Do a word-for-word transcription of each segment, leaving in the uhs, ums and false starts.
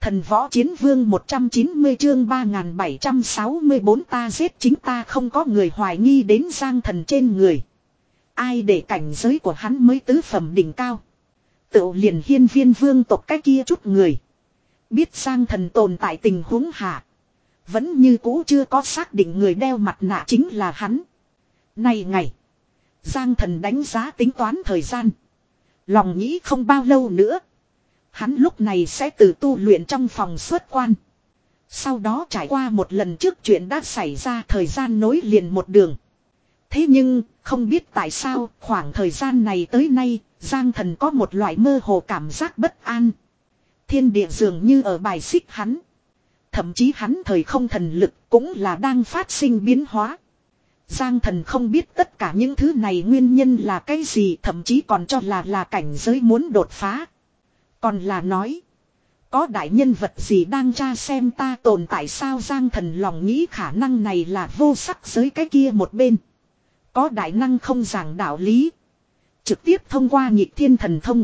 Thần võ chiến vương một trăm chín mươi chương ba nghìn bảy trăm sáu mươi bốn ta giết chính ta không có người hoài nghi đến Giang Thần trên người. Ai để cảnh giới của hắn mới tứ phẩm đỉnh cao. Tự liền hiên viên vương tộc cái kia chút người. Biết Giang Thần tồn tại tình huống hạ. Vẫn như cũ chưa có xác định người đeo mặt nạ chính là hắn. Này ngày. Giang Thần đánh giá tính toán thời gian. Lòng nghĩ không bao lâu nữa. Hắn lúc này sẽ từ tu luyện trong phòng xuất quan. Sau đó trải qua một lần trước chuyện đã xảy ra thời gian nối liền một đường. Thế nhưng, không biết tại sao, khoảng thời gian này tới nay, Giang Thần có một loại mơ hồ cảm giác bất an. Thiên địa dường như ở bài xích hắn. Thậm chí hắn thời không thần lực cũng là đang phát sinh biến hóa. Giang Thần không biết tất cả những thứ này nguyên nhân là cái gì, thậm chí còn cho là là cảnh giới muốn đột phá. Còn là nói, có đại nhân vật gì đang tra xem ta tồn tại sao. Giang Thần lòng nghĩ khả năng này là vô sắc giới cái kia một bên. Có đại năng không giảng đạo lý. Trực tiếp thông qua nhịp thiên thần thông.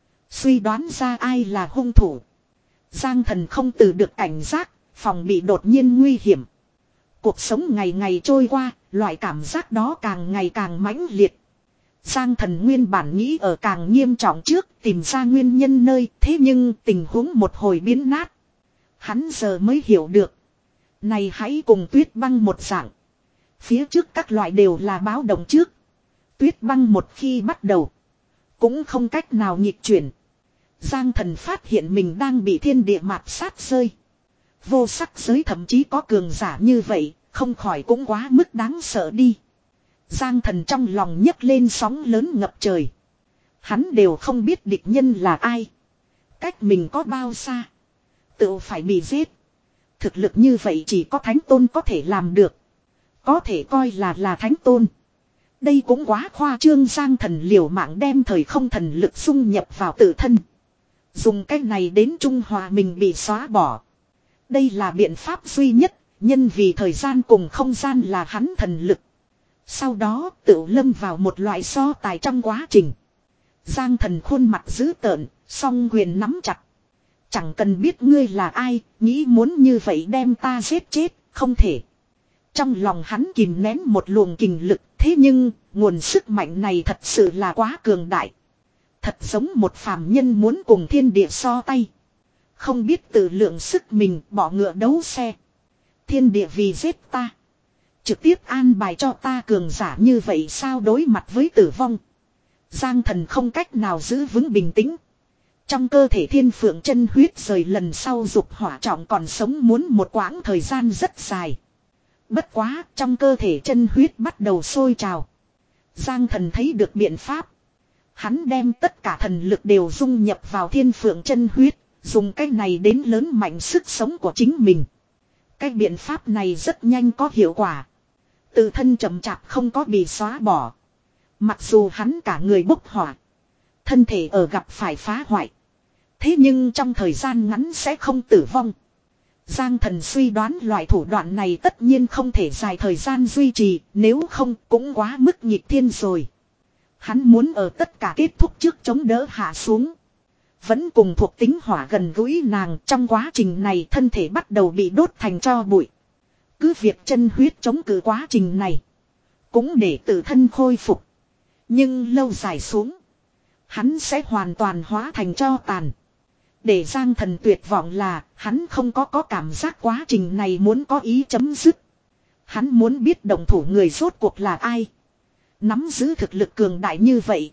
Suy đoán ra ai là hung thủ. Giang Thần không từ được cảnh giác, phòng bị đột nhiên nguy hiểm. Cuộc sống ngày ngày trôi qua, loại cảm giác đó càng ngày càng mãnh liệt. Giang Thần nguyên bản nghĩ ở càng nghiêm trọng trước tìm ra nguyên nhân nơi, thế nhưng tình huống một hồi biến nát. Hắn giờ mới hiểu được. Này hãy cùng Tuyết Băng một dạng. Phía trước các loại đều là báo động trước. Tuyết Băng một khi bắt đầu, cũng không cách nào nghịch chuyển. Giang Thần phát hiện mình đang bị thiên địa mạt sát rơi. Vô sắc giới thậm chí có cường giả như vậy, không khỏi cũng quá mức đáng sợ đi. Giang Thần trong lòng nhấc lên sóng lớn ngập trời. Hắn đều không biết địch nhân là ai. Cách mình có bao xa. Tự phải bị giết. Thực lực như vậy chỉ có Thánh Tôn có thể làm được. Có thể coi là là Thánh Tôn. Đây cũng quá khoa trương. Giang Thần liều mạng đem thời không thần lực xung nhập vào tự thân. Dùng cách này đến trung hòa mình bị xóa bỏ. Đây là biện pháp duy nhất. Nhân vì thời gian cùng không gian là hắn thần lực. Sau đó tự lâm vào một loại so tài trong quá trình. Giang Thần khuôn mặt dữ tợn, song quyền nắm chặt. Chẳng cần biết ngươi là ai, nghĩ muốn như vậy đem ta giết chết, không thể. Trong lòng hắn kìm nén một luồng kình lực, thế nhưng nguồn sức mạnh này thật sự là quá cường đại. Thật giống một phàm nhân muốn cùng thiên địa so tay. Không biết tự lượng sức mình bỏ ngựa đấu xe. Thiên địa vì giết ta. Trực tiếp an bài cho ta cường giả như vậy sao đối mặt với tử vong. Giang Thần không cách nào giữ vững bình tĩnh. Trong cơ thể thiên phượng chân huyết rời lần sau dục hỏa trọng còn sống muốn một quãng thời gian rất dài. Bất quá trong cơ thể chân huyết bắt đầu sôi trào. Giang Thần thấy được biện pháp. Hắn đem tất cả thần lực đều dung nhập vào thiên phượng chân huyết. Dùng cách này đến lớn mạnh sức sống của chính mình. Cái biện pháp này rất nhanh có hiệu quả. Tự thân chậm chạp không có bị xóa bỏ. Mặc dù hắn cả người bốc hỏa. Thân thể ở gặp phải phá hoại. Thế nhưng trong thời gian ngắn sẽ không tử vong. Giang Thần suy đoán loại thủ đoạn này tất nhiên không thể dài thời gian duy trì. Nếu không cũng quá mức nghịch thiên rồi. Hắn muốn ở tất cả kết thúc trước chống đỡ hạ xuống. Vẫn cùng thuộc tính hỏa gần gũi nàng. Trong quá trình này thân thể bắt đầu bị đốt thành tro bụi. Cứ việc chân huyết chống cự quá trình này. Cũng để tự thân khôi phục. Nhưng lâu dài xuống. Hắn sẽ hoàn toàn hóa thành tro tàn. Để Giang Thần tuyệt vọng là. Hắn không có có cảm giác quá trình này muốn có ý chấm dứt. Hắn muốn biết động thủ người rốt cuộc là ai. Nắm giữ thực lực cường đại như vậy.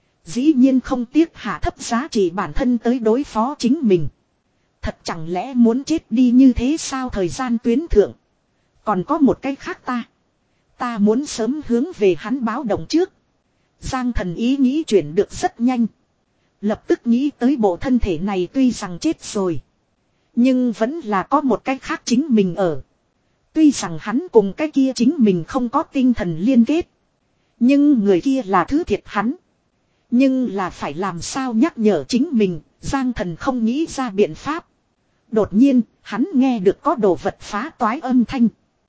Dĩ nhiên không tiếc hạ thấp giá trị bản thân tới đối phó chính mình. Thật chẳng lẽ muốn chết đi như thế sao thời gian tuyến thượng. Còn có một cái khác ta. Ta muốn sớm hướng về hắn báo động trước. Giang Thần ý nghĩ chuyển được rất nhanh. Lập tức nghĩ tới bộ thân thể này tuy rằng chết rồi. Nhưng vẫn là có một cái khác chính mình ở. Tuy rằng hắn cùng cái kia chính mình không có tinh thần liên kết. Nhưng người kia là thứ thiệt hắn. Nhưng là phải làm sao nhắc nhở chính mình. Giang Thần không nghĩ ra biện pháp. Đột nhiên hắn nghe được có đồ vật phá toái âm thanh.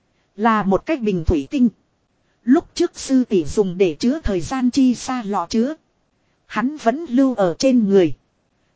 Là một cái bình thủy tinh. Lúc trước sư tỷ dùng để chứa thời gian chi xa lọ chứa. Hắn vẫn lưu ở trên người.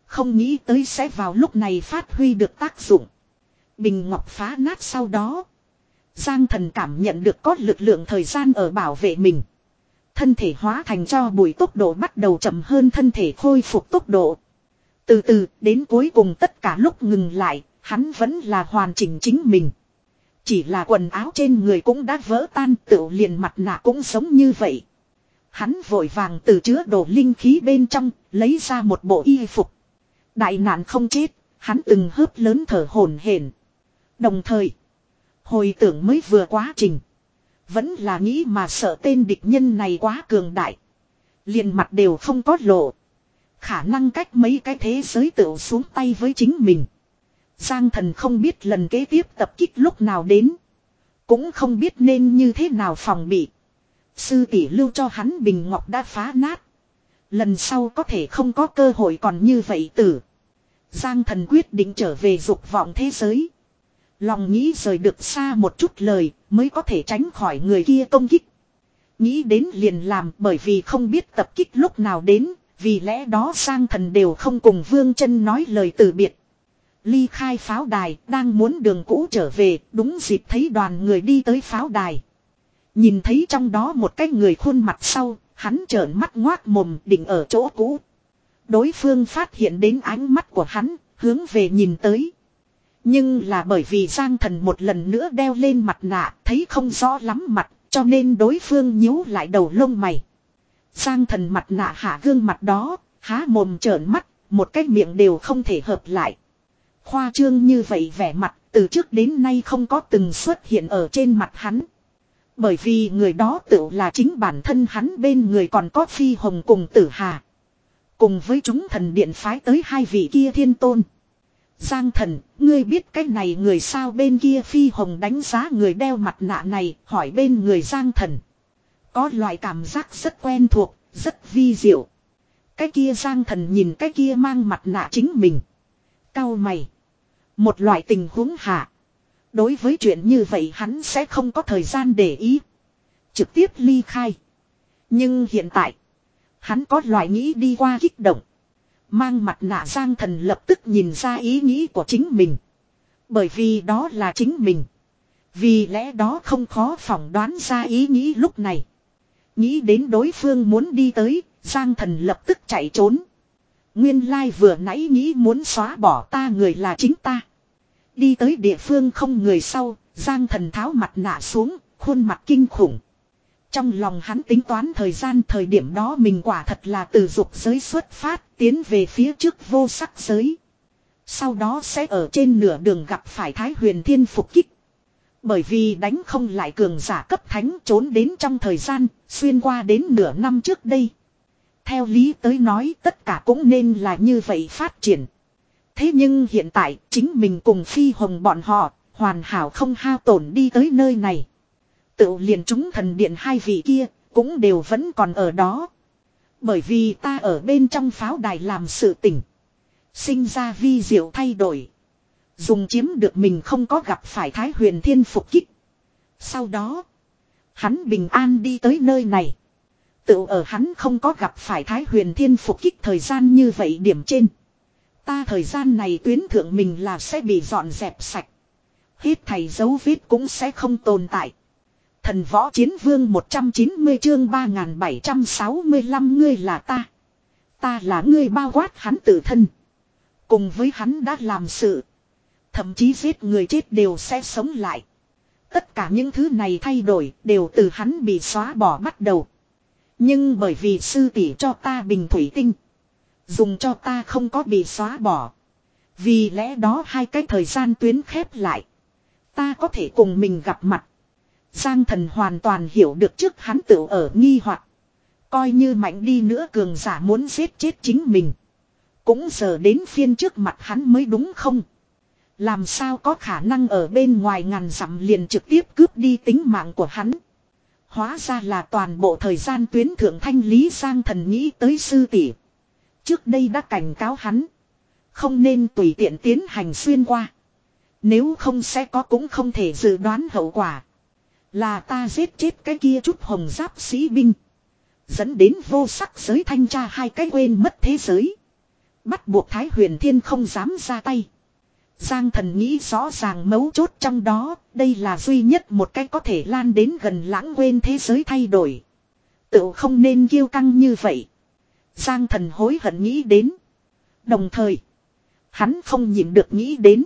Không nghĩ tới sẽ vào lúc này phát huy được tác dụng. Bình ngọc phá nát sau đó. Giang Thần cảm nhận được có lực lượng thời gian ở bảo vệ mình. Thân thể hóa thành cho bụi, tốc độ bắt đầu chậm hơn thân thể khôi phục tốc độ. Từ từ đến cuối cùng tất cả lúc ngừng lại, hắn vẫn là hoàn chỉnh chính mình. Chỉ là quần áo trên người cũng đã vỡ tan, tựu liền mặt nạ cũng giống như vậy. Hắn vội vàng từ chứa đồ linh khí bên trong, lấy ra một bộ y phục. Đại nạn không chết, hắn từng hớp lớn thở hổn hển. Đồng thời, hồi tưởng mới vừa quá trình. Vẫn là nghĩ mà sợ tên địch nhân này quá cường đại. Liền mặt đều không có lộ. Khả năng cách mấy cái thế giới tựu xuống tay với chính mình. Giang Thần không biết lần kế tiếp tập kích lúc nào đến. Cũng không biết nên như thế nào phòng bị. Sư tỷ lưu cho hắn bình ngọc đã phá nát. Lần sau có thể không có cơ hội còn như vậy tử. Giang Thần quyết định trở về dục vọng thế giới. Lòng nghĩ rời được xa một chút lời mới có thể tránh khỏi người kia công kích. Nghĩ đến liền làm, bởi vì không biết tập kích lúc nào đến. Vì lẽ đó Giang Thần đều không cùng Vương Chân nói lời từ biệt. Ly khai pháo đài, đang muốn đường cũ trở về, đúng dịp thấy đoàn người đi tới pháo đài. Nhìn thấy trong đó một cái người khuôn mặt sau, hắn trợn mắt ngoác mồm định ở chỗ cũ. Đối phương phát hiện đến ánh mắt của hắn, hướng về nhìn tới. Nhưng là bởi vì Giang Thần một lần nữa đeo lên mặt nạ, thấy không rõ lắm mặt, cho nên đối phương nhíu lại đầu lông mày. Giang Thần mặt nạ hạ gương mặt đó, há mồm trợn mắt, một cái miệng đều không thể hợp lại. Khoa trương như vậy vẻ mặt, từ trước đến nay không có từng xuất hiện ở trên mặt hắn. Bởi vì người đó tự là chính bản thân hắn, bên người còn có Phi Hồng cùng Tử Hà. Cùng với chúng thần điện phái tới hai vị kia thiên tôn. Giang Thần, ngươi biết cái này người sao? Bên kia Phi Hồng đánh giá người đeo mặt nạ này, hỏi bên người Giang Thần. Có loại cảm giác rất quen thuộc, rất vi diệu. Cái kia Giang Thần nhìn cái kia mang mặt nạ chính mình. Cau mày. Một loại tình huống hạ. Đối với chuyện như vậy hắn sẽ không có thời gian để ý. Trực tiếp ly khai. Nhưng hiện tại. Hắn có loại nghĩ đi qua kích động. Mang mặt nạ Giang Thần lập tức nhìn ra ý nghĩ của chính mình. Bởi vì đó là chính mình. Vì lẽ đó không khó phỏng đoán ra ý nghĩ lúc này. Nghĩ đến đối phương muốn đi tới, Giang Thần lập tức chạy trốn. Nguyên lai vừa nãy nghĩ muốn xóa bỏ ta người là chính ta. Đi tới địa phương không người sau, Giang Thần tháo mặt nạ xuống, khuôn mặt kinh khủng. Trong lòng hắn tính toán thời gian, thời điểm đó mình quả thật là từ dục giới xuất phát, tiến về phía trước vô sắc giới. Sau đó sẽ ở trên nửa đường gặp phải Thái Huyền Thiên phục kích. Bởi vì đánh không lại cường giả cấp thánh, trốn đến trong thời gian, xuyên qua đến nửa năm trước đây. Theo lý tới nói tất cả cũng nên là như vậy phát triển. Thế nhưng hiện tại chính mình cùng Phi Hồng bọn họ hoàn hảo không hao tổn đi tới nơi này. Tự liền chúng thần điện hai vị kia cũng đều vẫn còn ở đó. Bởi vì ta ở bên trong pháo đài làm sự tình. Sinh ra vi diệu thay đổi. Dùng chiếm được mình không có gặp phải Thái Huyền Thiên phục kích. Sau đó hắn bình an đi tới nơi này. Tự ở hắn không có gặp phải Thái Huyền Thiên phục kích thời gian như vậy điểm trên. Ta thời gian này tuyến thượng mình là sẽ bị dọn dẹp sạch. Hết thầy dấu vết cũng sẽ không tồn tại. Thần võ chiến vương một trăm chín mươi chương ba nghìn bảy trăm sáu mươi lăm ngươi là ta. Ta là ngươi, bao quát hắn tự thân. Cùng với hắn đã làm sự. Thậm chí giết người chết đều sẽ sống lại. Tất cả những thứ này thay đổi đều từ hắn bị xóa bỏ bắt đầu. Nhưng bởi vì sư tỷ cho ta bình thủy tinh. Dùng cho ta không có bị xóa bỏ. Vì lẽ đó hai cái thời gian tuyến khép lại. Ta có thể cùng mình gặp mặt. Giang Thần hoàn toàn hiểu được trước hắn tự ở nghi hoặc. Coi như mạnh đi nữa cường giả muốn giết chết chính mình. Cũng giờ đến phiên trước mặt hắn mới đúng không? Làm sao có khả năng ở bên ngoài ngàn dặm liền trực tiếp cướp đi tính mạng của hắn? Hóa ra là toàn bộ thời gian tuyến thượng thanh lý. Giang Thần nghĩ tới sư tỷ. Trước đây đã cảnh cáo hắn. Không nên tùy tiện tiến hành xuyên qua. Nếu không sẽ có cũng không thể dự đoán hậu quả. Là ta giết chết cái kia chút hồng giáp sĩ binh. Dẫn đến vô sắc giới thanh tra hai cái quên mất thế giới. bắt buộc Thái Huyền Thiên không dám ra tay. Giang Thần nghĩ rõ ràng mấu chốt trong đó, đây là duy nhất một cái có thể lan đến gần lãng quên thế giới thay đổi. Tự không nên kiêu căng như vậy. Giang Thần hối hận nghĩ đến. Đồng thời, hắn không nhịn được nghĩ đến.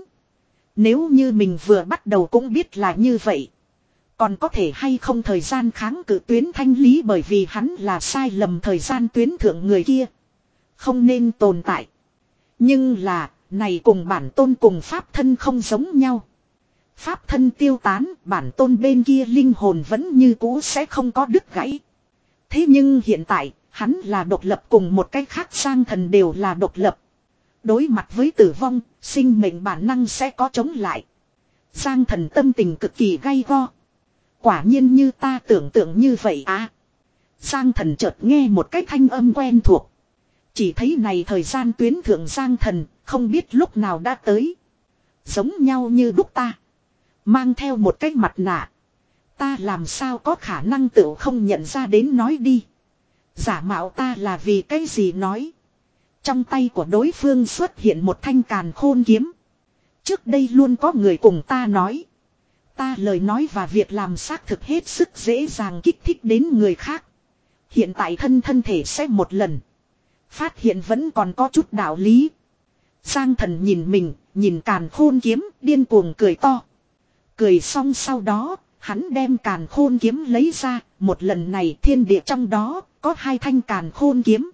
Nếu như mình vừa bắt đầu cũng biết là như vậy. Còn có thể hay không thời gian kháng cự tuyến thanh lý, bởi vì hắn là sai lầm thời gian tuyến thượng người kia. Không nên tồn tại. Nhưng là, này cùng bản tôn cùng pháp thân không giống nhau. Pháp thân tiêu tán, bản tôn bên kia linh hồn vẫn như cũ sẽ không có đứt gãy. Thế nhưng hiện tại, hắn là độc lập, cùng một cách khác Giang Thần đều là độc lập. Đối mặt với tử vong, sinh mệnh bản năng sẽ có chống lại. Giang Thần tâm tình cực kỳ gay go. Quả nhiên như ta tưởng tượng như vậy à. Giang Thần chợt nghe một cái thanh âm quen thuộc. Chỉ thấy này thời gian tuyến thượng Giang Thần, không biết lúc nào đã tới. Giống nhau như đúc ta. Mang theo một cái mặt nạ. Ta làm sao có khả năng tự không nhận ra đến nói đi. Giả mạo ta là vì cái gì nói. Trong tay của đối phương xuất hiện một thanh càn khôn kiếm. Trước đây luôn có người cùng ta nói. Ta lời nói và việc làm xác thực hết sức dễ dàng kích thích đến người khác. Hiện tại thân thân thể sẽ một lần. Phát hiện vẫn còn có chút đạo lý. Giang Thần nhìn mình, nhìn càn khôn kiếm, điên cuồng cười to. Cười xong sau đó, hắn đem càn khôn kiếm lấy ra. Một lần này thiên địa trong đó, có hai thanh càn khôn kiếm.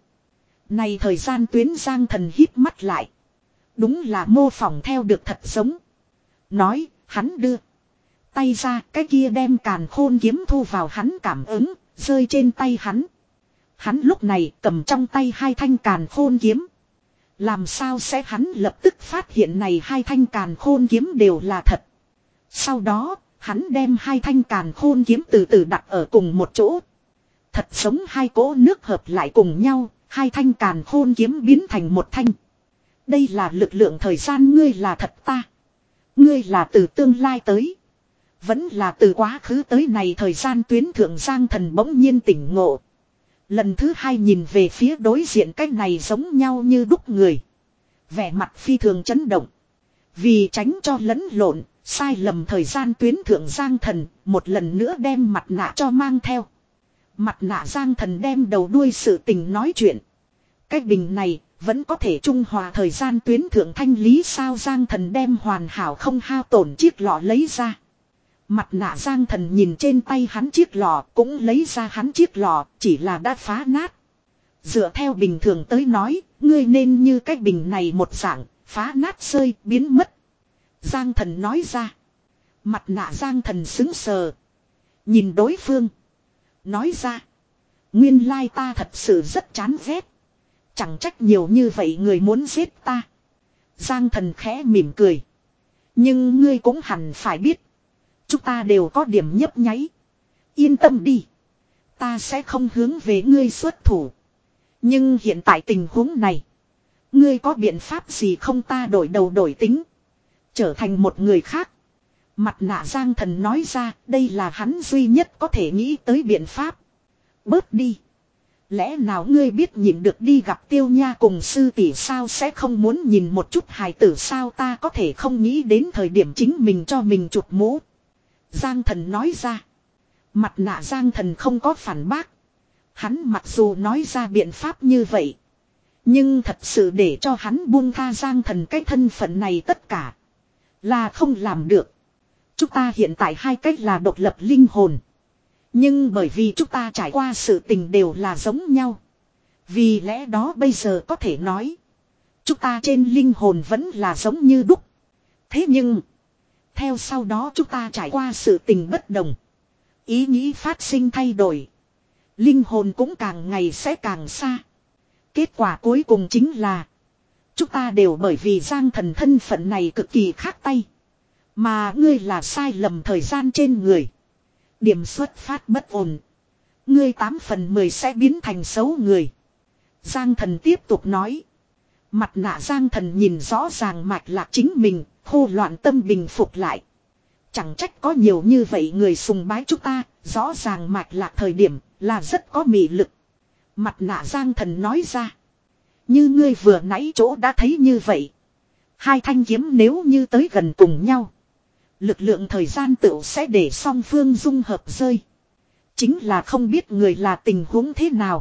Này thời gian tuyến Giang Thần hít mắt lại. Đúng là mô phỏng theo được thật giống. Nói, hắn đưa tay ra, cái kia đem càn khôn kiếm thu vào hắn cảm ứng, rơi trên tay hắn. Hắn lúc này cầm trong tay hai thanh càn khôn kiếm. Làm sao sẽ hắn lập tức phát hiện này hai thanh càn khôn kiếm đều là thật. Sau đó, hắn đem hai thanh càn khôn kiếm từ từ đặt ở cùng một chỗ. Thật giống hai cỗ nước hợp lại cùng nhau, hai thanh càn khôn kiếm biến thành một thanh. Đây là lực lượng thời gian, ngươi là thật ta. Ngươi là từ tương lai tới. Vẫn là từ quá khứ tới, này thời gian tuyến thượng Giang Thần bỗng nhiên tỉnh ngộ. Lần thứ hai nhìn về phía đối diện cái này giống nhau như đúc người. Vẻ mặt phi thường chấn động. Vì tránh cho lẫn lộn, sai lầm thời gian tuyến thượng Giang Thần, một lần nữa đem mặt nạ cho mang theo. Mặt nạ Giang Thần đem đầu đuôi sự tình nói chuyện. Cái bình này, vẫn có thể trung hòa thời gian tuyến thượng thanh lý sao. Giang Thần đem hoàn hảo không hao tổn chiếc lọ lấy ra. Mặt nạ Giang Thần nhìn trên tay hắn chiếc lọ, cũng lấy ra hắn chiếc lọ, chỉ là đã phá nát. Dựa theo bình thường tới nói, ngươi nên như cái bình này một dạng, phá nát rơi, biến mất. Giang Thần nói ra. Mặt nạ Giang Thần sững sờ. Nhìn đối phương. Nói ra. Nguyên lai ta thật sự rất chán ghét. Chẳng trách nhiều như vậy người muốn giết ta. Giang Thần khẽ mỉm cười. Nhưng ngươi cũng hẳn phải biết. Chúng ta đều có điểm nhấp nháy. Yên tâm đi. Ta sẽ không hướng về ngươi xuất thủ. Nhưng hiện tại tình huống này. Ngươi có biện pháp gì không? Ta đổi đầu đổi tính. Trở thành một người khác. Mặt nạ Giang Thần nói ra. Đây là hắn duy nhất có thể nghĩ tới biện pháp. Bớt đi. Lẽ nào ngươi biết nhìn được đi gặp Tiêu Nha cùng sư tỷ sao? Sẽ không muốn nhìn một chút hài tử sao? Ta có thể không nghĩ đến thời điểm chính mình cho mình chụp mũ. Giang Thần nói ra. Mặt nạ Giang Thần không có phản bác. Hắn mặc dù nói ra biện pháp như vậy. Nhưng thật sự để cho hắn buông tha Giang Thần cái thân phận này tất cả. Là không làm được. Chúng ta hiện tại hai cách là độc lập linh hồn. Nhưng bởi vì chúng ta trải qua sự tình đều là giống nhau. Vì lẽ đó bây giờ có thể nói. Chúng ta trên linh hồn vẫn là giống như đúc. Thế nhưng. Theo sau đó chúng ta trải qua sự tình bất đồng. Ý nghĩ phát sinh thay đổi. Linh hồn cũng càng ngày sẽ càng xa. Kết quả cuối cùng chính là. Chúng ta đều bởi vì Giang Thần thân phận này cực kỳ khác tay. Mà ngươi là sai lầm thời gian trên người. Điểm xuất phát bất ổn. Ngươi tám phần mười sẽ biến thành xấu người. Giang Thần tiếp tục nói. Mặt nạ Giang Thần nhìn rõ ràng mạch lạc chính mình. Khô loạn tâm bình phục lại. Chẳng trách có nhiều như vậy người sùng bái chúng ta. Rõ ràng mạch lạc thời điểm là rất có mị lực. Mặt nạ Giang Thần nói ra. Như ngươi vừa nãy chỗ đã thấy như vậy. Hai thanh kiếm nếu như tới gần cùng nhau. Lực lượng thời gian tựu sẽ để song phương dung hợp rơi. Chính là không biết người là tình huống thế nào.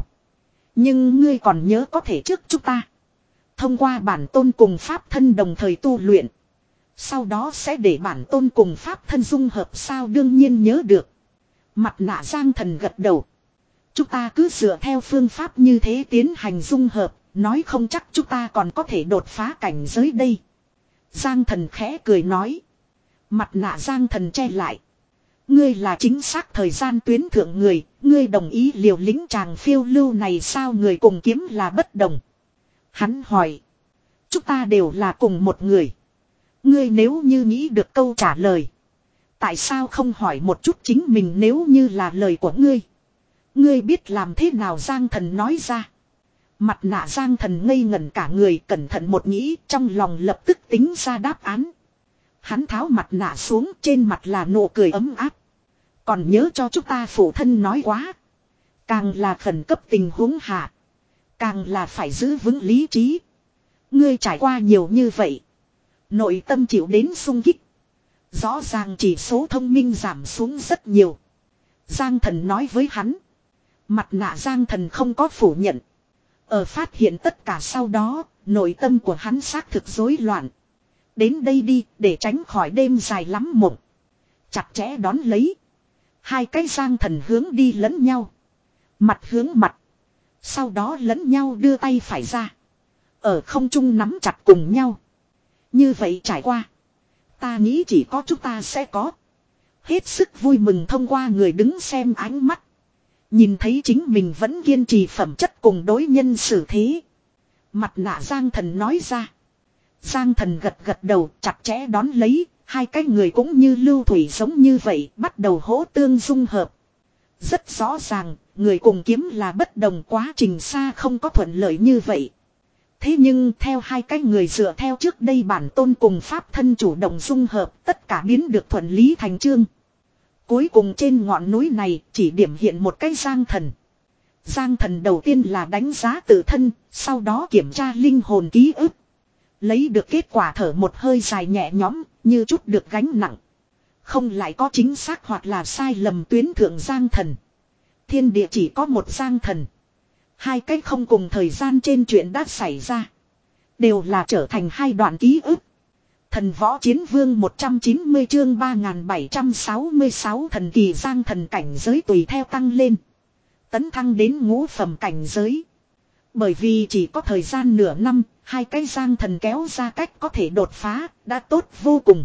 Nhưng ngươi còn nhớ có thể trước chúng ta. Thông qua bản tôn cùng pháp thân đồng thời tu luyện. Sau đó sẽ để bản tôn cùng pháp thân dung hợp sao đương nhiên nhớ được. Mặt nạ Giang Thần gật đầu. Chúng ta cứ dựa theo phương pháp như thế tiến hành dung hợp. Nói không chắc chúng ta còn có thể đột phá cảnh giới đây. Giang Thần khẽ cười nói. Mặt nạ Giang Thần che lại. Ngươi là chính xác thời gian tuyến thượng người. Ngươi đồng ý liều lĩnh chàng phiêu lưu này sao người cùng kiếm là bất đồng. Hắn hỏi. Chúng ta đều là cùng một người. Ngươi nếu như nghĩ được câu trả lời. Tại sao không hỏi một chút chính mình nếu như là lời của ngươi. Ngươi biết làm thế nào Giang Thần nói ra. Mặt nạ Giang Thần ngây ngẩn cả người cẩn thận một nghĩ trong lòng lập tức tính ra đáp án. Hắn tháo mặt nạ xuống trên mặt là nụ cười ấm áp. Còn nhớ cho chúng ta phụ thân nói quá. Càng là khẩn cấp tình huống hạ. Càng là phải giữ vững lý trí. Ngươi trải qua nhiều như vậy. Nội tâm chịu đến sung kích. Rõ ràng chỉ số thông minh giảm xuống rất nhiều. Giang Thần nói với hắn. Mặt nạ Giang Thần không có phủ nhận. Ở phát hiện tất cả sau đó, nội tâm của hắn xác thực rối loạn. Đến đây đi, để tránh khỏi đêm dài lắm mộng. Chặt chẽ đón lấy. Hai cái Giang Thần hướng đi lẫn nhau. Mặt hướng mặt. Sau đó lẫn nhau đưa tay phải ra. Ở không trung nắm chặt cùng nhau. Như vậy trải qua. Ta nghĩ chỉ có chúng ta sẽ có. Hết sức vui mừng thông qua người đứng xem ánh mắt. Nhìn thấy chính mình vẫn kiên trì phẩm chất cùng đối nhân xử thế. Mặt nạ Giang Thần nói ra. Giang Thần gật gật đầu chặt chẽ đón lấy. Hai cái người cũng như lưu thủy giống như vậy bắt đầu hỗ tương dung hợp. Rất rõ ràng, người cùng kiếm là bất đồng quá trình xa không có thuận lợi như vậy. Thế nhưng theo hai cái người dựa theo trước đây bản tôn cùng pháp thân chủ động dung hợp tất cả biến được thuận lý thành chương. Cuối cùng trên ngọn núi này chỉ điểm hiện một cái Giang Thần. Giang Thần đầu tiên là đánh giá tự thân, sau đó kiểm tra linh hồn ký ức. Lấy được kết quả thở một hơi dài nhẹ nhõm, như chút được gánh nặng. Không lại có chính xác hoặc là sai lầm tuyến thượng Giang Thần. Thiên địa chỉ có một Giang Thần. Hai cách không cùng thời gian trên chuyện đã xảy ra. Đều là trở thành hai đoạn ký ức. Thần võ chiến vương một trăm chín mươi chương ba nghìn bảy trăm sáu mươi sáu thần kỳ Giang Thần cảnh giới tùy theo tăng lên. Tấn thăng đến ngũ phẩm cảnh giới. Bởi vì chỉ có thời gian nửa năm, hai cái Giang Thần kéo ra cách có thể đột phá, đã tốt vô cùng.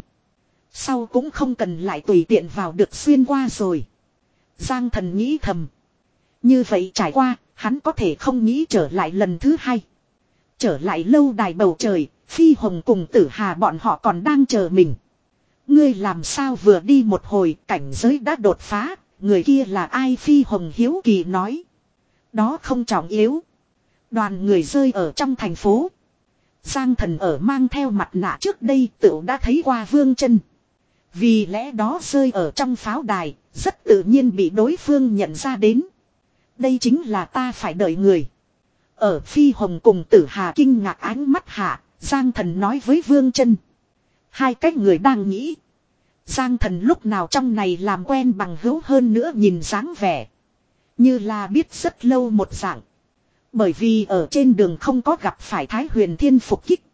Sau cũng không cần lại tùy tiện vào được xuyên qua rồi. Giang Thần nghĩ thầm. Như vậy trải qua, hắn có thể không nghĩ trở lại lần thứ hai. Trở lại lâu đài bầu trời, Phi Hồng cùng Tử Hà bọn họ còn đang chờ mình. Ngươi làm sao vừa đi một hồi, cảnh giới đã đột phá, người kia là ai Phi Hồng hiếu kỳ nói. Đó không trọng yếu. Đoàn người rơi ở trong thành phố. Giang Thần ở mang theo mặt nạ trước đây tự đã thấy qua Vương Chân. Vì lẽ đó rơi ở trong pháo đài, rất tự nhiên bị đối phương nhận ra đến. Đây chính là ta phải đợi người. Ở Phi Hồng cùng Tử Hà kinh ngạc ánh mắt hạ, Giang Thần nói với Vương Chân. Hai cái người đang nghĩ. Giang Thần lúc nào trong này làm quen bằng hữu hơn nữa nhìn dáng vẻ. Như là biết rất lâu một dạng. Bởi vì ở trên đường không có gặp phải Thái Huyền Thiên phục kích.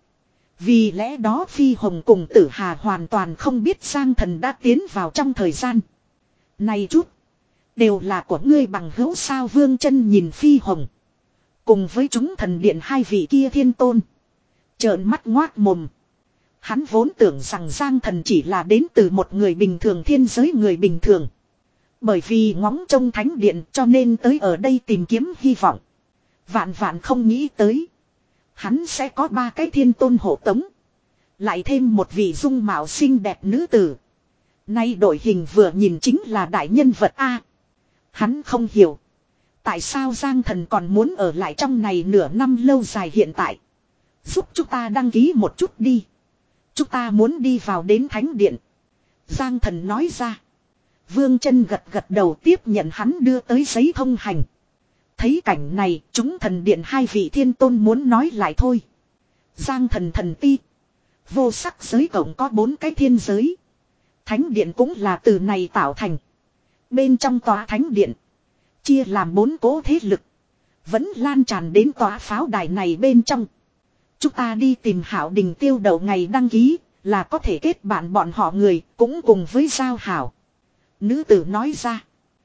Vì lẽ đó Phi Hồng cùng Tử Hà hoàn toàn không biết Giang Thần đã tiến vào trong thời gian. Này chút. Đều là của ngươi bằng hữu sao Vương Chân nhìn Phi Hồng. Cùng với chúng thần điện hai vị kia thiên tôn. Trợn mắt ngoác mồm. Hắn vốn tưởng rằng Giang Thần chỉ là đến từ một người bình thường thiên giới người bình thường. Bởi vì ngóng trông thánh điện cho nên tới ở đây tìm kiếm hy vọng. Vạn vạn không nghĩ tới. Hắn sẽ có ba cái thiên tôn hộ tống. Lại thêm một vị dung mạo xinh đẹp nữ tử. Nay đội hình vừa nhìn chính là đại nhân vật A. Hắn không hiểu. Tại sao Giang Thần còn muốn ở lại trong này nửa năm lâu dài hiện tại. Giúp chúng ta đăng ký một chút đi. Chúng ta muốn đi vào đến thánh điện. Giang Thần nói ra. Vương Chân gật gật đầu tiếp nhận hắn đưa tới giấy thông hành. Thấy cảnh này, chúng thần điện hai vị thiên tôn muốn nói lại thôi. Giang thần thần ti. Vô sắc giới cộng có bốn cái thiên giới. Thánh điện cũng là từ này tạo thành. Bên trong tòa thánh điện, chia làm bốn cố thế lực. Vẫn lan tràn đến tòa pháo đài này bên trong. Chúng ta đi tìm Hảo Đình tiêu đầu ngày đăng ký, là có thể kết bạn bọn họ người, cũng cùng với giao hảo. Nữ tử nói ra.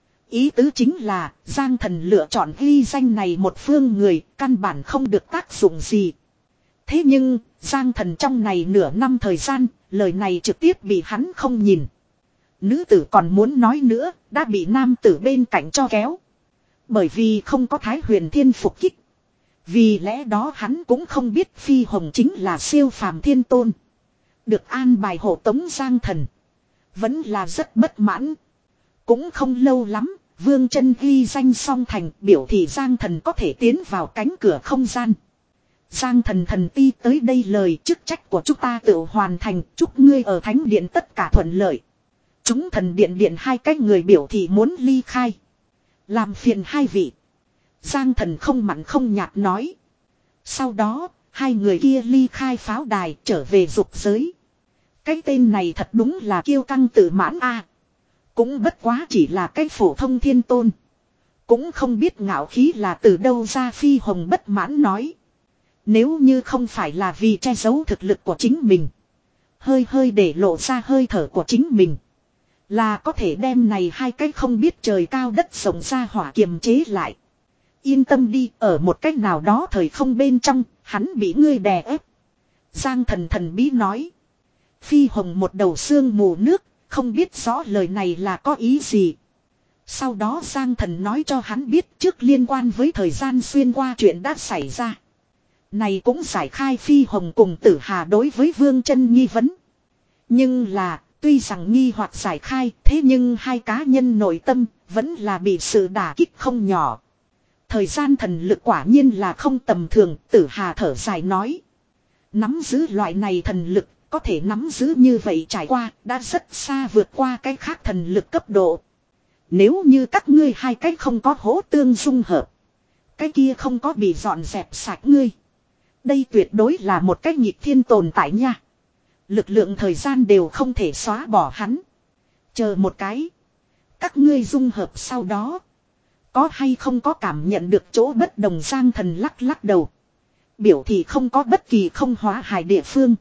Ý tứ chính là, Giang thần lựa chọn ghi danh này một phương người, căn bản không được tác dụng gì. Thế nhưng, Giang thần trong này nửa năm thời gian, lời này trực tiếp bị hắn không nhìn. Nữ tử còn muốn nói nữa, đã bị nam tử bên cạnh cho kéo. Bởi vì không có Thái Huyền Thiên phục kích. Vì lẽ đó hắn cũng không biết Phi Hồng chính là siêu phàm thiên tôn. Được an bài hộ tống Giang thần. Vẫn là rất bất mãn. Cũng không lâu lắm, Vương Chân ghi danh song thành biểu thị Giang thần có thể tiến vào cánh cửa không gian. Giang thần thần ti tới đây lời chức trách của chúng ta tự hoàn thành, chúc ngươi ở thánh điện tất cả thuận lợi. Chúng thần điện điện hai cách người biểu thị muốn ly khai. Làm phiền hai vị. Giang thần không mặn không nhạt nói. Sau đó, hai người kia ly khai pháo đài trở về dục giới. Cái tên này thật đúng là kiêu căng tự mãn a. Cũng bất quá chỉ là cái phổ thông thiên tôn. Cũng không biết ngạo khí là từ đâu ra. Phi Hồng bất mãn nói. Nếu như không phải là vì che giấu thực lực của chính mình. Hơi hơi để lộ ra hơi thở của chính mình. Là có thể đem này hai cái không biết trời cao đất rộng ra hỏa kiềm chế lại. Yên tâm đi, ở một cách nào đó thời không bên trong, hắn bị ngươi đè ép. Giang thần thần bí nói. Phi Hồng một đầu xương mù nước, không biết rõ lời này là có ý gì. Sau đó Giang thần nói cho hắn biết trước liên quan với thời gian xuyên qua chuyện đã xảy ra. Này cũng giải khai Phi Hồng cùng Tử Hà đối với Vương Chân nghi vấn. Nhưng là, tuy rằng nghi hoặc giải khai, thế nhưng hai cá nhân nội tâm vẫn là bị sự đả kích không nhỏ. Thời gian thần lực quả nhiên là không tầm thường, Tử Hà thở dài nói. Nắm giữ loại này thần lực, có thể nắm giữ như vậy trải qua, đã rất xa vượt qua cái khác thần lực cấp độ. Nếu như các ngươi hai cái không có hỗ tương dung hợp, cái kia không có bị dọn dẹp sạch ngươi. Đây tuyệt đối là một cái nghịch thiên tồn tại nha. Lực lượng thời gian đều không thể xóa bỏ hắn. Chờ một cái. Các ngươi dung hợp sau đó. Có hay không có cảm nhận được chỗ bất đồng. Giang thần lắc lắc đầu. Biểu thì không có bất kỳ không hóa hài địa phương.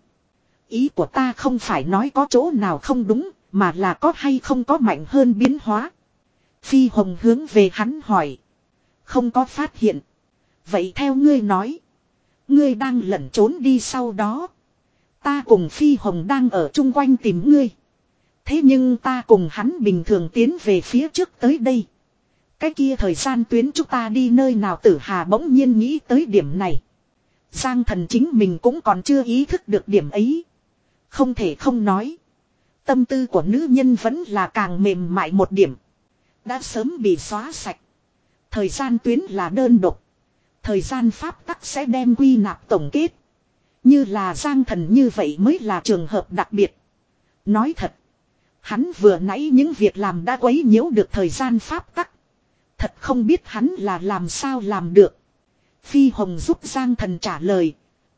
Ý của ta không phải nói có chỗ nào không đúng. Mà là có hay không có mạnh hơn biến hóa. Phi Hồng hướng về hắn hỏi. Không có phát hiện. Vậy theo ngươi nói. Ngươi đang lẩn trốn đi sau đó. Ta cùng Phi Hồng đang ở chung quanh tìm ngươi. Thế nhưng ta cùng hắn bình thường tiến về phía trước tới đây. Cái kia thời gian tuyến chúng ta đi nơi nào. Tử Hà bỗng nhiên nghĩ tới điểm này. Giang thần chính mình cũng còn chưa ý thức được điểm ấy. Không thể không nói. Tâm tư của nữ nhân vẫn là càng mềm mại một điểm. Đã sớm bị xóa sạch. Thời gian tuyến là đơn độc. Thời gian pháp tắc sẽ đem quy nạp tổng kết. Như là Giang thần như vậy mới là trường hợp đặc biệt. Nói thật. Hắn vừa nãy những việc làm đã quấy nhiễu được thời gian pháp tắc. Thật không biết hắn là làm sao làm được. Phi Hồng giúp Giang thần trả lời.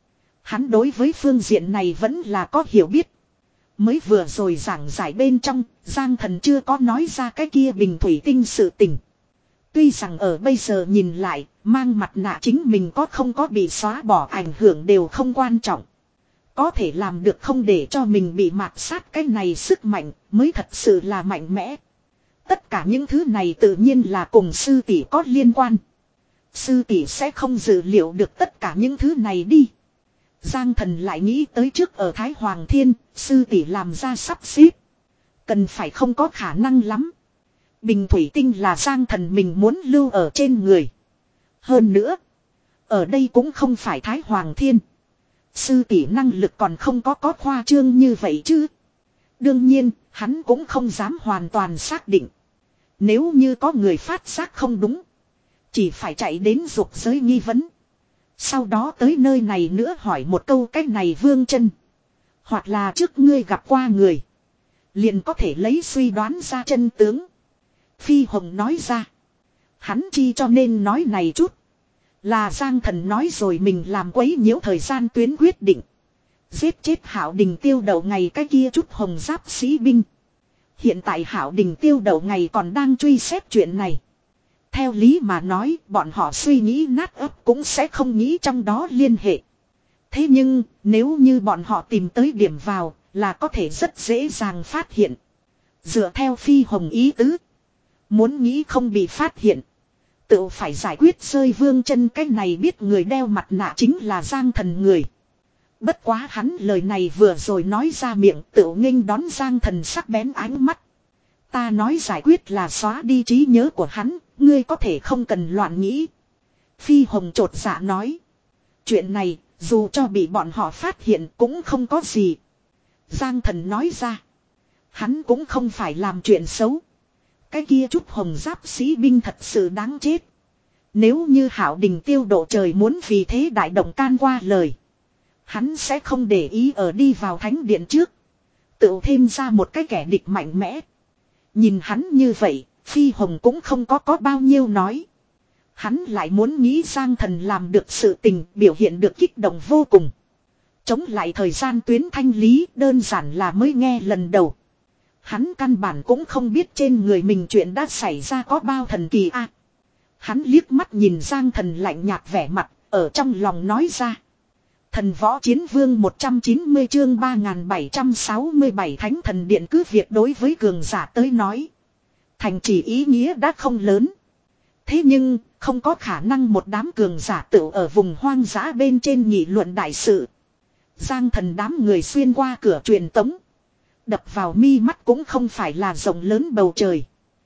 Hắn đối với phương diện này vẫn là có hiểu biết. Mới vừa rồi giảng giải bên trong, Giang thần chưa có nói ra cái kia bình thủy tinh sự tình. Tuy rằng ở bây giờ nhìn lại, mang mặt nạ chính mình có không có bị xóa bỏ ảnh hưởng đều không quan trọng. Có thể làm được không để cho mình bị mạt sát cái này sức mạnh mới thật sự là mạnh mẽ. Tất cả những thứ này tự nhiên là cùng sư tỷ có liên quan. Sư tỷ sẽ không dự liệu được tất cả những thứ này đi. Giang thần lại nghĩ tới trước ở Thái Hoàng Thiên, sư tỷ làm ra sắp xếp. Cần phải không có khả năng lắm. Bình thủy tinh là Giang thần mình muốn lưu ở trên người. Hơn nữa, ở đây cũng không phải Thái Hoàng Thiên. Sư tỷ năng lực còn không có có khoa trương như vậy chứ. Đương nhiên, hắn cũng không dám hoàn toàn xác định. Nếu như có người phát giác không đúng, chỉ phải chạy đến dục giới nghi vấn. Sau đó tới nơi này nữa hỏi một câu cái này Vương Chân. Hoặc là trước ngươi gặp qua người. Liền có thể lấy suy đoán ra chân tướng. Phi Hồng nói ra. Hắn chi cho nên nói này chút. Là Giang Thần nói rồi mình làm quấy nhiễu thời gian tuyến quyết định. Giết chết Hạo Đình Tiêu Đậu ngày cái kia chút hồng giáp sĩ binh. Hiện tại Hạo Đình Tiêu Đậu ngày còn đang truy xét chuyện này. Theo lý mà nói bọn họ suy nghĩ nát ấp cũng sẽ không nghĩ trong đó liên hệ. Thế nhưng nếu như bọn họ tìm tới điểm vào là có thể rất dễ dàng phát hiện. Dựa theo Phi Hồng ý tứ. Muốn nghĩ không bị phát hiện. Tự phải giải quyết rơi Vương Chân cái này biết người đeo mặt nạ chính là Giang Thần người. Bất quá hắn lời này vừa rồi nói ra miệng tự nghênh đón Giang Thần sắc bén ánh mắt. Ta nói giải quyết là xóa đi trí nhớ của hắn, ngươi có thể không cần loạn nghĩ. Phi Hồng trột dạ nói. Chuyện này, dù cho bị bọn họ phát hiện cũng không có gì. Giang Thần nói ra. Hắn cũng không phải làm chuyện xấu. Cái kia chút hồng giáp sĩ binh thật sự đáng chết. Nếu như Hạo Đình Tiêu Độ trời muốn vì thế đại động can qua lời. Hắn sẽ không để ý ở đi vào thánh điện trước. Tự thêm ra một cái kẻ địch mạnh mẽ. Nhìn hắn như vậy, Phi Hồng cũng không có có bao nhiêu nói. Hắn lại muốn nghĩ Giang Thần làm được sự tình, biểu hiện được kích động vô cùng. Chống lại thời gian tuyến thanh lý đơn giản là mới nghe lần đầu. Hắn căn bản cũng không biết trên người mình chuyện đã xảy ra có bao thần kỳ a. À, hắn liếc mắt nhìn Giang Thần lạnh nhạt vẻ mặt, ở trong lòng nói ra. Thần Võ Chiến Vương một trăm chín mươi chương ba nghìn bảy trăm sáu mươi bảy Thánh Thần Điện cứ việc đối với cường giả tới nói. Thành trì ý nghĩa đã không lớn. Thế nhưng, không có khả năng một đám cường giả tự ở vùng hoang dã bên trên nghị luận đại sự. Giang Thần đám người xuyên qua cửa truyền tống. Đập vào mi mắt cũng không phải là rộng lớn bầu trời.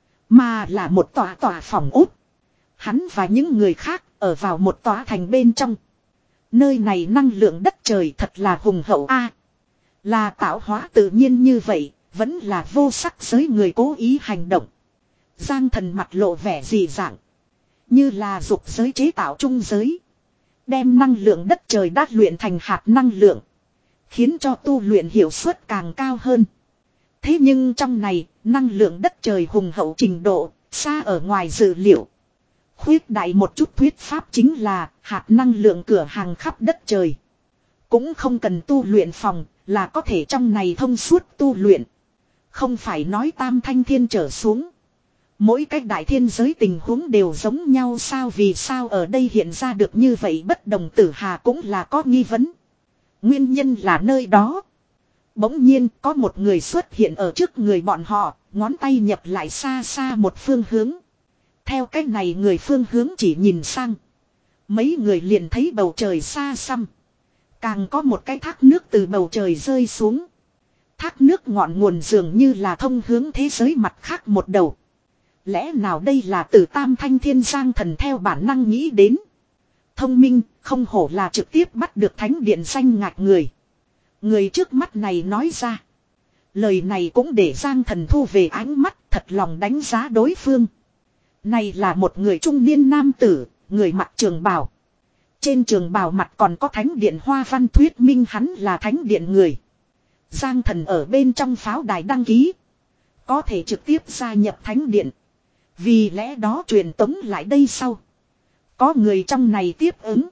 Mà là một tòa tòa phòng ốt. Hắn và những người khác ở vào một tòa thành bên trong. Nơi này năng lượng đất trời thật là hùng hậu a. À, là tạo hóa tự nhiên như vậy, vẫn là vô sắc giới người cố ý hành động. Giang Thần mặt lộ vẻ dị dạng. Như là dục giới chế tạo trung giới. Đem năng lượng đất trời đát luyện thành hạt năng lượng. Khiến cho tu luyện hiệu suất càng cao hơn. Thế nhưng trong này, năng lượng đất trời hùng hậu trình độ, xa ở ngoài dự liệu. Khuyết đại một chút thuyết pháp chính là hạt năng lượng cửa hàng khắp đất trời. Cũng không cần tu luyện phòng, là có thể trong này thông suốt tu luyện. Không phải nói tam thanh thiên trở xuống. Mỗi cách đại thiên giới tình huống đều giống nhau sao, vì sao ở đây hiện ra được như vậy bất đồng. Tử Hà cũng là có nghi vấn. Nguyên nhân là nơi đó. Bỗng nhiên có một người xuất hiện ở trước người bọn họ, ngón tay nhập lại xa xa một phương hướng. Theo cách này người phương hướng chỉ nhìn sang. Mấy người liền thấy bầu trời xa xăm. Càng có một cái thác nước từ bầu trời rơi xuống. Thác nước ngọn nguồn dường như là thông hướng thế giới mặt khác một đầu. Lẽ nào đây là từ Tam Thanh Thiên Giang Thần theo bản năng nghĩ đến. Thông minh, không hổ là trực tiếp bắt được thánh điện danh ngạch người. Người trước mắt này nói ra. Lời này cũng để Giang Thần thu về ánh mắt, thật lòng đánh giá đối phương. Này là một người trung niên nam tử, người mặc trường bào. Trên trường bào mặt còn có thánh điện hoa văn thuyết minh hắn là thánh điện người. Giang Thần ở bên trong pháo đài đăng ký. Có thể trực tiếp gia nhập thánh điện. Vì lẽ đó truyền tống lại đây sau. Có người trong này tiếp ứng.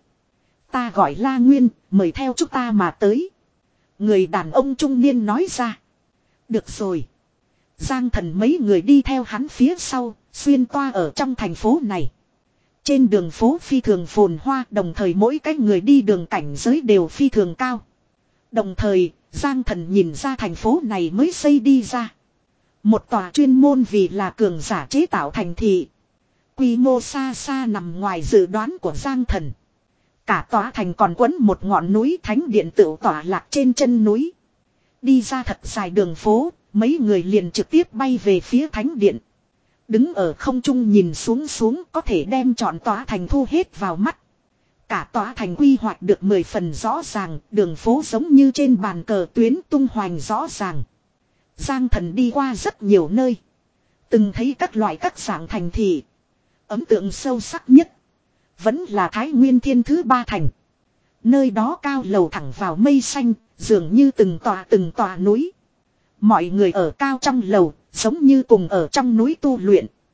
Ta gọi La Nguyên, mời theo chúng ta mà tới. Người đàn ông trung niên nói ra. Được rồi. Giang Thần mấy người đi theo hắn phía sau, xuyên toa ở trong thành phố này. Trên đường phố phi thường phồn hoa, đồng thời mỗi cái người đi đường cảnh giới đều phi thường cao. Đồng thời, Giang Thần nhìn ra thành phố này mới xây đi ra. Một tòa chuyên môn vì là cường giả chế tạo thành thị. Quy mô xa xa nằm ngoài dự đoán của Giang Thần. Cả tòa thành còn quấn một ngọn núi thánh điện tựu tỏa lạc trên chân núi. Đi ra thật dài đường phố, mấy người liền trực tiếp bay về phía thánh điện. Đứng ở không trung nhìn xuống xuống có thể đem trọn tòa thành thu hết vào mắt. Cả tòa thành quy hoạch được mười phần rõ ràng, đường phố giống như trên bàn cờ tuyến tung hoành rõ ràng. Giang Thần đi qua rất nhiều nơi. Từng thấy các loại các dạng thành thị. Ấn tượng sâu sắc nhất vẫn là Thái Nguyên Thiên thứ ba thành. Nơi đó cao lầu thẳng vào mây xanh, dường như từng tòa từng tòa núi. Mọi người ở cao trong lầu, giống như cùng ở trong núi tu luyện.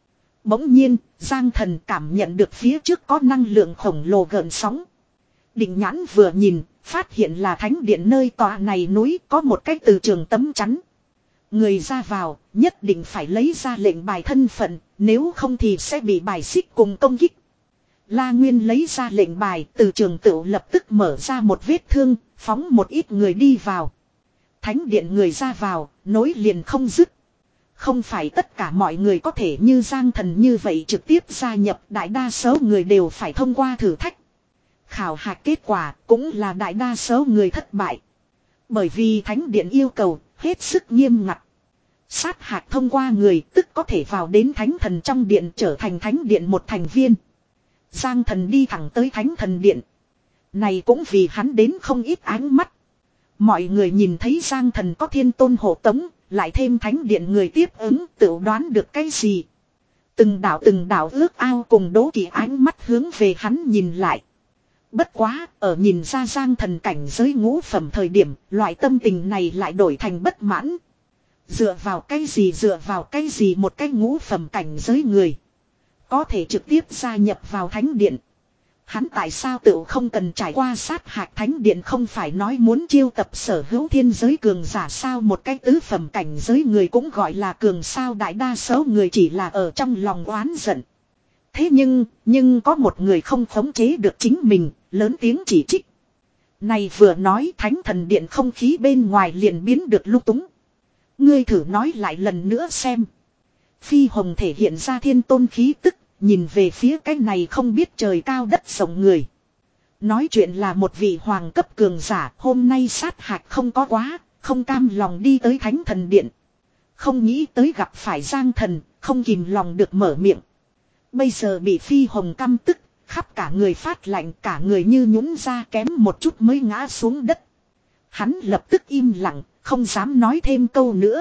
Bỗng nhiên, Giang Thần cảm nhận được phía trước có năng lượng khổng lồ gợn sóng. Định nhãn vừa nhìn, phát hiện là thánh điện nơi tòa này núi có một cái từ trường tấm chắn. Người ra vào, nhất định phải lấy ra lệnh bài thân phận, nếu không thì sẽ bị bài xích cùng công kích. La Nguyên lấy ra lệnh bài, từ trường tựu lập tức mở ra một vết thương, phóng một ít người đi vào. Thánh điện người ra vào, nối liền không dứt. Không phải tất cả mọi người có thể như Giang Thần như vậy trực tiếp gia nhập, đại đa số người đều phải thông qua thử thách. Khảo hạch kết quả cũng là đại đa số người thất bại. Bởi vì thánh điện yêu cầu hết sức nghiêm ngặt. Sát hạch thông qua người tức có thể vào đến thánh thần trong điện trở thành thánh điện một thành viên. Giang Thần đi thẳng tới thánh thần điện. Này cũng vì hắn đến không ít ánh mắt. Mọi người nhìn thấy Giang Thần có thiên tôn hộ tống, lại thêm thánh điện người tiếp ứng, tự đoán được cái gì. Từng đảo từng đảo ước ao cùng đố kỵ ánh mắt hướng về hắn nhìn lại. Bất quá, ở nhìn ra Giang Thần cảnh giới ngũ phẩm thời điểm, loại tâm tình này lại đổi thành bất mãn. Dựa vào cái gì dựa vào cái gì một cái ngũ phẩm cảnh giới người. Có thể trực tiếp gia nhập vào thánh điện. Hắn tại sao tự không cần trải qua sát hạch thánh điện không phải nói muốn chiêu tập sở hữu thiên giới cường giả sao một cái tứ phẩm cảnh giới người cũng gọi là cường sao đại đa số người chỉ là ở trong lòng oán giận. Thế nhưng, nhưng có một người không khống chế được chính mình, lớn tiếng chỉ trích. Này vừa nói thánh thần điện không khí bên ngoài liền biến được lung túng. Ngươi thử nói lại lần nữa xem. Phi Hồng thể hiện ra thiên tôn khí tức, nhìn về phía cái này không biết trời cao đất rộng người. Nói chuyện là một vị hoàng cấp cường giả, hôm nay sát hạch không có quá, không cam lòng đi tới thánh thần điện. Không nghĩ tới gặp phải Giang Thần, không kìm lòng được mở miệng. Bây giờ bị Phi Hồng căm tức, khắp cả người phát lạnh, cả người như nhũn ra kém một chút mới ngã xuống đất. Hắn lập tức im lặng, không dám nói thêm câu nữa.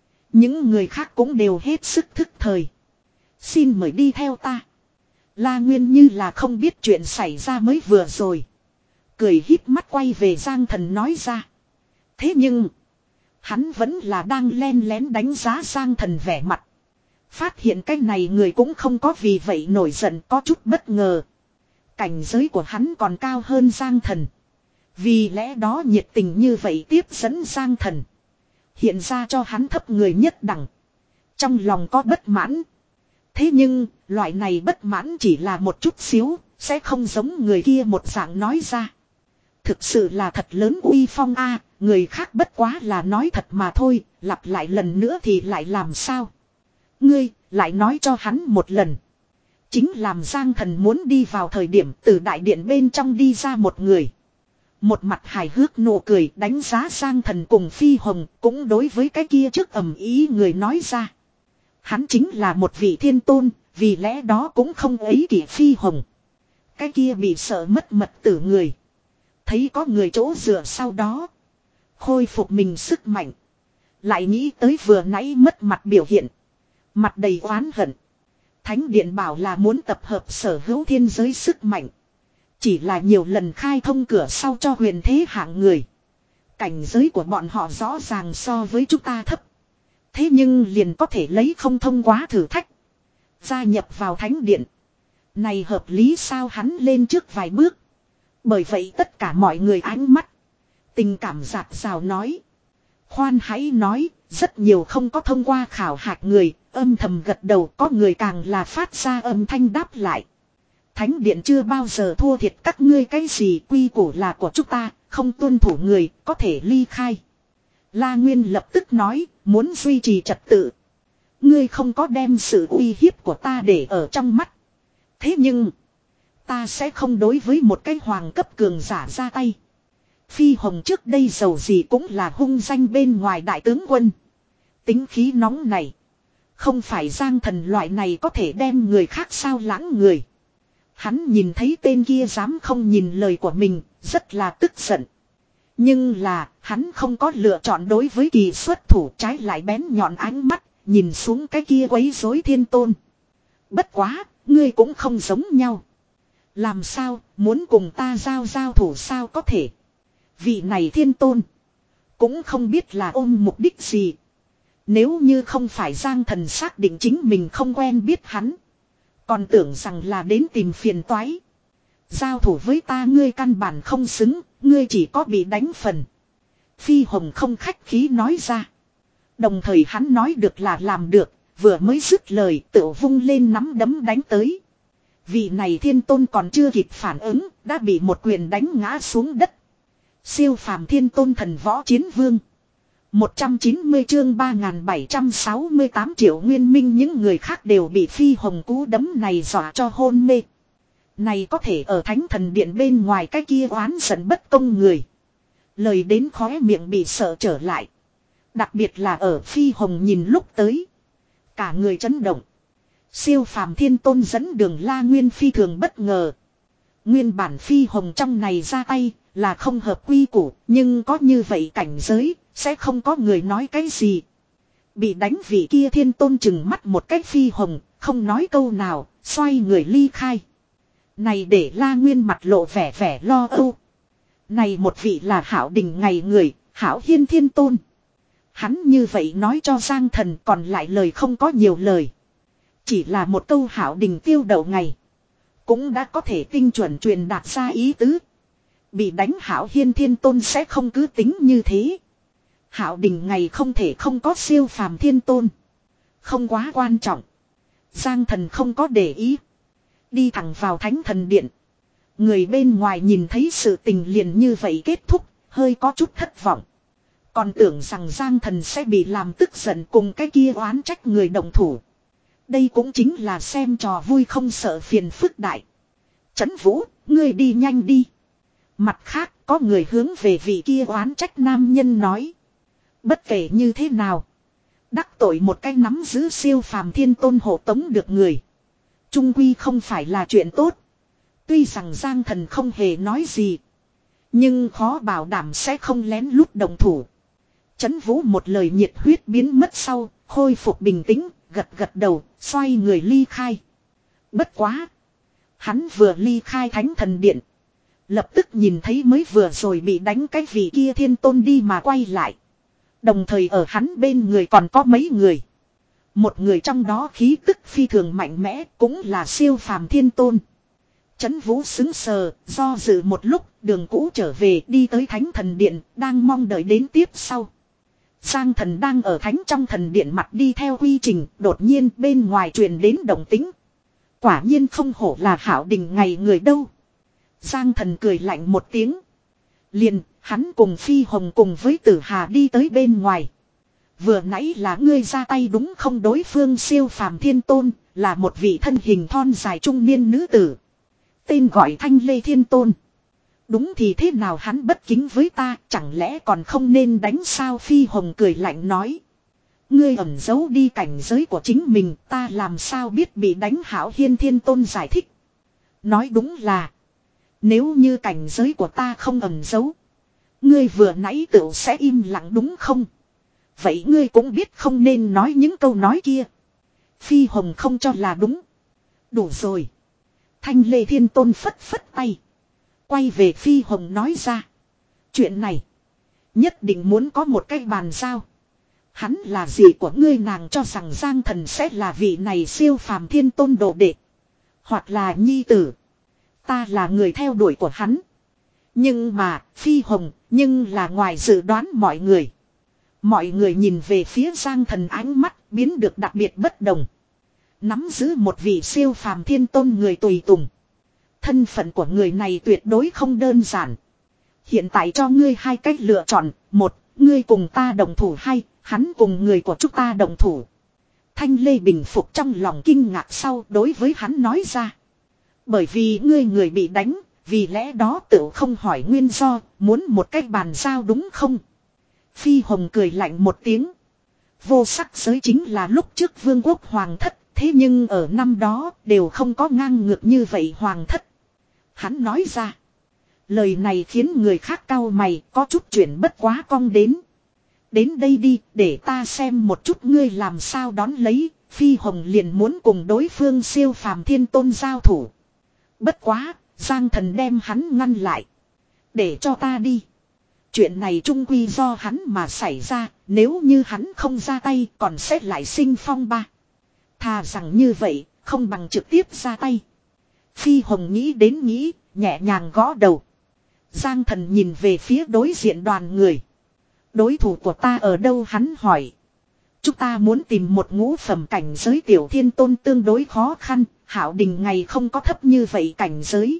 Những người khác cũng đều hết sức thức thời. Xin mời đi theo ta. La Nguyên như là không biết chuyện xảy ra mới vừa rồi. Cười híp mắt quay về Giang Thần nói ra. Thế nhưng, hắn vẫn là đang len lén đánh giá Giang Thần vẻ mặt. Phát hiện cái này người cũng không có vì vậy nổi giận, có chút bất ngờ. Cảnh giới của hắn còn cao hơn Giang Thần. Vì lẽ đó nhiệt tình như vậy tiếp dẫn Giang Thần. Hiện ra cho hắn thấp người nhất đẳng. Trong lòng có bất mãn. Thế nhưng, loại này bất mãn chỉ là một chút xíu, sẽ không giống người kia một dạng nói ra. Thực sự là thật lớn uy phong a, người khác bất quá là nói thật mà thôi, lặp lại lần nữa thì lại làm sao? Ngươi, lại nói cho hắn một lần. Chính làm Giang Thần muốn đi vào thời điểm từ đại điện bên trong đi ra một người. Một mặt hài hước nụ cười đánh giá Giang Thần cùng Phi Hồng, cũng đối với cái kia trước ầm ý người nói ra. Hắn chính là một vị thiên tôn, vì lẽ đó cũng không ấy kỷ Phi Hồng. Cái kia bị sợ mất mật tử người. Thấy có người chỗ dựa sau đó. Khôi phục mình sức mạnh. Lại nghĩ tới vừa nãy mất mặt biểu hiện. Mặt đầy oán hận. Thánh điện bảo là muốn tập hợp sở hữu thiên giới sức mạnh. Chỉ là nhiều lần khai thông cửa sau cho huyền thế hạng người. Cảnh giới của bọn họ rõ ràng so với chúng ta thấp. Thế nhưng liền có thể lấy không thông quá thử thách. Gia nhập vào thánh điện. Này hợp lý sao hắn lên trước vài bước. Bởi vậy tất cả mọi người ánh mắt. Tình cảm dạt rào nói. Khoan hãy nói, rất nhiều không có thông qua khảo hạch người, âm thầm gật đầu có người càng là phát ra âm thanh đáp lại. Thánh điện chưa bao giờ thua thiệt các ngươi cái gì quy củ là của chúng ta, không tuân thủ người, có thể ly khai. La Nguyên lập tức nói, muốn duy trì trật tự. Ngươi không có đem sự uy hiếp của ta để ở trong mắt. Thế nhưng, ta sẽ không đối với một cái hoàng cấp cường giả ra tay. Phi Hồng trước đây giàu gì cũng là hung danh bên ngoài đại tướng quân. Tính khí nóng này. Không phải Giang Thần loại này có thể đem người khác sao lãng người. Hắn nhìn thấy tên kia dám không nhìn lời của mình, rất là tức giận. Nhưng là, hắn không có lựa chọn đối với kỳ xuất thủ trái lại bén nhọn ánh mắt, nhìn xuống cái kia quấy rối thiên tôn. Bất quá, ngươi cũng không giống nhau. Làm sao, muốn cùng ta giao giao thủ sao có thể. Vị này thiên tôn. Cũng không biết là ôm mục đích gì. Nếu như không phải Giang Thần xác định chính mình không quen biết hắn. Còn tưởng rằng là đến tìm phiền toái. Giao thủ với ta ngươi căn bản không xứng, ngươi chỉ có bị đánh phần. Phi Hồng không khách khí nói ra. Đồng thời hắn nói được là làm được, vừa mới dứt lời tự vung lên nắm đấm đánh tới. Vị này thiên tôn còn chưa kịp phản ứng, đã bị một quyền đánh ngã xuống đất. Siêu phàm thiên tôn thần võ chiến vương. một trăm chín mươi chương ba nghìn bảy trăm sáu mươi tám triệu nguyên minh, những người khác đều bị Phi Hồng cú đấm này dọa cho hôn mê. Này có thể ở thánh thần điện bên ngoài cái kia oán giận bất công người. Lời đến khóe miệng bị sợ trở lại. Đặc biệt là ở Phi Hồng nhìn lúc tới. Cả người chấn động. Siêu phàm thiên tôn dẫn đường La Nguyên phi thường bất ngờ. Nguyên bản Phi Hồng trong này ra tay là không hợp quy củ, nhưng có như vậy cảnh giới, sẽ không có người nói cái gì. Bị đánh vị kia thiên tôn chừng mắt một cách Phi Hồng, không nói câu nào, xoay người ly khai. Này để La Nguyên mặt lộ vẻ vẻ lo âu. Này một vị là Hảo Đình ngày người, Hảo Hiên thiên tôn. Hắn như vậy nói cho Giang Thần, còn lại lời không có nhiều lời. Chỉ là một câu Hảo Đình tiêu đậu ngày. Cũng đã có thể tinh chuẩn truyền đạt ra ý tứ. Bị đánh Hảo Hiên thiên tôn sẽ không cứ tính như thế. Hảo Đình ngày không thể không có siêu phàm thiên tôn. Không quá quan trọng. Giang Thần không có để ý. Đi thẳng vào thánh thần điện. Người bên ngoài nhìn thấy sự tình liền như vậy kết thúc, hơi có chút thất vọng. Còn tưởng rằng Giang Thần sẽ bị làm tức giận cùng cái kia oán trách người đồng thủ. Đây cũng chính là xem trò vui không sợ phiền phức đại. Trấn Vũ, ngươi đi nhanh đi. Mặt khác, có người hướng về vị kia oán trách nam nhân nói. Bất kể như thế nào, đắc tội một cái nắm giữ siêu phàm thiên tôn hộ tống được người. Trung quy không phải là chuyện tốt. Tuy rằng Giang Thần không hề nói gì, nhưng khó bảo đảm sẽ không lén lút đồng thủ. Trấn Vũ một lời nhiệt huyết biến mất sau, khôi phục bình tĩnh, gật gật đầu, xoay người ly khai. Bất quá, hắn vừa ly khai thánh thần điện, lập tức nhìn thấy mới vừa rồi bị đánh cái vị kia thiên tôn đi mà quay lại. Đồng thời ở hắn bên người còn có mấy người. Một người trong đó khí tức phi thường mạnh mẽ, cũng là siêu phàm thiên tôn. Trấn Vũ xứng sờ, do dự một lúc, đường cũ trở về đi tới thánh thần điện, đang mong đợi đến tiếp sau. Giang Thần đang ở thánh trong thần điện mặt đi theo quy trình, đột nhiên bên ngoài truyền đến động tĩnh. Quả nhiên không hổ là Hảo Đình ngày người đâu. Giang Thần cười lạnh một tiếng. Liền, hắn cùng Phi Hồng cùng với Tử Hà đi tới bên ngoài. Vừa nãy là ngươi ra tay đúng không? Đối phương siêu phàm thiên tôn, là một vị thân hình thon dài trung niên nữ tử. Tên gọi Thanh Lê Thiên Tôn. Đúng thì thế nào hắn bất kính với ta, chẳng lẽ còn không nên đánh sao? Phi Hồng cười lạnh nói. Ngươi ẩn giấu đi cảnh giới của chính mình, ta làm sao biết bị đánh? Hảo Hiên Thiên Tôn giải thích. Nói đúng là, nếu như cảnh giới của ta không ẩn giấu, ngươi vừa nãy tự sẽ im lặng đúng không? Vậy ngươi cũng biết không nên nói những câu nói kia. Phi Hồng không cho là đúng. Đủ rồi. Thanh Lê Thiên Tôn phất phất tay. Quay về Phi Hồng nói ra. Chuyện này, nhất định muốn có một cái bàn giao. Hắn là gì của ngươi? Nàng cho rằng Giang Thần sẽ là vị này siêu phàm thiên tôn đồ đệ, hoặc là nhi tử. Ta là người theo đuổi của hắn. Nhưng mà, Phi Hồng, nhưng là ngoài dự đoán mọi người. Mọi người nhìn về phía Giang Thần, ánh mắt biến được đặc biệt bất đồng. Nắm giữ một vị siêu phàm thiên tôn người tùy tùng. Thân phận của người này tuyệt đối không đơn giản. Hiện tại cho ngươi hai cách lựa chọn. Một, ngươi cùng ta đồng thủ, hay hắn cùng người của chúng ta đồng thủ. Thanh Lê bình phục trong lòng kinh ngạc sau đối với hắn nói ra. Bởi vì ngươi người bị đánh, vì lẽ đó tự không hỏi nguyên do, muốn một cách bàn giao đúng không? Phi Hồng cười lạnh một tiếng. Vô sắc giới chính là lúc trước vương quốc hoàng thất, thế nhưng ở năm đó đều không có ngang ngược như vậy hoàng thất. Hắn nói ra. Lời này khiến người khác cau mày, có chút chuyện bất quá cong đến. Đến đây đi, để ta xem một chút ngươi làm sao đón lấy. Phi Hồng liền muốn cùng đối phương siêu phàm thiên tôn giao thủ. Bất quá, Giang Thần đem hắn ngăn lại. Để cho ta đi. Chuyện này trung quy do hắn mà xảy ra, nếu như hắn không ra tay còn sẽ lại sinh phong ba. Thà rằng như vậy, không bằng trực tiếp ra tay. Phi Hồng nghĩ đến nghĩ, nhẹ nhàng gõ đầu. Giang Thần nhìn về phía đối diện đoàn người. Đối thủ của ta ở đâu hắn hỏi. Chúng ta muốn tìm một ngũ phẩm cảnh giới tiểu thiên tôn tương đối khó khăn, Hạo Đình ngày không có thấp như vậy cảnh giới.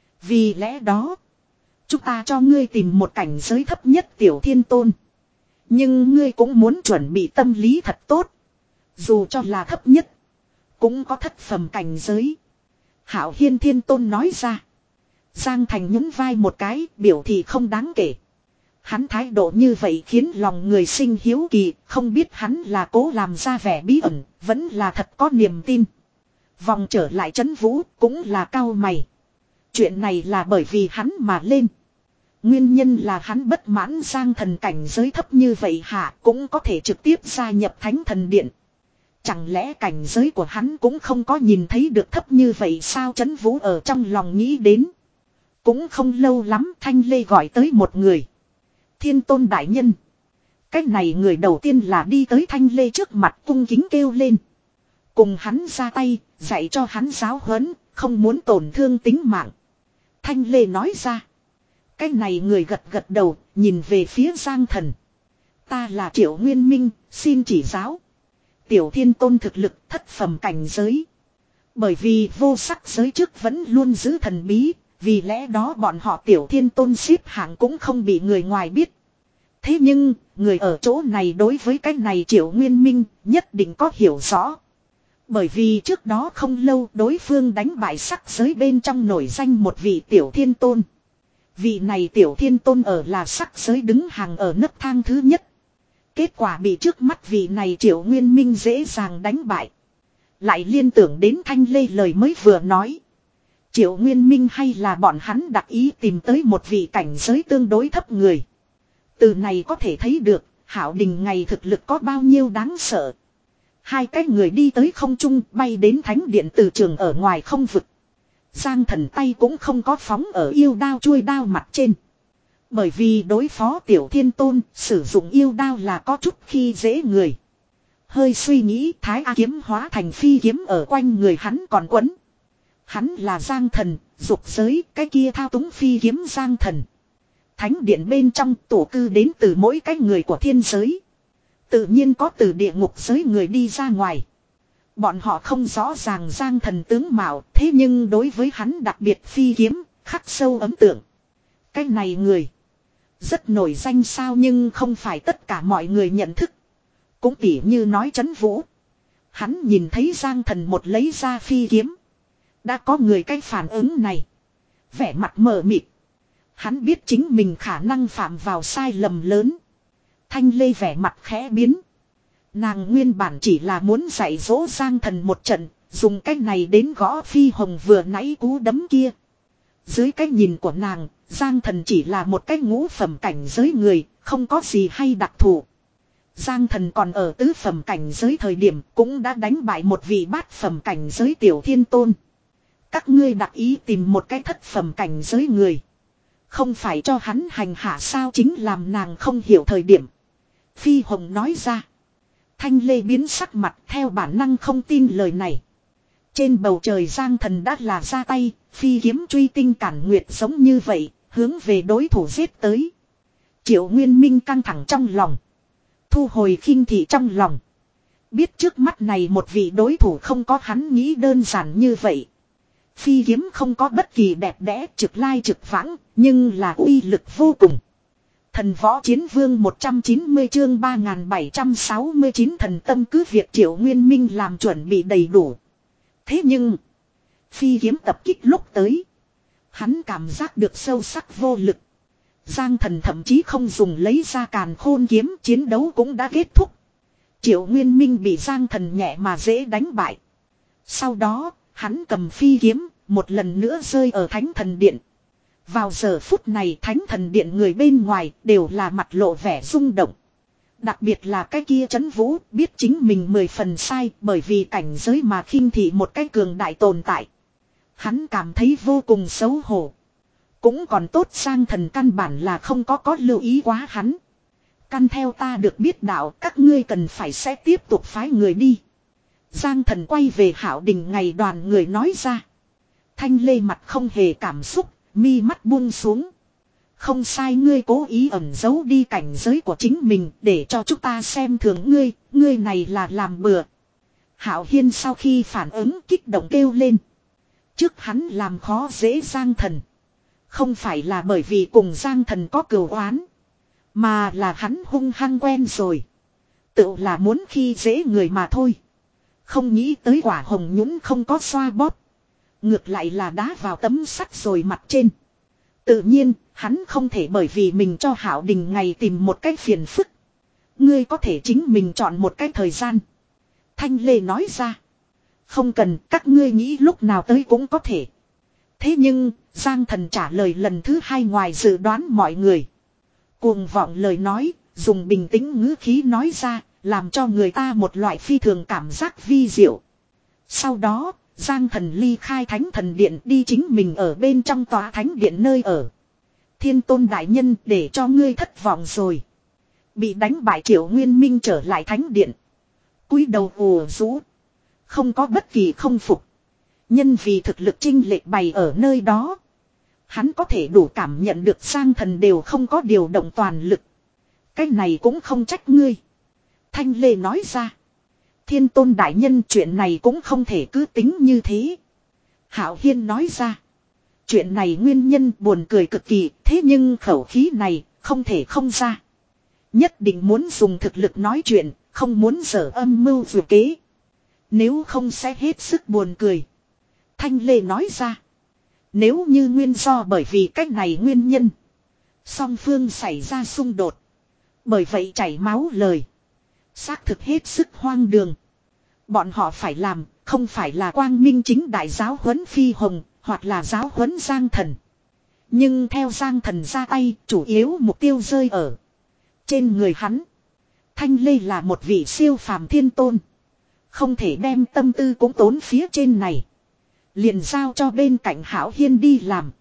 Vì lẽ đó, chúng ta cho ngươi tìm một cảnh giới thấp nhất tiểu thiên tôn. Nhưng ngươi cũng muốn chuẩn bị tâm lý thật tốt. Dù cho là thấp nhất, cũng có thất phẩm cảnh giới. Hạo Hiên Thiên Tôn nói ra. Giang Thành nhún vai một cái, biểu thị không đáng kể. Hắn thái độ như vậy khiến lòng người sinh hiếu kỳ, không biết hắn là cố làm ra vẻ bí ẩn, vẫn là thật có niềm tin. Vòng trở lại trấn vũ, cũng là cao mày. Chuyện này là bởi vì hắn mà lên. Nguyên nhân là hắn bất mãn Giang Thần cảnh giới thấp như vậy hả, cũng có thể trực tiếp gia nhập Thánh Thần Điện. Chẳng lẽ cảnh giới của hắn cũng không có nhìn thấy được thấp như vậy sao? Trấn Vũ ở trong lòng nghĩ đến. Cũng không lâu lắm Thanh Lê gọi tới một người. Thiên Tôn đại nhân. Cách này người đầu tiên là đi tới Thanh Lê trước mặt cung kính kêu lên. Cùng hắn ra tay, dạy cho hắn giáo huấn, không muốn tổn thương tính mạng. Thanh Lê nói ra. Cách này người gật gật đầu, nhìn về phía Giang Thần. Ta là Triệu Nguyên Minh, xin chỉ giáo. Tiểu Thiên Tôn thực lực thất phẩm cảnh giới. Bởi vì vô sắc giới trước vẫn luôn giữ thần bí, vì lẽ đó bọn họ Tiểu Thiên Tôn xếp hạng cũng không bị người ngoài biết. Thế nhưng, người ở chỗ này đối với cái này Triệu Nguyên Minh nhất định có hiểu rõ. Bởi vì trước đó không lâu đối phương đánh bại sắc giới bên trong nổi danh một vị Tiểu Thiên Tôn. Vị này Tiểu Thiên Tôn ở là sắc giới đứng hàng ở nấc thang thứ nhất. Kết quả bị trước mắt vị này Triệu Nguyên Minh dễ dàng đánh bại. Lại liên tưởng đến Thanh Lê lời mới vừa nói. Triệu Nguyên Minh hay là bọn hắn đặc ý tìm tới một vị cảnh giới tương đối thấp người. Từ này có thể thấy được Hạo Đình ngày thực lực có bao nhiêu đáng sợ. Hai cái người đi tới không trung bay đến thánh điện từ trường ở ngoài không vực. Giang Thần tay cũng không có phóng ở yêu đao chuôi đao mặt trên. Bởi vì đối phó Tiểu Thiên Tôn sử dụng yêu đao là có chút khi dễ người. Hơi suy nghĩ Thái A kiếm hóa thành phi kiếm ở quanh người hắn còn quấn. Hắn là Giang Thần, dục giới cái kia thao túng phi kiếm Giang Thần. Thánh điện bên trong tổ cư đến từ mỗi cái người của thiên giới. Tự nhiên có từ địa ngục giới người đi ra ngoài. Bọn họ không rõ ràng Giang Thần tướng mạo, thế nhưng đối với hắn đặc biệt phi kiếm, khắc sâu ấn tượng. Cái này người rất nổi danh sao, nhưng không phải tất cả mọi người nhận thức. Cũng tỉ như nói Trấn Vũ. Hắn nhìn thấy Giang Thần một lấy ra phi kiếm. Đã có người cái phản ứng này. Vẻ mặt mờ mịt. Hắn biết chính mình khả năng phạm vào sai lầm lớn. Thanh Lê vẻ mặt khẽ biến. Nàng nguyên bản chỉ là muốn dạy dỗ Giang Thần một trận, dùng cách này đến gõ Phi Hồng vừa nãy cú đấm kia. Dưới cái nhìn của nàng, Giang Thần chỉ là một cái ngũ phẩm cảnh giới người, không có gì hay đặc thù. Giang Thần còn ở tứ phẩm cảnh giới thời điểm cũng đã đánh bại một vị bát phẩm cảnh giới Tiểu Thiên Tôn. Các ngươi đặc ý tìm một cái thất phẩm cảnh giới người. Không phải cho hắn hành hạ sao? Chính làm nàng không hiểu thời điểm. Phi Hồng nói ra. Thanh Lê biến sắc mặt theo bản năng không tin lời này. Trên bầu trời Giang Thần đã là ra tay, phi kiếm truy tinh cản nguyệt giống như vậy, hướng về đối thủ giết tới. Triệu Nguyên Minh căng thẳng trong lòng. Thu hồi khinh thị trong lòng. Biết trước mắt này một vị đối thủ không có hắn nghĩ đơn giản như vậy. Phi kiếm không có bất kỳ đẹp đẽ trực lai trực vãng, nhưng là uy lực vô cùng. Thần Võ Chiến Vương một trăm chín mươi chương ba nghìn bảy trăm sáu mươi chín thần tâm cứ việc Triệu Nguyên Minh làm chuẩn bị đầy đủ. Thế nhưng, phi kiếm tập kích lúc tới. Hắn cảm giác được sâu sắc vô lực. Giang Thần thậm chí không dùng lấy ra càn khôn kiếm, chiến đấu cũng đã kết thúc. Triệu Nguyên Minh bị Giang Thần nhẹ mà dễ đánh bại. Sau đó, hắn cầm phi kiếm, một lần nữa rơi ở Thánh Thần Điện. Vào giờ phút này Thánh Thần Điện người bên ngoài đều là mặt lộ vẻ rung động. Đặc biệt là cái kia Trấn Vũ biết chính mình mười phần sai bởi vì cảnh giới mà khinh thị một cái cường đại tồn tại. Hắn cảm thấy vô cùng xấu hổ. Cũng còn tốt Giang Thần căn bản là không có có lưu ý quá hắn. Căn theo ta được biết đạo các ngươi cần phải sẽ tiếp tục phái người đi. Giang Thần quay về Hạo Đình ngày đoàn người nói ra. Thanh Lê mặt không hề cảm xúc, mi mắt buông xuống. Không sai, ngươi cố ý ẩn giấu đi cảnh giới của chính mình để cho chúng ta xem thường ngươi, ngươi này là làm bừa. Hạo Hiên sau khi phản ứng kích động kêu lên. Trước hắn làm khó dễ Giang Thần. Không phải là bởi vì cùng Giang Thần có cừu oán. Mà là hắn hung hăng quen rồi. Tự là muốn khi dễ người mà thôi. Không nghĩ tới quả hồng nhũng không có xoa bóp. Ngược lại là đá vào tấm sắt rồi mặt trên. Tự nhiên, hắn không thể bởi vì mình cho Hạo Đình ngày tìm một cách phiền phức. Ngươi có thể chính mình chọn một cách thời gian. Thanh Lê nói ra. Không cần, các ngươi nghĩ lúc nào tới cũng có thể. Thế nhưng, Giang Thần trả lời lần thứ hai ngoài dự đoán mọi người. Cuồng vọng lời nói, dùng bình tĩnh ngữ khí nói ra, làm cho người ta một loại phi thường cảm giác vi diệu. Sau đó, Giang Thần ly khai Thánh Thần Điện đi chính mình ở bên trong tòa Thánh Điện nơi ở. Thiên Tôn đại nhân, để cho ngươi thất vọng rồi. Bị đánh bại Triệu Nguyên Minh trở lại Thánh Điện. Cúi đầu ù rũ. Không có bất kỳ không phục. Nhân vì thực lực chênh lệch bày ở nơi đó. Hắn có thể đủ cảm nhận được Giang Thần đều không có điều động toàn lực. Cái này cũng không trách ngươi. Thanh Lê nói ra. Thiên Tôn đại nhân, chuyện này cũng không thể cứ tính như thế. Hạo Hiên nói ra. Chuyện này nguyên nhân buồn cười cực kỳ, thế nhưng khẩu khí này không thể không ra. Nhất định muốn dùng thực lực nói chuyện, không muốn giở âm mưu vừa kế. Nếu không sẽ hết sức buồn cười. Thanh Lê nói ra. Nếu như nguyên do bởi vì cách này nguyên nhân. Song phương xảy ra xung đột. Bởi vậy chảy máu lời. Xác thực hết sức hoang đường. Bọn họ phải làm, không phải là quang minh chính đại giáo huấn Phi Hồng, hoặc là giáo huấn Giang Thần. Nhưng theo Giang Thần ra tay, chủ yếu mục tiêu rơi ở trên người hắn. Thanh Lê là một vị siêu phàm thiên tôn. Không thể đem tâm tư cũng tốn phía trên này. Liền giao cho bên cạnh Hạo Hiên đi làm.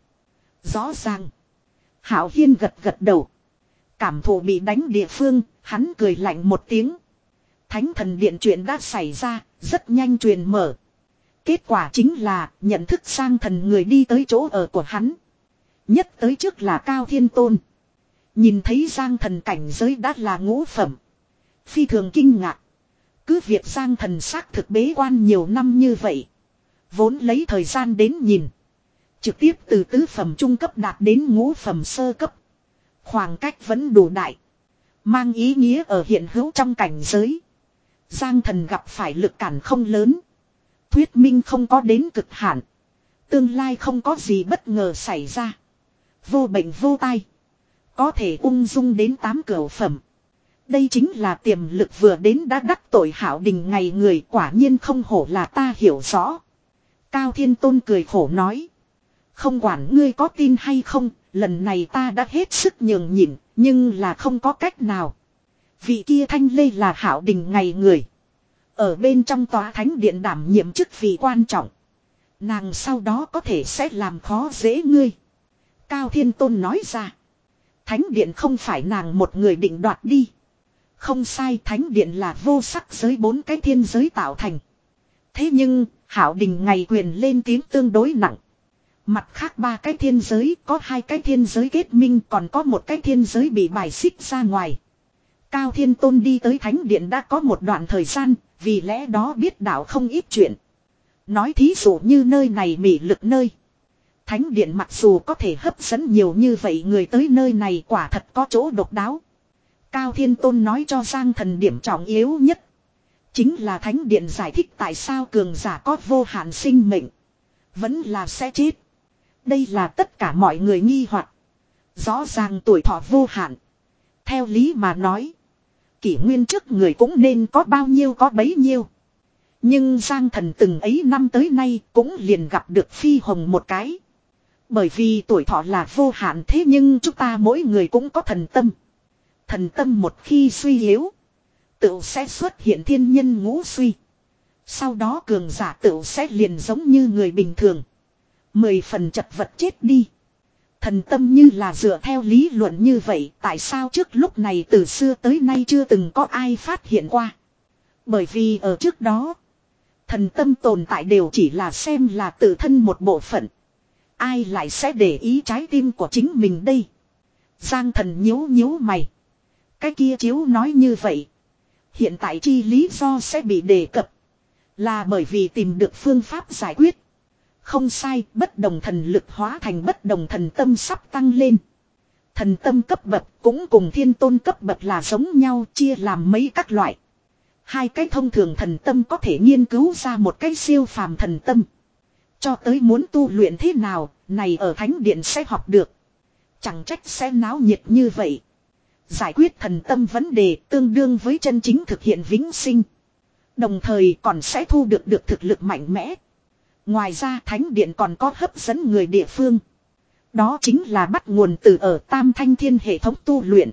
Rõ ràng. Hạo Hiên gật gật đầu. Cảm thụ bị đánh địa phương, hắn cười lạnh một tiếng. Thánh Thần Điện chuyện đã xảy ra, rất nhanh truyền mở. Kết quả chính là nhận thức sang thần người đi tới chỗ ở của hắn. Nhất tới trước là Cao Thiên Tôn. Nhìn thấy Giang Thần cảnh giới đã là ngũ phẩm. Phi thường kinh ngạc. Cứ việc Giang Thần xác thực bế quan nhiều năm như vậy. Vốn lấy thời gian đến nhìn. Trực tiếp từ tứ phẩm trung cấp đạt đến ngũ phẩm sơ cấp. Khoảng cách vẫn đủ đại. Mang ý nghĩa ở hiện hữu trong cảnh giới. Giang Thần gặp phải lực cản không lớn. Thuyết minh không có đến cực hạn. Tương lai không có gì bất ngờ xảy ra. Vô bệnh vô tai. Có thể ung dung đến tám cửu phẩm. Đây chính là tiềm lực vừa đến đã đắc tội Hạo Đình ngày người, quả nhiên không hổ là ta hiểu rõ. Cao Thiên Tôn cười khổ nói. Không quản ngươi có tin hay không, lần này ta đã hết sức nhường nhịn, nhưng là không có cách nào. Vị kia Thanh Lê là Hạo Đình ngày người. Ở bên trong tòa Thánh Điện đảm nhiệm chức vị quan trọng. Nàng sau đó có thể sẽ làm khó dễ ngươi. Cao Thiên Tôn nói ra. Thánh Điện không phải nàng một người định đoạt đi. Không sai, Thánh Điện là vô sắc giới bốn cái thiên giới tạo thành. Thế nhưng, Hạo Đình ngày quyền lên tiếng tương đối nặng. Mặt khác ba cái thiên giới, có hai cái thiên giới kết minh, còn có một cái thiên giới bị bài xích ra ngoài. Cao Thiên Tôn đi tới Thánh Điện đã có một đoạn thời gian, vì lẽ đó biết đạo không ít chuyện. Nói thí dụ như nơi này mị lực nơi. Thánh Điện mặc dù có thể hấp dẫn nhiều như vậy người tới nơi này quả thật có chỗ độc đáo. Cao Thiên Tôn nói cho Giang Thần điểm trọng yếu nhất. Chính là Thánh Điện giải thích tại sao cường giả có vô hạn sinh mệnh. Vẫn là sẽ chết. Đây là tất cả mọi người nghi hoặc. Rõ ràng tuổi thọ vô hạn. Theo lý mà nói. Kỷ nguyên trước người cũng nên có bao nhiêu có bấy nhiêu. Nhưng Giang Thần từng ấy năm tới nay cũng liền gặp được Phi Hồng một cái. Bởi vì tuổi thọ là vô hạn, thế nhưng chúng ta mỗi người cũng có thần tâm. Thần tâm một khi suy yếu, tựu sẽ xuất hiện thiên nhân ngũ suy. Sau đó cường giả tựu sẽ liền giống như người bình thường. Mười phần chật vật chết đi. Thần tâm như là dựa theo lý luận như vậy, tại sao trước lúc này từ xưa tới nay chưa từng có ai phát hiện qua. Bởi vì ở trước đó, Thần tâm tồn tại đều chỉ là xem là tự thân một bộ phận. Ai lại sẽ để ý trái tim của chính mình đây? Giang thần nhíu nhíu mày. Cái kia chiếu nói như vậy. Hiện tại chi lý do sẽ bị đề cập. Là bởi vì tìm được phương pháp giải quyết. Không sai, bất đồng thần lực hóa thành bất đồng thần tâm sắp tăng lên. Thần tâm cấp bậc cũng cùng thiên tôn cấp bậc là giống nhau, chia làm mấy các loại. Hai cái thông thường thần tâm có thể nghiên cứu ra một cái siêu phàm thần tâm. Cho tới muốn tu luyện thế nào, này ở thánh điện sẽ học được. Chẳng trách sẽ náo nhiệt như vậy. Giải quyết thần tâm vấn đề tương đương với chân chính thực hiện vĩnh sinh. Đồng thời còn sẽ thu được được thực lực mạnh mẽ. Ngoài ra thánh điện còn có hấp dẫn người địa phương. Đó chính là bắt nguồn từ ở Tam Thanh Thiên hệ thống tu luyện.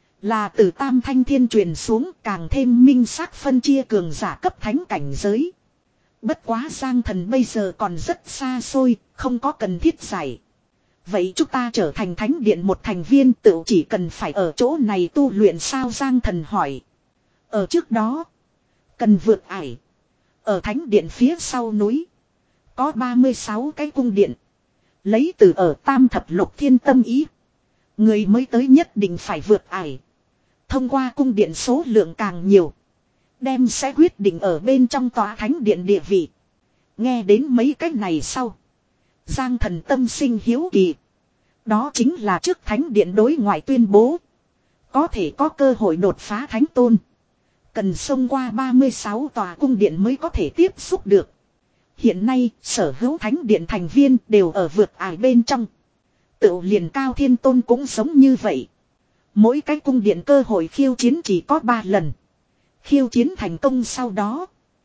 Là từ Tam Thanh Thiên truyền xuống càng thêm minh xác phân chia cường giả cấp thánh cảnh giới. Bất quá Giang thần bây giờ còn rất xa xôi, không có cần thiết giải. Vậy chúng ta trở thành thánh điện một thành viên tự chỉ cần phải ở chỗ này tu luyện sao? Giang thần hỏi. Ở trước đó, cần vượt ải. Ở thánh điện phía sau núi, có ba mươi sáu cái cung điện. Lấy từ ở Tam Thập Lục Thiên tâm ý. Người mới tới nhất định phải vượt ải. Thông qua cung điện số lượng càng nhiều, đem sẽ quyết định ở bên trong tòa thánh điện địa vị. Nghe đến mấy cách này sau, Giang thần tâm sinh hiếu kỳ. Đó chính là trước thánh điện đối ngoại tuyên bố. Có thể có cơ hội đột phá thánh tôn. Cần xông qua ba mươi sáu tòa cung điện mới có thể tiếp xúc được. Hiện nay, sở hữu thánh điện thành viên đều ở vượt ải bên trong. Tự liền Cao Thiên Tôn cũng giống như vậy. Mỗi cái cung điện cơ hội khiêu chiến chỉ có ba lần. Khiêu chiến thành công sau đó,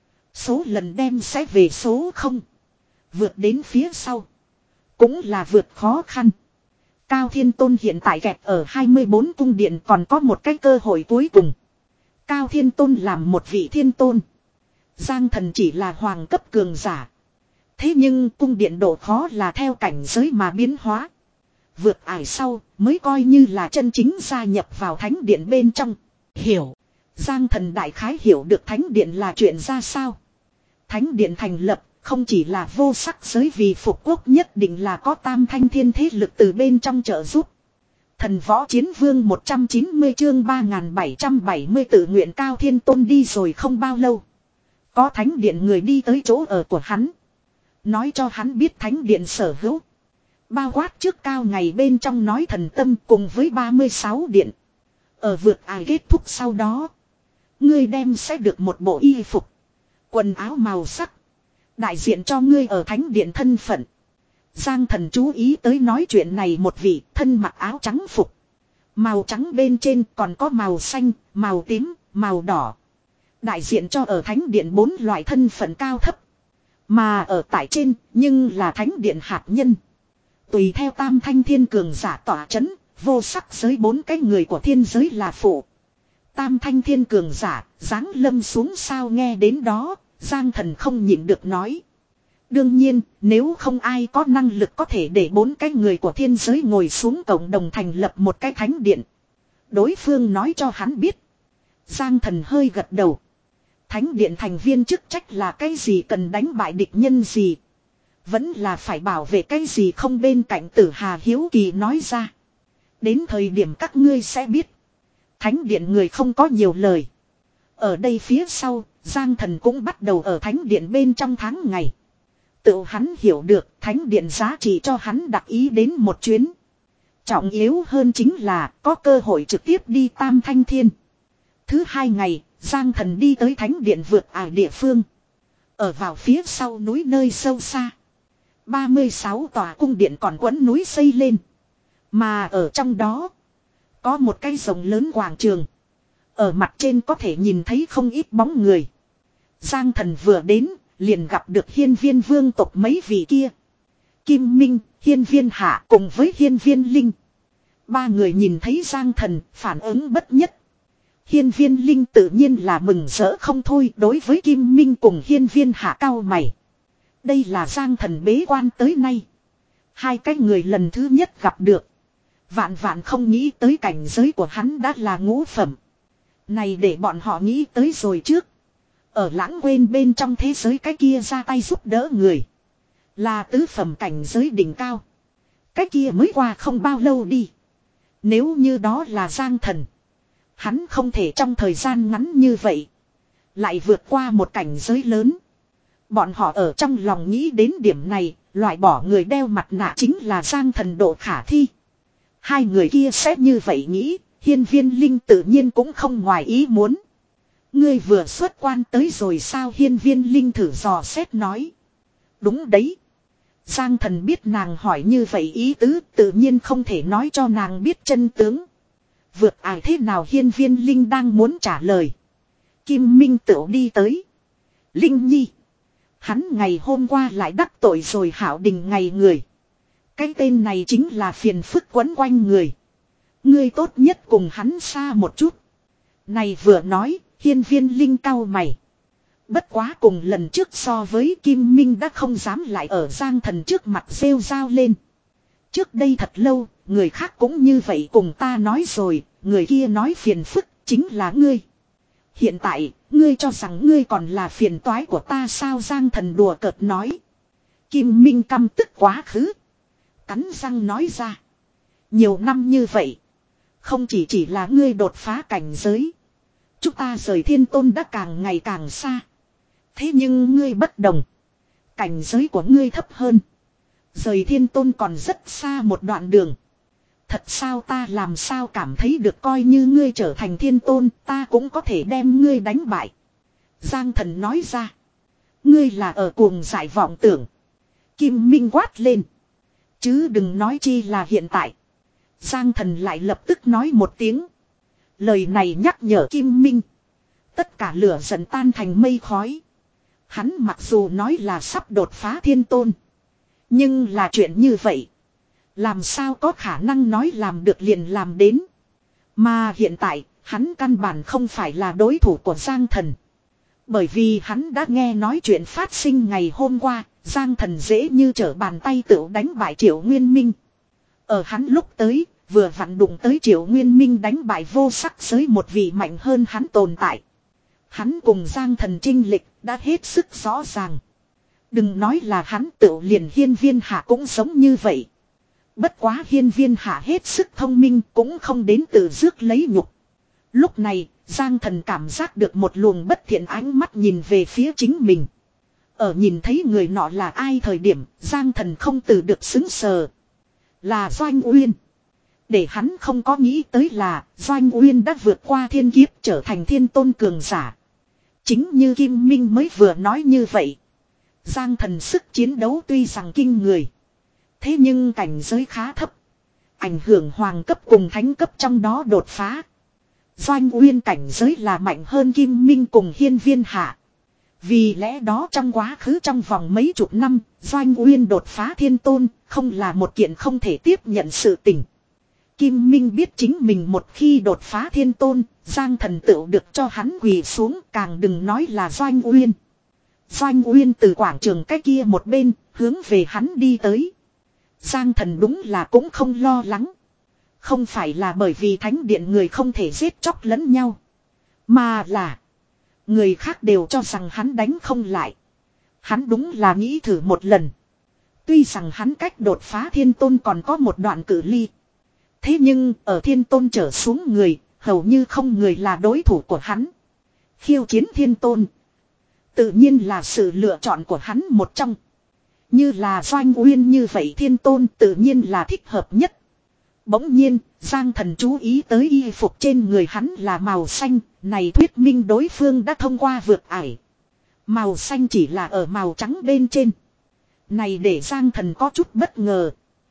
số lần đem sẽ về số không. Vượt đến phía sau, cũng là vượt khó khăn. Cao Thiên Tôn hiện tại kẹt ở hai mươi bốn cung điện, còn có một cái cơ hội cuối cùng. Cao Thiên Tôn làm một vị thiên tôn. Giang thần chỉ là hoàng cấp cường giả. Thế nhưng cung điện độ khó là theo cảnh giới mà biến hóa. Vượt ải sau mới coi như là chân chính gia nhập vào thánh điện bên trong. Hiểu. Giang thần đại khái hiểu được thánh điện là chuyện ra sao. Thánh điện thành lập không chỉ là vô sắc giới vì phục quốc, nhất định là có Tam Thanh Thiên thế lực từ bên trong trợ giúp. Thần võ chiến vương một trăm chín mươi chương ba nghìn bảy trăm bảy mươi tự nguyện Cao Thiên Tôn đi rồi không bao lâu. Có thánh điện người đi tới chỗ ở của hắn. Nói cho hắn biết thánh điện sở hữu. Bao quát trước cao ngày bên trong nói thần tâm cùng với ba mươi sáu điện. Ở vượt ải kết thúc sau đó, ngươi đem sẽ được một bộ y phục, quần áo màu sắc, đại diện cho ngươi ở thánh điện thân phận. Giang thần chú ý tới nói chuyện này một vị thân mặc áo trắng phục. Màu trắng bên trên còn có màu xanh, màu tím, màu đỏ. Đại diện cho ở thánh điện bốn loại thân phận cao thấp. Mà ở tại trên nhưng là thánh điện hạt nhân. Tùy theo Tam Thanh Thiên cường giả tỏa chấn, vô sắc giới bốn cái người của thiên giới là phụ. Tam Thanh Thiên cường giả giáng lâm xuống sao? Nghe đến đó, Giang thần không nhịn được nói. Đương nhiên, nếu không ai có năng lực có thể để bốn cái người của thiên giới ngồi xuống cộng đồng thành lập một cái thánh điện. Đối phương nói cho hắn biết. Giang thần hơi gật đầu. Thánh điện thành viên chức trách là cái gì? Cần đánh bại địch nhân gì? Vẫn là phải bảo vệ cái gì không? Bên cạnh Tử Hà hiếu kỳ nói ra. Đến thời điểm các ngươi sẽ biết. Thánh điện người không có nhiều lời. Ở đây phía sau, Giang thần cũng bắt đầu ở thánh điện bên trong tháng ngày. Tự hắn hiểu được thánh điện giá trị cho hắn đặc ý đến một chuyến. Trọng yếu hơn chính là có cơ hội trực tiếp đi Tam Thanh Thiên. Thứ hai ngày, Giang thần đi tới thánh điện vượt ải địa phương. Ở vào phía sau núi nơi sâu xa. ba mươi sáu tòa cung điện còn quấn núi xây lên. Mà ở trong đó, có một cái rộng lớn quảng trường. Ở mặt trên có thể nhìn thấy không ít bóng người. Giang thần vừa đến, liền gặp được hiên viên vương tộc mấy vị kia. Kim Minh, hiên viên Hạ cùng với hiên viên Linh. Ba người nhìn thấy Giang thần, phản ứng bất nhất. Hiên viên Linh tự nhiên là mừng rỡ không thôi, đối với Kim Minh cùng hiên viên Hạ cao mày. Đây là Giang thần bế quan tới nay. Hai cái người lần thứ nhất gặp được. Vạn vạn không nghĩ tới cảnh giới của hắn đã là ngũ phẩm. Này để bọn họ nghĩ tới rồi trước. Ở lãng quên bên trong thế giới cái kia ra tay giúp đỡ người. Là tứ phẩm cảnh giới đỉnh cao. Cái kia mới qua không bao lâu đi. Nếu như đó là Giang Thần. Hắn không thể trong thời gian ngắn như vậy. Lại vượt qua một cảnh giới lớn. Bọn họ ở trong lòng nghĩ đến điểm này. Loại bỏ người đeo mặt nạ chính là Giang Thần độ khả thi. Hai người kia sẽ như vậy nghĩ. Hiên Viên Linh tự nhiên cũng không ngoài ý muốn. Ngươi vừa xuất quan tới rồi sao? Hiên Viên Linh thử dò xét nói. Đúng đấy. Giang Thần biết nàng hỏi như vậy ý tứ, tự nhiên không thể nói cho nàng biết chân tướng. Vượt ải thế nào? Hiên Viên Linh đang muốn trả lời. Kim Minh Tửu đi tới. Linh Nhi. Hắn ngày hôm qua lại đắc tội rồi Hảo Đình ngày người. Cái tên này chính là phiền phức quấn quanh người. Ngươi tốt nhất cùng hắn xa một chút. Này vừa nói, Hiên Viên Linh cau mày. Bất quá cùng lần trước so với Kim Minh đã không dám lại ở Giang Thần trước mặt rêu rao lên. Trước đây thật lâu, người khác cũng như vậy cùng ta nói rồi, người kia nói phiền phức chính là ngươi. Hiện tại, ngươi cho rằng ngươi còn là phiền toái của ta sao? Giang Thần đùa cợt nói. Kim Minh căm tức quá khứ. Cắn răng nói ra. Nhiều năm như vậy, không chỉ chỉ là ngươi đột phá cảnh giới. Chúng ta rời Thiên Tôn đã càng ngày càng xa. Thế nhưng ngươi bất đồng. Cảnh giới của ngươi thấp hơn. Rời Thiên Tôn còn rất xa một đoạn đường. Thật sao? Ta làm sao cảm thấy được, coi như ngươi trở thành Thiên Tôn, ta cũng có thể đem ngươi đánh bại. Giang Thần nói ra. Ngươi là ở cuồng dại vọng tưởng. Kim Minh quát lên. Chứ đừng nói chi là hiện tại. Giang Thần lại lập tức nói một tiếng. Lời này nhắc nhở Kim Minh. Tất cả lửa giận tan thành mây khói. Hắn mặc dù nói là sắp đột phá Thiên Tôn. Nhưng là chuyện như vậy. Làm sao có khả năng nói làm được liền làm đến. Mà hiện tại, hắn căn bản không phải là đối thủ của Giang Thần. Bởi vì hắn đã nghe nói chuyện phát sinh ngày hôm qua, Giang Thần dễ như trở bàn tay tự đánh bại Triệu Nguyên Minh. Ở hắn lúc tới, vừa vặn đụng tới Triệu Nguyên Minh đánh bại vô sắc giới một vị mạnh hơn hắn tồn tại. Hắn cùng Giang Thần chinh lịch đã hết sức rõ ràng. Đừng nói là hắn tự liền Hiên Viên Hạ cũng giống như vậy. Bất quá Hiên Viên Hạ hết sức thông minh cũng không đến từ rước lấy nhục. Lúc này, Giang Thần cảm giác được một luồng bất thiện ánh mắt nhìn về phía chính mình. Ở nhìn thấy người nọ là ai thời điểm, Giang Thần không từ được xứng sờ. Là Doanh Uyên. Để hắn không có nghĩ tới là Doanh Uyên đã vượt qua thiên kiếp trở thành Thiên Tôn cường giả. Chính như Kim Minh mới vừa nói như vậy. Giang Thần sức chiến đấu tuy rằng kinh người. Thế nhưng cảnh giới khá thấp. Ảnh hưởng hoàng cấp cùng thánh cấp trong đó đột phá. Doanh Uyên cảnh giới là mạnh hơn Kim Minh cùng Hiên Viên Hạ. Vì lẽ đó trong quá khứ trong vòng mấy chục năm, Doanh Uyên đột phá Thiên Tôn không là một kiện không thể tiếp nhận sự tình. Kim Minh biết chính mình một khi đột phá Thiên Tôn, Giang Thần tựu được cho hắn quỳ xuống, càng đừng nói là Doanh Uyên. Doanh Uyên từ quảng trường cái kia một bên, hướng về hắn đi tới. Giang Thần đúng là cũng không lo lắng. Không phải là bởi vì thánh điện người không thể giết chóc lẫn nhau. Mà là người khác đều cho rằng hắn đánh không lại. Hắn đúng là nghĩ thử một lần. Tuy rằng hắn cách đột phá Thiên Tôn còn có một đoạn cự ly. Thế nhưng ở Thiên Tôn trở xuống người, hầu như không người là đối thủ của hắn. Khiêu chiến Thiên Tôn tự nhiên là sự lựa chọn của hắn một trong. Như là Doanh Uyên như vậy Thiên Tôn tự nhiên là thích hợp nhất. Bỗng nhiên, Giang Thần chú ý tới y phục trên người hắn là màu xanh, này thuyết minh đối phương đã thông qua vượt ải. Màu xanh chỉ là ở màu trắng bên trên. Này để Giang Thần có chút bất ngờ.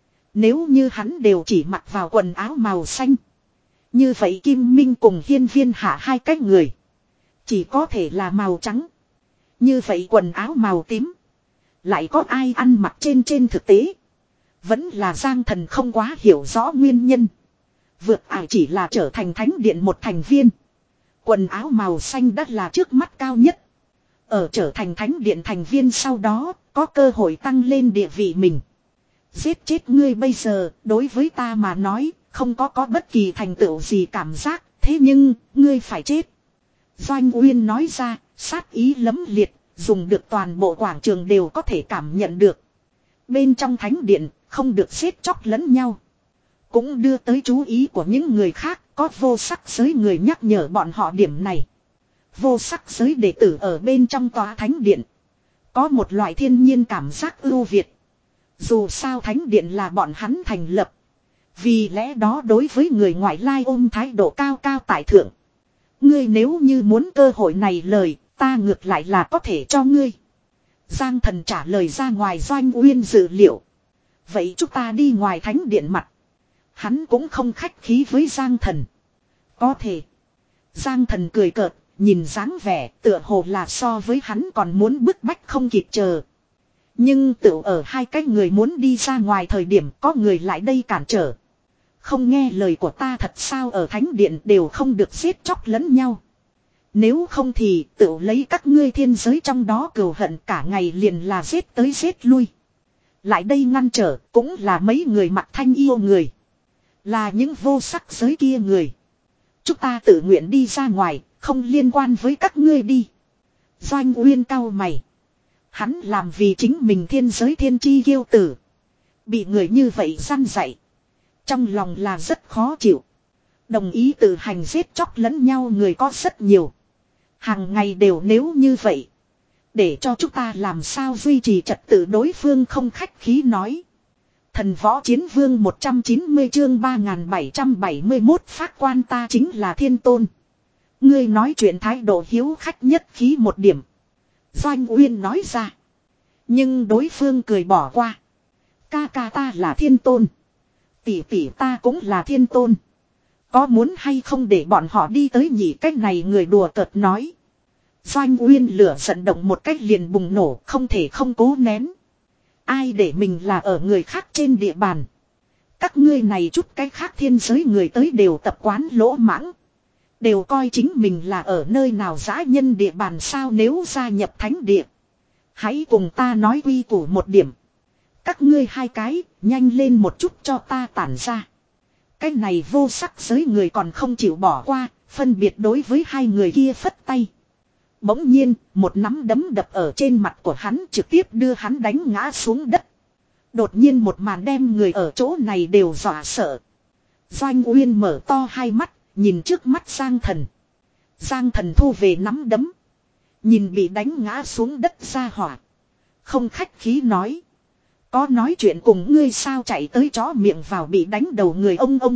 Nếu như hắn đều chỉ mặc vào quần áo màu xanh. Như vậy Kim Minh cùng Hiên Viên Hạ hai cách người. Chỉ có thể là màu trắng. Như vậy quần áo màu tím. Lại có ai ăn mặc trên trên thực tế. Vẫn là Giang Thần không quá hiểu rõ nguyên nhân. Vượt ải chỉ là trở thành thánh điện một thành viên. Quần áo màu xanh đã là trước mắt cao nhất. Ở trở thành thánh điện thành viên sau đó, có cơ hội tăng lên địa vị mình. Giết chết ngươi bây giờ, đối với ta mà nói, không có có bất kỳ thành tựu gì cảm giác, thế nhưng, ngươi phải chết. Doanh Uyên nói ra, sát ý lấm liệt, dùng được toàn bộ quảng trường đều có thể cảm nhận được. Bên trong thánh điện, không được giết chóc lẫn nhau. Cũng đưa tới chú ý của những người khác, có vô sắc giới người nhắc nhở bọn họ điểm này. Vô sắc giới đệ tử ở bên trong tòa thánh điện. Có một loại thiên nhiên cảm giác ưu việt. Dù sao thánh điện là bọn hắn thành lập. Vì lẽ đó đối với người ngoại lai ôm thái độ cao cao tại thượng. Ngươi nếu như muốn cơ hội này lời, ta ngược lại là có thể cho ngươi. Giang Thần trả lời ra ngoài Doanh Uyên dự liệu. Vậy chúng ta đi ngoài thánh điện mặt. Hắn cũng không khách khí với Giang Thần. Có thể. Giang Thần cười cợt, nhìn dáng vẻ tựa hồ là so với hắn còn muốn bức bách không kịp chờ. Nhưng tự ở hai cái người muốn đi ra ngoài thời điểm có người lại đây cản trở. Không nghe lời của ta thật sao, ở thánh điện đều không được giết chóc lẫn nhau. Nếu không thì tự lấy các ngươi thiên giới trong đó cừu hận cả ngày liền là giết tới giết lui. Lại đây ngăn trở cũng là mấy người mặc thanh yêu người. Là những vô sắc giới kia người. Chúng ta tự nguyện đi ra ngoài, không liên quan với các ngươi đi. Doanh Uyên cau mày. Hắn làm vì chính mình thiên giới thiên chi kiêu tử. Bị người như vậy săn dạy. Trong lòng là rất khó chịu. Đồng ý tự hành giết chóc lẫn nhau người có rất nhiều. Hàng ngày đều nếu như vậy. Để cho chúng ta làm sao duy trì trật tự, đối phương không khách khí nói. Thần võ chiến vương một trăm chín mươi chương ba nghìn bảy trăm bảy mươi mốt phát quan ta chính là thiên tôn. Ngươi nói chuyện thái độ hiếu khách nhất khí một điểm. Doanh Uyên nói ra. Nhưng đối phương cười bỏ qua. Ca ca ta là thiên tôn. Tỷ tỷ ta cũng là thiên tôn. Có muốn hay không để bọn họ đi tới nhỉ, cách này người đùa cợt nói. Doanh Uyên lửa giận động một cách liền bùng nổ, không thể không cố nén. Ai để mình là ở người khác trên địa bàn. Các ngươi này chút cái khác thiên giới người tới đều tập quán lỗ mãng. Đều coi chính mình là ở nơi nào dã nhân địa bàn sao, nếu gia nhập thánh địa. Hãy cùng ta nói quy củ một điểm. Các ngươi hai cái, nhanh lên một chút cho ta tản ra. Cái này vô sắc giới người còn không chịu bỏ qua, phân biệt đối với hai người kia phất tay. Bỗng nhiên, một nắm đấm đập ở trên mặt của hắn, trực tiếp đưa hắn đánh ngã xuống đất. Đột nhiên một màn đem người ở chỗ này đều dọa sợ. Doanh Uyên mở to hai mắt, nhìn trước mắt Giang Thần. Giang Thần thu về nắm đấm. Nhìn bị đánh ngã xuống đất ra hỏa. Không khách khí nói. Có nói chuyện cùng ngươi sao, chạy tới chó miệng vào bị đánh đầu người ông ông.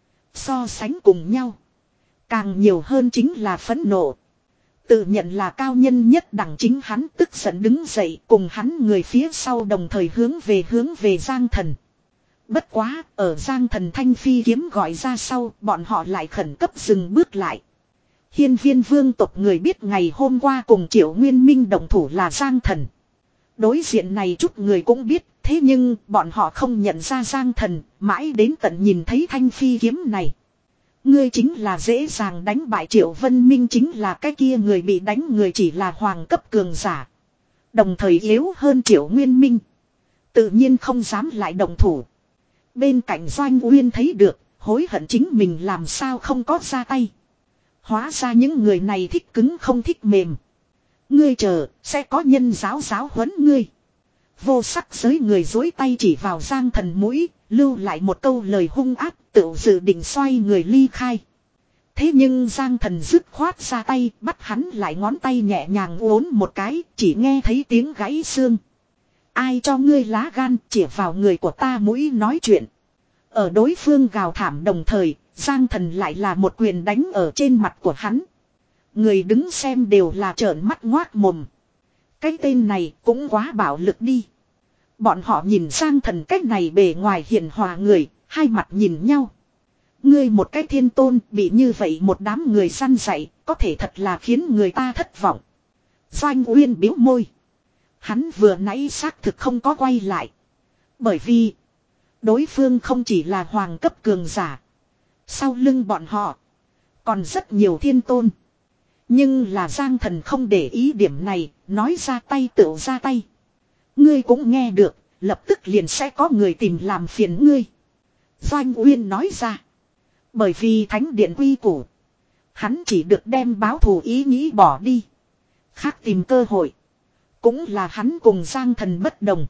So sánh cùng nhau. Càng nhiều hơn chính là phẫn nộ. Tự nhận là cao nhân nhất đẳng chính hắn tức giận đứng dậy cùng hắn người phía sau đồng thời hướng về hướng về Giang Thần. Bất quá, ở Giang Thần thanh phi kiếm gọi ra sau, bọn họ lại khẩn cấp dừng bước lại. Hiên Viên vương tộc người biết ngày hôm qua cùng Triệu Nguyên Minh đồng thủ là Giang Thần. Đối diện này chút người cũng biết, thế nhưng bọn họ không nhận ra Giang Thần, mãi đến tận nhìn thấy thanh phi kiếm này. Ngươi chính là dễ dàng đánh bại Triệu Vân Minh, chính là cái kia người bị đánh người chỉ là hoàng cấp cường giả. Đồng thời yếu hơn Triệu Nguyên Minh. Tự nhiên không dám lại đồng thủ. Bên cạnh Doanh Uyên thấy được, hối hận chính mình làm sao không có ra tay. Hóa ra những người này thích cứng không thích mềm. Ngươi chờ, sẽ có nhân giáo giáo huấn ngươi. Vô sắc giới người dối tay chỉ vào Giang Thần mũi, lưu lại một câu lời hung ác, tự dự định xoay người ly khai. Thế nhưng Giang Thần dứt khoát ra tay, bắt hắn lại ngón tay nhẹ nhàng uốn một cái, chỉ nghe thấy tiếng gãy xương. Ai cho ngươi lá gan chỉ vào người của ta mũi nói chuyện. Ở đối phương gào thảm đồng thời, Giang Thần lại là một quyền đánh ở trên mặt của hắn. Người đứng xem đều là trợn mắt ngoác mồm. Cái tên này cũng quá bạo lực đi. Bọn họ nhìn Giang Thần cách này bề ngoài hiền hòa người, hai mặt nhìn nhau. Ngươi một cái thiên tôn bị như vậy một đám người săn dạy, có thể thật là khiến người ta thất vọng. Doanh Uyên bĩu môi. Hắn vừa nãy xác thực không có quay lại. Bởi vì đối phương không chỉ là hoàng cấp cường giả. Sau lưng bọn họ còn rất nhiều thiên tôn. Nhưng là Giang Thần không để ý điểm này, nói ra tay tựu ra tay. Ngươi cũng nghe được, lập tức liền sẽ có người tìm làm phiền ngươi. Doanh Uyên nói ra. Bởi vì thánh điện quy củ, hắn chỉ được đem báo thù ý nghĩ bỏ đi. Khác tìm cơ hội. Cũng là hắn cùng Giang Thần bất đồng.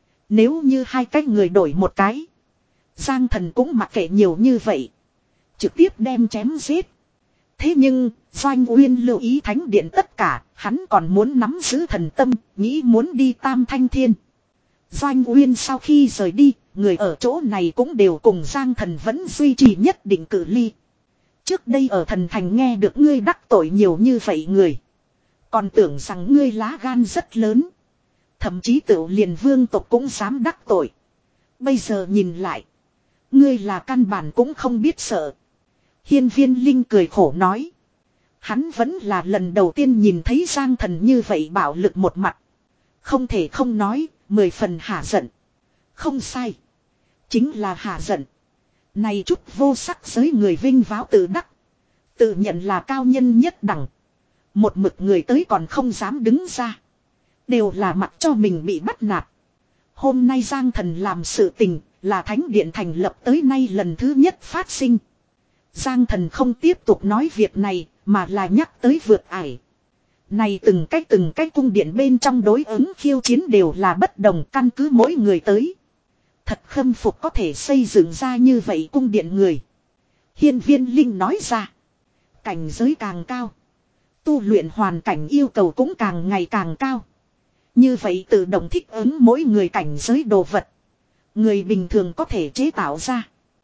Nếu như hai cái người đổi một cái. Giang Thần cũng mặc kệ nhiều như vậy. Trực tiếp đem chém giết. Thế nhưng, Doanh Uyên lưu ý thánh điện tất cả, hắn còn muốn nắm giữ thần tâm, nghĩ muốn đi Tam Thanh Thiên. Doanh Uyên sau khi rời đi, người ở chỗ này cũng đều cùng Giang Thần vẫn duy trì nhất định cự ly. Trước đây ở thần thành nghe được ngươi đắc tội nhiều như vậy người. Còn tưởng rằng ngươi lá gan rất lớn. Thậm chí tự liền vương tộc cũng dám đắc tội. Bây giờ nhìn lại. Ngươi là căn bản cũng không biết sợ. Hiên Viên Linh cười khổ nói. Hắn vẫn là lần đầu tiên nhìn thấy Giang Thần như vậy bạo lực một mặt. Không thể không nói, mười phần hả giận. Không sai. Chính là hả giận. Này chút vô sắc giới người vinh váo tự đắc. Tự nhận là cao nhân nhất đẳng. Một mực người tới còn không dám đứng ra. Đều là mặt cho mình bị bắt nạt. Hôm nay Giang Thần làm sự tình là thánh điện thành lập tới nay lần thứ nhất phát sinh. Giang Thần không tiếp tục nói việc này mà là nhắc tới vượt ải. Này từng cách từng cách cung điện bên trong đối ứng khiêu chiến đều là bất đồng căn cứ mỗi người tới. Thật khâm phục có thể xây dựng ra như vậy cung điện người. Hiên Viên Linh nói ra. Cảnh giới càng cao. Tu luyện hoàn cảnh yêu cầu cũng càng ngày càng cao. Như vậy tự động thích ứng mỗi người cảnh giới đồ vật. Người bình thường có thể chế tạo ra.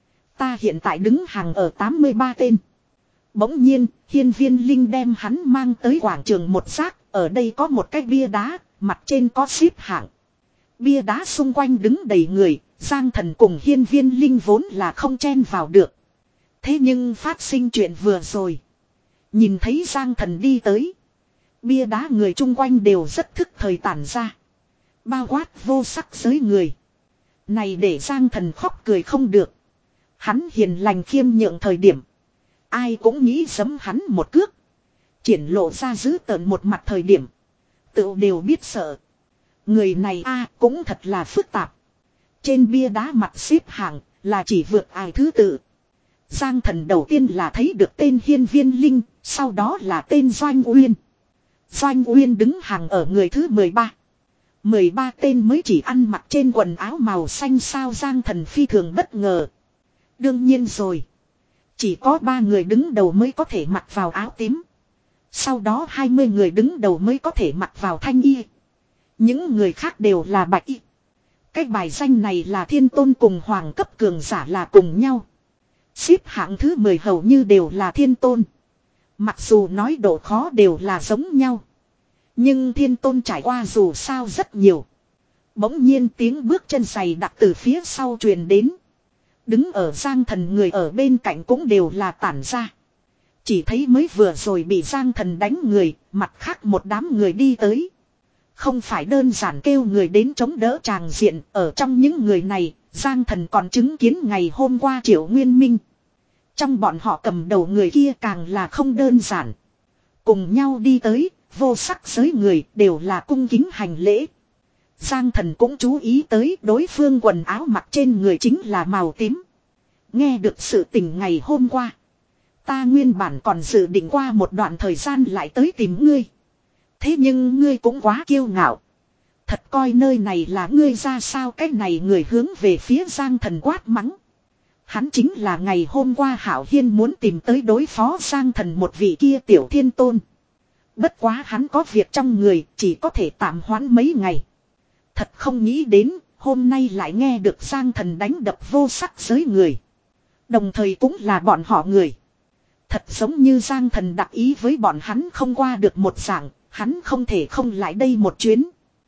Ta hiện tại đứng hàng ở tám mươi ba tên. Bỗng nhiên, Hiên Viên Linh đem hắn mang tới quảng trường một xác. Ở đây có một cái bia đá, mặt trên có xếp hạng. Bia đá xung quanh đứng đầy người, Giang Thần cùng Hiên Viên Linh vốn là không chen vào được. Thế nhưng phát sinh chuyện vừa rồi. Nhìn thấy Giang Thần đi tới. Bia đá người chung quanh đều rất thức thời tản ra. Bao quát vô sắc giới người. Này để Giang Thần khóc cười không được. Hắn hiền lành khiêm nhượng thời điểm. Ai cũng nghĩ giấm hắn một cước. Triển lộ ra dữ tợn một mặt thời điểm. Tự đều biết sợ. Người này a à, cũng thật là phức tạp. Trên bia đá mặt xếp hạng là chỉ vượt ai thứ tự. Giang Thần đầu tiên là thấy được tên Hiên Viên Linh. Sau đó là tên Doanh Uyên. Doanh Uyên đứng hàng ở người thứ mười ba. mười ba tên mới chỉ ăn mặc trên quần áo màu xanh sao Giang Thần phi thường bất ngờ. Đương nhiên rồi. Chỉ có ba người đứng đầu mới có thể mặc vào áo tím. Sau đó hai mươi người đứng đầu mới có thể mặc vào thanh y. Những người khác đều là bạch y. Cái bài danh này là thiên tôn cùng hoàng cấp cường giả là cùng nhau. Xếp hạng thứ mười hầu như đều là thiên tôn. Mặc dù nói độ khó đều là giống nhau. Nhưng thiên tôn trải qua dù sao rất nhiều. Bỗng nhiên tiếng bước chân giày đặc từ phía sau truyền đến. Đứng ở Giang Thần người ở bên cạnh cũng đều là tản ra. Chỉ thấy mới vừa rồi bị Giang Thần đánh người, mặt khác một đám người đi tới. Không phải đơn giản kêu người đến chống đỡ tràng diện, ở trong những người này, Giang Thần còn chứng kiến ngày hôm qua Triệu Nguyên Minh. Trong bọn họ cầm đầu người kia càng là không đơn giản. Cùng nhau đi tới, vô sắc giới người đều là cung kính hành lễ. Giang Thần cũng chú ý tới đối phương quần áo mặc trên người chính là màu tím. Nghe được sự tình ngày hôm qua. Ta nguyên bản còn dự định qua một đoạn thời gian lại tới tìm ngươi. Thế nhưng ngươi cũng quá kiêu ngạo. Thật coi nơi này là ngươi ra sao cái này người hướng về phía Giang Thần quát mắng. Hắn chính là ngày hôm qua Hạo Hiên muốn tìm tới đối phó Giang Thần một vị kia tiểu thiên tôn. Bất quá hắn có việc trong người chỉ có thể tạm hoãn mấy ngày. Thật không nghĩ đến hôm nay lại nghe được Giang Thần đánh đập vô sắc giới người. Đồng thời cũng là bọn họ người. Thật giống như Giang Thần đặc ý với bọn hắn không qua được một dạng, hắn không thể không lại đây một chuyến.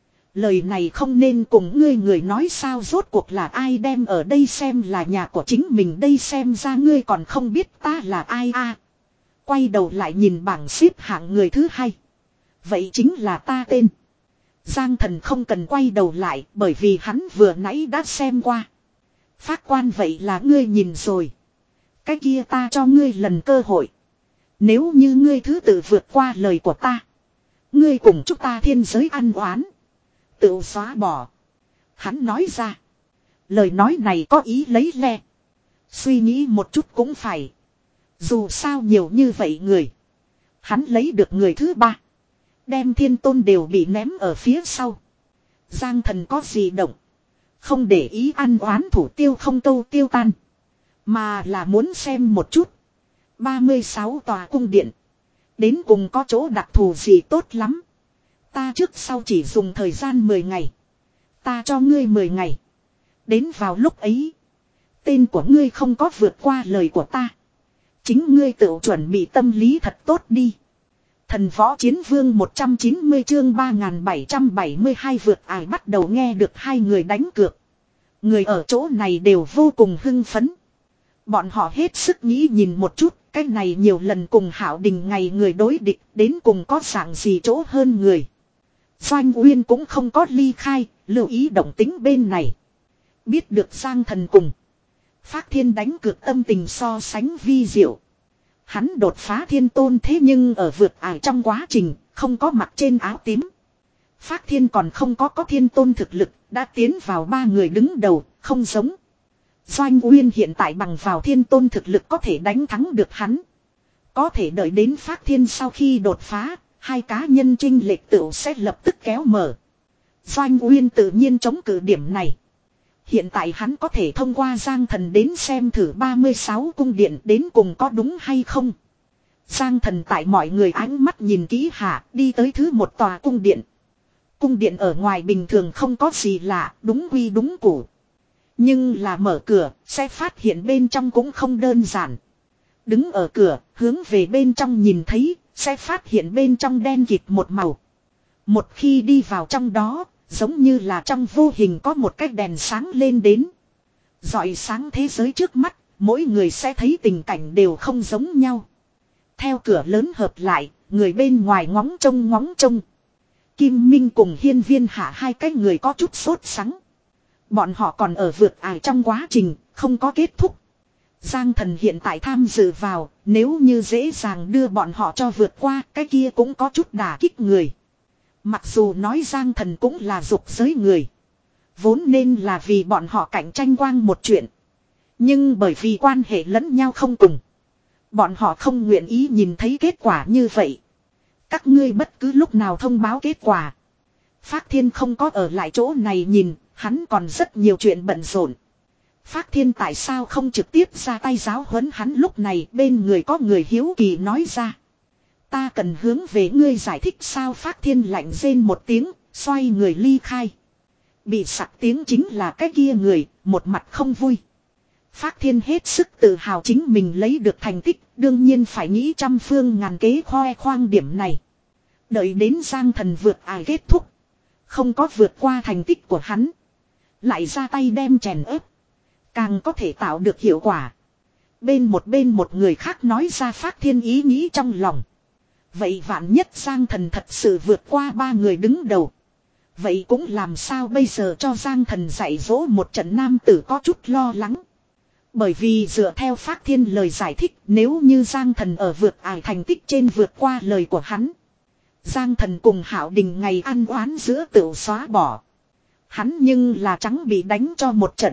Lời này không nên cùng ngươi người nói sao rốt cuộc là ai đem ở đây xem là nhà của chính mình đây xem ra ngươi còn không biết ta là ai a. Quay đầu lại nhìn bảng xếp hạng người thứ hai. Vậy chính là ta tên. Giang Thần không cần quay đầu lại bởi vì hắn vừa nãy đã xem qua. Phát quan vậy là ngươi nhìn rồi. Cái kia ta cho ngươi lần cơ hội. Nếu như ngươi thứ tự vượt qua lời của ta. Ngươi cùng chúng ta thiên giới ăn oán. Tự xóa bỏ. Hắn nói ra. Lời nói này có ý lấy le. Suy nghĩ một chút cũng phải. Dù sao nhiều như vậy người. Hắn lấy được người thứ ba. Đem thiên tôn đều bị ném ở phía sau. Giang thần có gì động. Không để ý ăn oán thủ tiêu không câu tiêu tan. Mà là muốn xem một chút. ba mươi sáu tòa cung điện. Đến cùng có chỗ đặc thù gì tốt lắm. Ta trước sau chỉ dùng thời gian mười ngày. Ta cho ngươi mười ngày. Đến vào lúc ấy. Tên của ngươi không có vượt qua lời của ta. Chính ngươi tự chuẩn bị tâm lý thật tốt đi. Thần võ chiến vương một trăm chín mươi chương ba nghìn bảy trăm bảy mươi hai vượt ải bắt đầu nghe được hai người đánh cược. Người ở chỗ này đều vô cùng hưng phấn. Bọn họ hết sức nghĩ nhìn một chút. Cái này nhiều lần cùng Hạo Đình ngày người đối địch đến cùng có dạng gì chỗ hơn người. Doanh Uyên cũng không có ly khai, lưu ý động tính bên này. Biết được Giang Thần cùng Phác Thiên đánh cược tâm tình so sánh vi diệu. Hắn đột phá thiên tôn thế nhưng ở vượt ải trong quá trình không có mặt trên áo tím. Phác Thiên còn không có có thiên tôn thực lực, đã tiến vào ba người đứng đầu, không giống. Doanh Uyên hiện tại bằng vào thiên tôn thực lực có thể đánh thắng được hắn. Có thể đợi đến Phác Thiên sau khi đột phá, hai cá nhân chênh lệch tựu sẽ lập tức kéo mở. Doanh Uyên tự nhiên chống cự điểm này. Hiện tại hắn có thể thông qua Giang Thần đến xem thử ba mươi sáu cung điện đến cùng có đúng hay không. Giang Thần tại mọi người ánh mắt nhìn kỹ hạ đi tới thứ một tòa cung điện. Cung điện ở ngoài bình thường không có gì lạ, đúng quy đúng củ. Nhưng là mở cửa, sẽ phát hiện bên trong cũng không đơn giản. Đứng ở cửa, hướng về bên trong nhìn thấy, sẽ phát hiện bên trong đen kịt một màu. Một khi đi vào trong đó, giống như là trong vô hình có một cái đèn sáng lên đến. Rọi sáng thế giới trước mắt, mỗi người sẽ thấy tình cảnh đều không giống nhau. Theo cửa lớn hợp lại, người bên ngoài ngóng trông ngóng trông. Kim Minh cùng Hiên Viên Hạ hai cái người có chút sốt sắng. Bọn họ còn ở vượt ải trong quá trình, không có kết thúc. Giang Thần hiện tại tham dự vào, nếu như dễ dàng đưa bọn họ cho vượt qua, cái kia cũng có chút đả kích người. Mặc dù nói Giang Thần cũng là dục giới người. Vốn nên là vì bọn họ cạnh tranh quang một chuyện. Nhưng bởi vì quan hệ lẫn nhau không cùng. Bọn họ không nguyện ý nhìn thấy kết quả như vậy. Các ngươi bất cứ lúc nào thông báo kết quả. Phác Thiên không có ở lại chỗ này nhìn, hắn còn rất nhiều chuyện bận rộn. Phác Thiên tại sao không trực tiếp ra tay giáo huấn hắn, lúc này bên người có người hiếu kỳ nói ra. Ta cần hướng về ngươi giải thích sao? Phác Thiên lạnh rên một tiếng, xoay người ly khai. Bị sặc tiếng chính là cái kia người, một mặt không vui. Phác Thiên hết sức tự hào chính mình lấy được thành tích, đương nhiên phải nghĩ trăm phương ngàn kế khoe khoang điểm này. Đợi đến Giang Thần vượt ải kết thúc, không có vượt qua thành tích của hắn, lại ra tay đem chèn ép, càng có thể tạo được hiệu quả. Bên một bên một người khác nói ra Phác Thiên ý nghĩ trong lòng. Vậy vạn nhất Giang Thần thật sự vượt qua ba người đứng đầu, vậy cũng làm sao bây giờ cho Giang Thần dạy dỗ một trận, nam tử có chút lo lắng. Bởi vì dựa theo Phác Thiên lời giải thích, nếu như Giang Thần ở vượt ải thành tích trên vượt qua lời của hắn, Giang Thần cùng Hạo Đình ngày ăn oán giữa tự xóa bỏ. Hắn nhưng là trắng bị đánh cho một trận.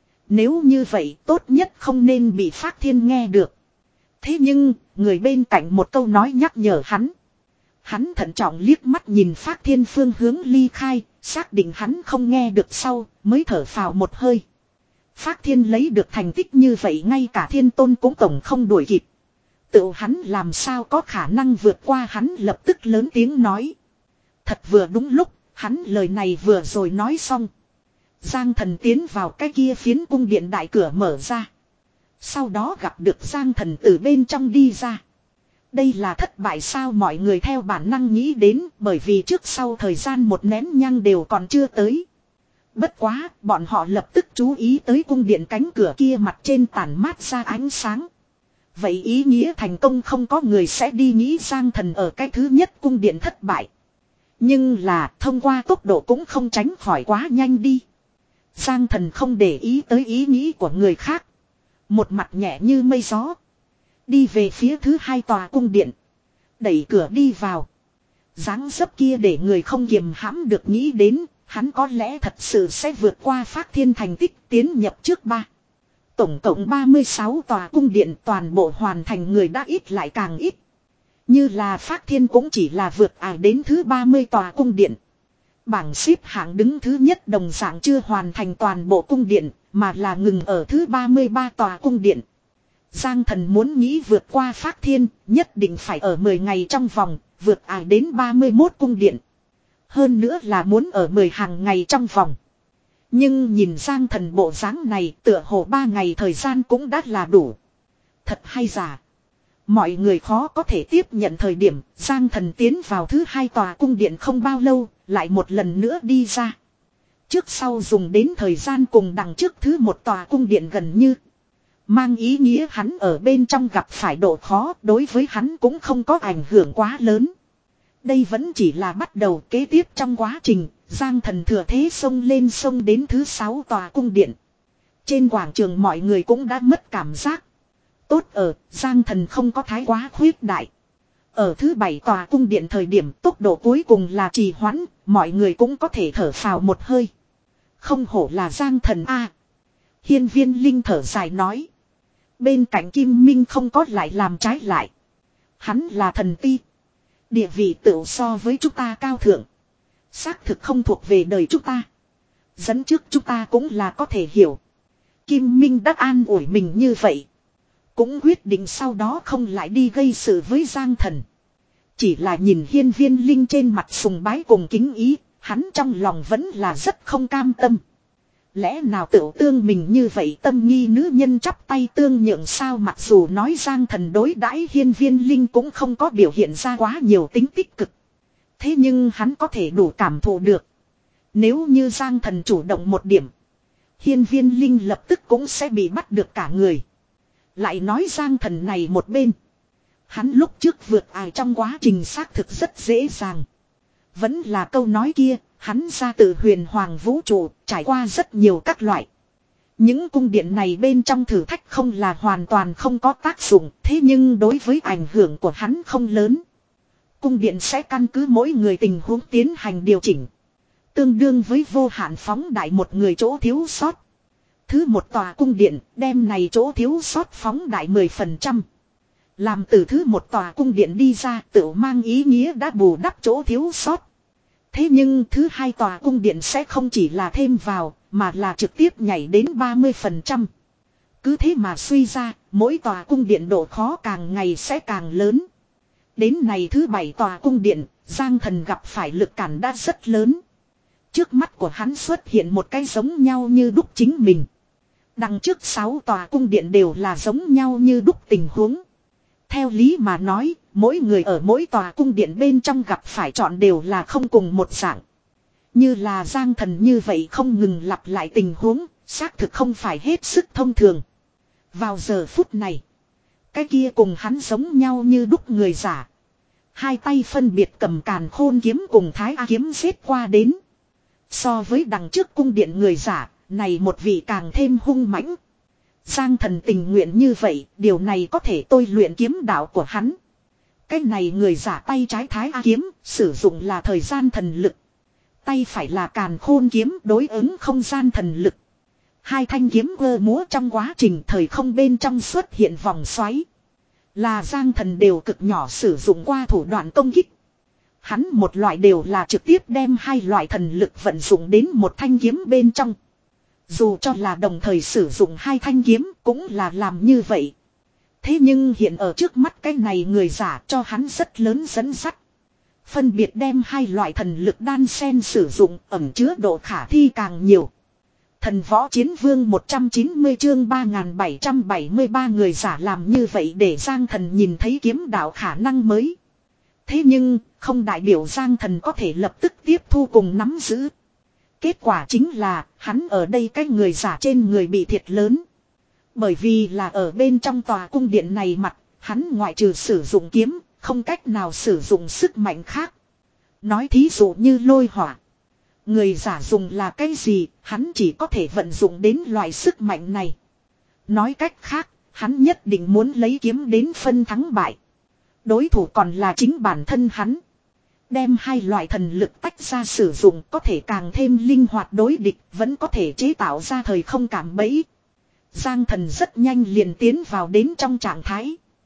Nếu như vậy tốt nhất không nên bị Phác Thiên nghe được. Thế nhưng, người bên cạnh một câu nói nhắc nhở hắn. Hắn thận trọng liếc mắt nhìn Phác Thiên phương hướng ly khai, xác định hắn không nghe được sau, mới thở phào một hơi. Phác Thiên lấy được thành tích như vậy ngay cả thiên tôn cũng tổng không đuổi kịp. Tự hắn làm sao có khả năng vượt qua, hắn lập tức lớn tiếng nói. Thật vừa đúng lúc, hắn lời này vừa rồi nói xong. Giang Thần tiến vào cái kia phiến cung điện đại cửa mở ra. Sau đó gặp được Giang Thần từ bên trong đi ra. Đây là thất bại sao? Mọi người theo bản năng nghĩ đến, bởi vì trước sau thời gian một nén nhang đều còn chưa tới. Bất quá, bọn họ lập tức chú ý tới cung điện cánh cửa kia mặt trên tản mát ra ánh sáng. Vậy ý nghĩa thành công không có người sẽ đi nghĩ Giang Thần ở cái thứ nhất cung điện thất bại. Nhưng là thông qua tốc độ cũng không tránh khỏi quá nhanh đi. Giang Thần không để ý tới ý nghĩ của người khác. Một mặt nhẹ như mây gió. Đi về phía thứ hai tòa cung điện. Đẩy cửa đi vào. Dáng dấp kia để người không kiềm hãm được nghĩ đến. Hắn có lẽ thật sự sẽ vượt qua Phác Thiên thành tích tiến nhập trước ba. Tổng cộng ba mươi sáu tòa cung điện toàn bộ hoàn thành người đã ít lại càng ít. Như là Phác Thiên cũng chỉ là vượt ải đến thứ ba mươi tòa cung điện. Bảng xếp hạng đứng thứ nhất đồng dạng chưa hoàn thành toàn bộ cung điện, mà là ngừng ở thứ ba mươi ba tòa cung điện. Giang Thần muốn nghĩ vượt qua Phác Thiên, nhất định phải ở mười ngày trong vòng, vượt ải đến ba mươi mốt cung điện. Hơn nữa là muốn ở mười hàng ngày trong vòng. Nhưng nhìn Giang Thần bộ dáng này, tựa hồ ba ngày thời gian cũng đã là đủ. Thật hay giả? Mọi người khó có thể tiếp nhận thời điểm Giang Thần tiến vào thứ hai tòa cung điện không bao lâu, lại một lần nữa đi ra. Trước sau dùng đến thời gian cùng đằng trước thứ một tòa cung điện gần như. Mang ý nghĩa hắn ở bên trong gặp phải độ khó, đối với hắn cũng không có ảnh hưởng quá lớn. Đây vẫn chỉ là bắt đầu, kế tiếp trong quá trình, Giang Thần thừa thế xông lên xông đến thứ sáu tòa cung điện. Trên quảng trường mọi người cũng đã mất cảm giác. Tốt ở, Giang Thần không có thái quá khuyết đại. Ở thứ bảy tòa cung điện thời điểm tốc độ cuối cùng là trì hoãn, mọi người cũng có thể thở phào một hơi. Không hổ là Giang Thần a. Hiên Viên Linh thở dài nói. Bên cạnh Kim Minh không có lại làm trái lại. Hắn là thần ti. Địa vị tự so với chúng ta cao thượng. Xác thực không thuộc về đời chúng ta. Dẫn trước chúng ta cũng là có thể hiểu. Kim Minh đã an ủi mình như vậy. Cũng quyết định sau đó không lại đi gây sự với Giang Thần. Chỉ là nhìn Hiên Viên Linh trên mặt sùng bái cùng kính ý, hắn trong lòng vẫn là rất không cam tâm. Lẽ nào tự tương mình như vậy tâm nghi nữ nhân chắp tay tương nhượng sao, mặc dù nói Giang Thần đối đãi Hiên Viên Linh cũng không có biểu hiện ra quá nhiều tính tích cực. Thế nhưng hắn có thể đủ cảm thụ được. Nếu như Giang Thần chủ động một điểm, Hiên Viên Linh lập tức cũng sẽ bị bắt được cả người. Lại nói Giang Thần này một bên. Hắn lúc trước vượt ải trong quá trình xác thực rất dễ dàng. Vẫn là câu nói kia, hắn ra từ huyền hoàng vũ trụ, trải qua rất nhiều các loại. Những cung điện này bên trong thử thách không là hoàn toàn không có tác dụng, thế nhưng đối với ảnh hưởng của hắn không lớn. Cung điện sẽ căn cứ mỗi người tình huống tiến hành điều chỉnh. Tương đương với vô hạn phóng đại một người chỗ thiếu sót. Thứ một tòa cung điện, đem này chỗ thiếu sót phóng đại mười phần trăm. Làm từ thứ một tòa cung điện đi ra tự mang ý nghĩa đã bù đắp chỗ thiếu sót. Thế nhưng thứ hai tòa cung điện sẽ không chỉ là thêm vào, mà là trực tiếp nhảy đến ba mươi phần trăm. Cứ thế mà suy ra, mỗi tòa cung điện độ khó càng ngày sẽ càng lớn. Đến này thứ bảy tòa cung điện, Giang Thần gặp phải lực cản đã rất lớn. Trước mắt của hắn xuất hiện một cái giống nhau như đúc chính mình. Đằng trước sáu tòa cung điện đều là giống nhau như đúc tình huống. Theo lý mà nói, mỗi người ở mỗi tòa cung điện bên trong gặp phải chọn đều là không cùng một dạng. Như là Giang Thần như vậy không ngừng lặp lại tình huống, xác thực không phải hết sức thông thường. Vào giờ phút này, cái kia cùng hắn giống nhau như đúc người giả. Hai tay phân biệt cầm càn khôn kiếm cùng thái A kiếm xếp qua đến. So với đằng trước cung điện người giả, này một vị càng thêm hung mãnh. Giang Thần tình nguyện như vậy, điều này có thể tôi luyện kiếm đạo của hắn. Cái này người giả tay trái thái A kiếm, sử dụng là thời gian thần lực. Tay phải là càn khôn kiếm đối ứng không gian thần lực. Hai thanh kiếm cơ múa trong quá trình thời không bên trong xuất hiện vòng xoáy. Là Giang Thần đều cực nhỏ sử dụng qua thủ đoạn công kích. Hắn một loại đều là trực tiếp đem hai loại thần lực vận dụng đến một thanh kiếm bên trong. Dù cho là đồng thời sử dụng hai thanh kiếm cũng là làm như vậy. Thế nhưng hiện ở trước mắt cái này người giả cho hắn rất lớn dẫn dắt. Phân biệt đem hai loại thần lực đan xen sử dụng ẩn chứa độ khả thi càng nhiều. Thần võ chiến vương một trăm chín mươi chương ba nghìn bảy trăm bảy mươi ba người giả làm như vậy để Giang Thần nhìn thấy kiếm đạo khả năng mới. Thế nhưng không đại biểu Giang Thần có thể lập tức tiếp thu cùng nắm giữ. Kết quả chính là hắn ở đây cái người giả trên người bị thiệt lớn. Bởi vì là ở bên trong tòa cung điện này mặt, hắn ngoại trừ sử dụng kiếm, không cách nào sử dụng sức mạnh khác. Nói thí dụ như lôi hỏa. Người giả dùng là cái gì, hắn chỉ có thể vận dụng đến loại sức mạnh này. Nói cách khác, hắn nhất định muốn lấy kiếm đến phân thắng bại. Đối thủ còn là chính bản thân hắn. Đem hai loại thần lực tách ra sử dụng có thể càng thêm linh hoạt đối địch, vẫn có thể chế tạo ra thời không cảm bẫy. Giang Thần rất nhanh liền tiến vào đến trong trạng thái.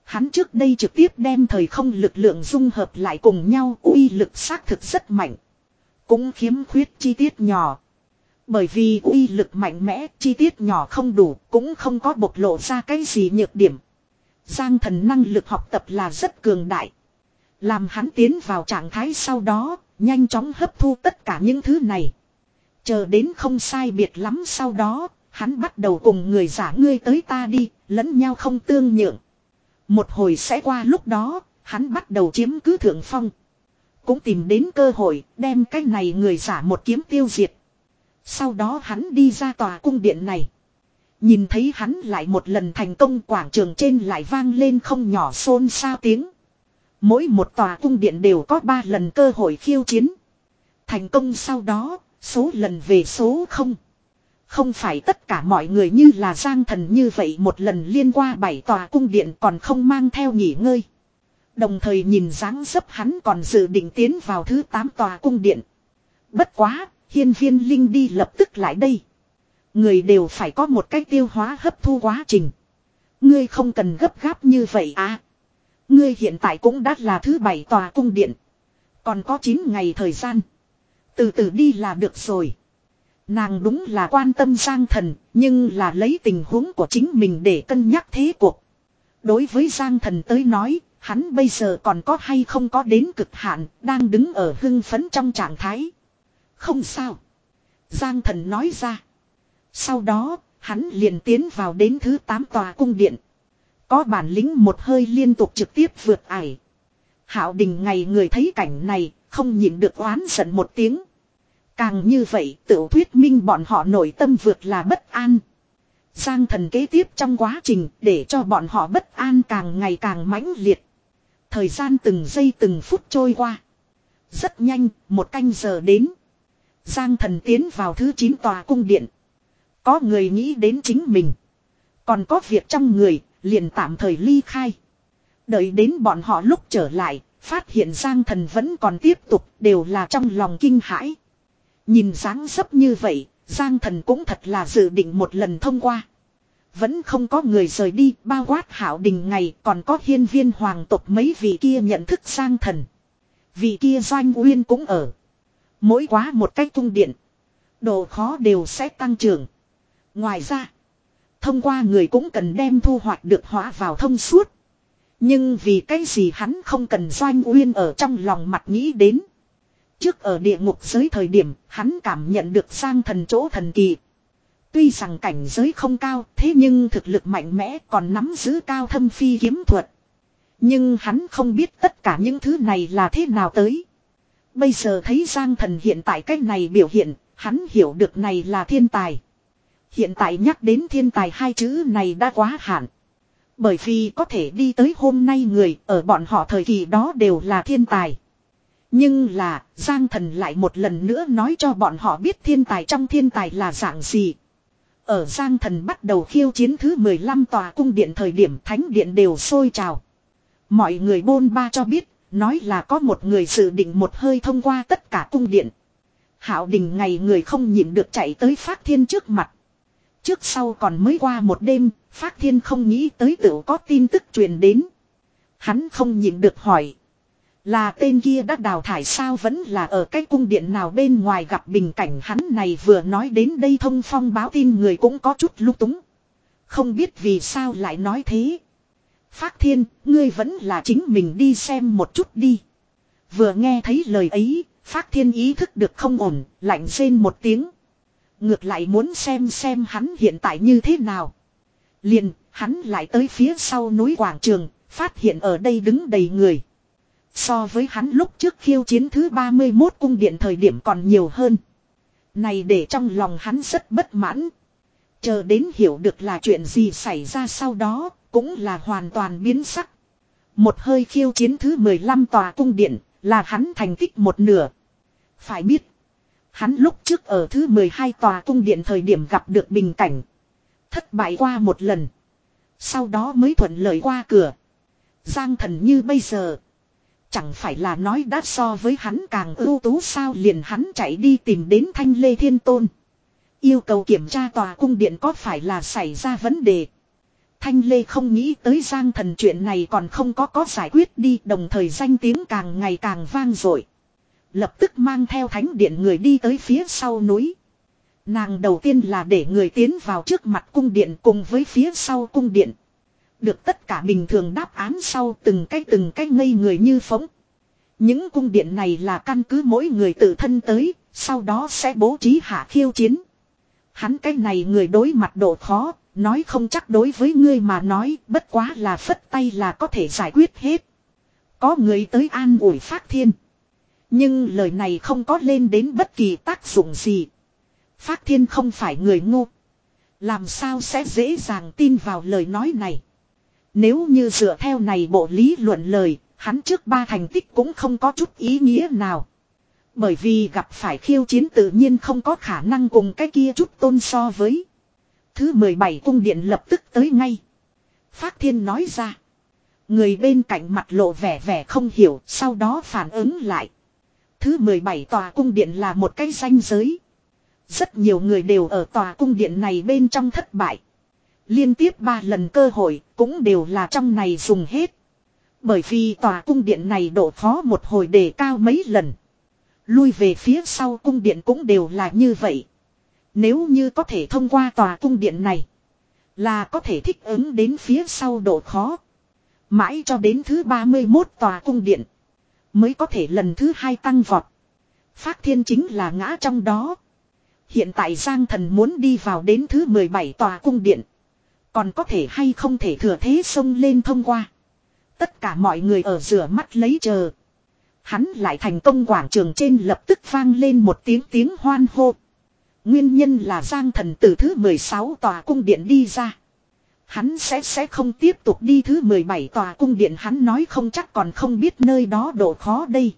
Hắn trước đây trực tiếp đem thời không lực lượng dung hợp lại cùng nhau, uy lực xác thực rất mạnh. Cũng khiếm khuyết chi tiết nhỏ. Bởi vì uy lực mạnh mẽ, chi tiết nhỏ không đủ, cũng không có bộc lộ ra cái gì nhược điểm. Giang Thần năng lực học tập là rất cường đại. Làm hắn tiến vào trạng thái sau đó, nhanh chóng hấp thu tất cả những thứ này. Chờ đến không sai biệt lắm sau đó, hắn bắt đầu cùng người giả ngươi tới ta đi, lẫn nhau không tương nhượng. Một hồi sẽ qua lúc đó, hắn bắt đầu chiếm cứ thượng phong. Cũng tìm đến cơ hội, đem cái này người giả một kiếm tiêu diệt. Sau đó hắn đi ra tòa cung điện này. Nhìn thấy hắn lại một lần thành công, quảng trường trên lại vang lên không nhỏ xôn xao tiếng. Mỗi một tòa cung điện đều có ba lần cơ hội khiêu chiến. Thành công sau đó, số lần về số không. Không phải tất cả mọi người như là Giang Thần như vậy một lần liên qua bảy tòa cung điện còn không mang theo nghỉ ngơi. Đồng thời nhìn dáng dấp hắn còn dự định tiến vào thứ tám tòa cung điện. Bất quá, Hiên Viên Linh đi lập tức lại đây. Người đều phải có một cách tiêu hóa hấp thu quá trình. Ngươi không cần gấp gáp như vậy à. Ngươi hiện tại cũng đã là thứ bảy tòa cung điện. Còn có chín ngày thời gian. Từ từ đi là được rồi. Nàng đúng là quan tâm Giang Thần, nhưng là lấy tình huống của chính mình để cân nhắc thế cuộc. Đối với Giang Thần tới nói, hắn bây giờ còn có hay không có đến cực hạn, đang đứng ở hưng phấn trong trạng thái. Không sao. Giang Thần nói ra. Sau đó, hắn liền tiến vào đến thứ tám tòa cung điện. Có bản lĩnh một hơi liên tục trực tiếp vượt ải. Hạo Đình ngày người thấy cảnh này, không nhịn được oán giận một tiếng. Càng như vậy, tự thuyết minh bọn họ nội tâm vượt là bất an. Giang Thần kế tiếp trong quá trình, để cho bọn họ bất an càng ngày càng mãnh liệt. Thời gian từng giây từng phút trôi qua. Rất nhanh, một canh giờ đến. Giang Thần tiến vào thứ chín tòa cung điện. Có người nghĩ đến chính mình. Còn có việc trong người, liền tạm thời ly khai. Đợi đến bọn họ lúc trở lại, phát hiện Giang Thần vẫn còn tiếp tục, đều là trong lòng kinh hãi. Nhìn dáng dấp như vậy, Giang Thần cũng thật là dự định một lần thông qua. Vẫn không có người rời đi, bao quát Hạo Đình ngày, còn có hiên viên hoàng tộc mấy vị kia nhận thức Giang Thần. Vị kia Doanh Uyên cũng ở. Mỗi quá một cách cung điện, độ khó đều sẽ tăng trưởng. Ngoài ra, thông qua người cũng cần đem thu hoạch được hóa vào thông suốt. Nhưng vì cái gì hắn không cần Doanh Uyên ở trong lòng mặt nghĩ đến. Trước ở địa ngục giới thời điểm, hắn cảm nhận được Giang Thần chỗ thần kỳ. Tuy rằng cảnh giới không cao, thế nhưng thực lực mạnh mẽ, còn nắm giữ cao thâm phi kiếm thuật. Nhưng hắn không biết tất cả những thứ này là thế nào tới. Bây giờ thấy Giang Thần hiện tại cách này biểu hiện, hắn hiểu được này là thiên tài. Hiện tại nhắc đến thiên tài hai chữ này đã quá hạn. Bởi vì có thể đi tới hôm nay người ở bọn họ thời kỳ đó đều là thiên tài. Nhưng là, Giang Thần lại một lần nữa nói cho bọn họ biết thiên tài trong thiên tài là dạng gì. Ở Giang Thần bắt đầu khiêu chiến thứ mười lăm tòa cung điện thời điểm thánh điện đều sôi trào. Mọi người bôn ba cho biết, nói là có một người dự định một hơi thông qua tất cả cung điện. Hạo Đình ngày người không nhịn được chạy tới Phác Thiên trước mặt. Trước sau còn mới qua một đêm, Phác Thiên không nghĩ tới tựu có tin tức truyền đến. Hắn không nhịn được hỏi. Là tên kia đã đào thải sao, vẫn là ở cái cung điện nào bên ngoài gặp bình cảnh. Hắn này vừa nói đến đây thông phong báo tin người cũng có chút lung túng. Không biết vì sao lại nói thế. Phác Thiên, ngươi vẫn là chính mình đi xem một chút đi. Vừa nghe thấy lời ấy, Phác Thiên ý thức được không ổn, lạnh rên một tiếng. Ngược lại muốn xem xem hắn hiện tại như thế nào. Liền, hắn lại tới phía sau núi quảng trường, phát hiện ở đây đứng đầy người. So với hắn lúc trước khiêu chiến thứ ba mươi mốt cung điện thời điểm còn nhiều hơn. Này để trong lòng hắn rất bất mãn. Chờ đến hiểu được là chuyện gì xảy ra sau đó, cũng là hoàn toàn biến sắc. Một hơi khiêu chiến thứ mười lăm tòa cung điện, là hắn thành tích một nửa. Phải biết, hắn lúc trước ở thứ mười hai tòa cung điện thời điểm gặp được bình cảnh. Thất bại qua một lần. Sau đó mới thuận lợi qua cửa. Giang Thần như bây giờ. Chẳng phải là nói đã so với hắn càng ưu tú sao, liền hắn chạy đi tìm đến Thanh Lê Thiên Tôn. Yêu cầu kiểm tra tòa cung điện có phải là xảy ra vấn đề. Thanh Lê không nghĩ tới Giang Thần chuyện này còn không có có giải quyết đi, đồng thời danh tiếng càng ngày càng vang dội. Lập tức mang theo thánh điện người đi tới phía sau núi. Nàng đầu tiên là để người tiến vào trước mặt cung điện cùng với phía sau cung điện. Được tất cả bình thường đáp án sau từng cái từng cái ngây người như phóng. Những cung điện này là căn cứ mỗi người tự thân tới, sau đó sẽ bố trí hạ khiêu chiến. Hắn cái này người đối mặt độ khó, nói không chắc đối với ngươi mà nói, bất quá là phất tay là có thể giải quyết hết. Có người tới an ủi Phác Thiên. Nhưng lời này không có lên đến bất kỳ tác dụng gì. Phác Thiên không phải người ngu. Làm sao sẽ dễ dàng tin vào lời nói này. Nếu như dựa theo này bộ lý luận lời, hắn trước ba thành tích cũng không có chút ý nghĩa nào. Bởi vì gặp phải khiêu chiến tự nhiên không có khả năng cùng cái kia chút tôn so với. Thứ mười bảy cung điện lập tức tới ngay. Phác Thiên nói ra. Người bên cạnh mặt lộ vẻ vẻ không hiểu, sau đó phản ứng lại. Thứ mười bảy tòa cung điện là một cái ranh giới. Rất nhiều người đều ở tòa cung điện này bên trong thất bại. Liên tiếp ba lần cơ hội cũng đều là trong này dùng hết. Bởi vì tòa cung điện này độ khó một hồi đề cao mấy lần. Lui về phía sau cung điện cũng đều là như vậy. Nếu như có thể thông qua tòa cung điện này, là có thể thích ứng đến phía sau độ khó. Mãi cho đến thứ ba mươi mốt tòa cung điện, mới có thể lần thứ hai tăng vọt. Phác Thiên chính là ngã trong đó. Hiện tại Giang Thần muốn đi vào đến thứ mười bảy tòa cung điện. Còn có thể hay không thể thừa thế xông lên thông qua. Tất cả mọi người ở rửa mắt lấy chờ. Hắn lại thành công quảng trường trên lập tức vang lên một tiếng tiếng hoan hô. Nguyên nhân là Giang Thần từ thứ mười sáu tòa cung điện đi ra. Hắn sẽ sẽ không tiếp tục đi thứ mười bảy tòa cung điện, hắn nói không chắc còn không biết nơi đó độ khó đây.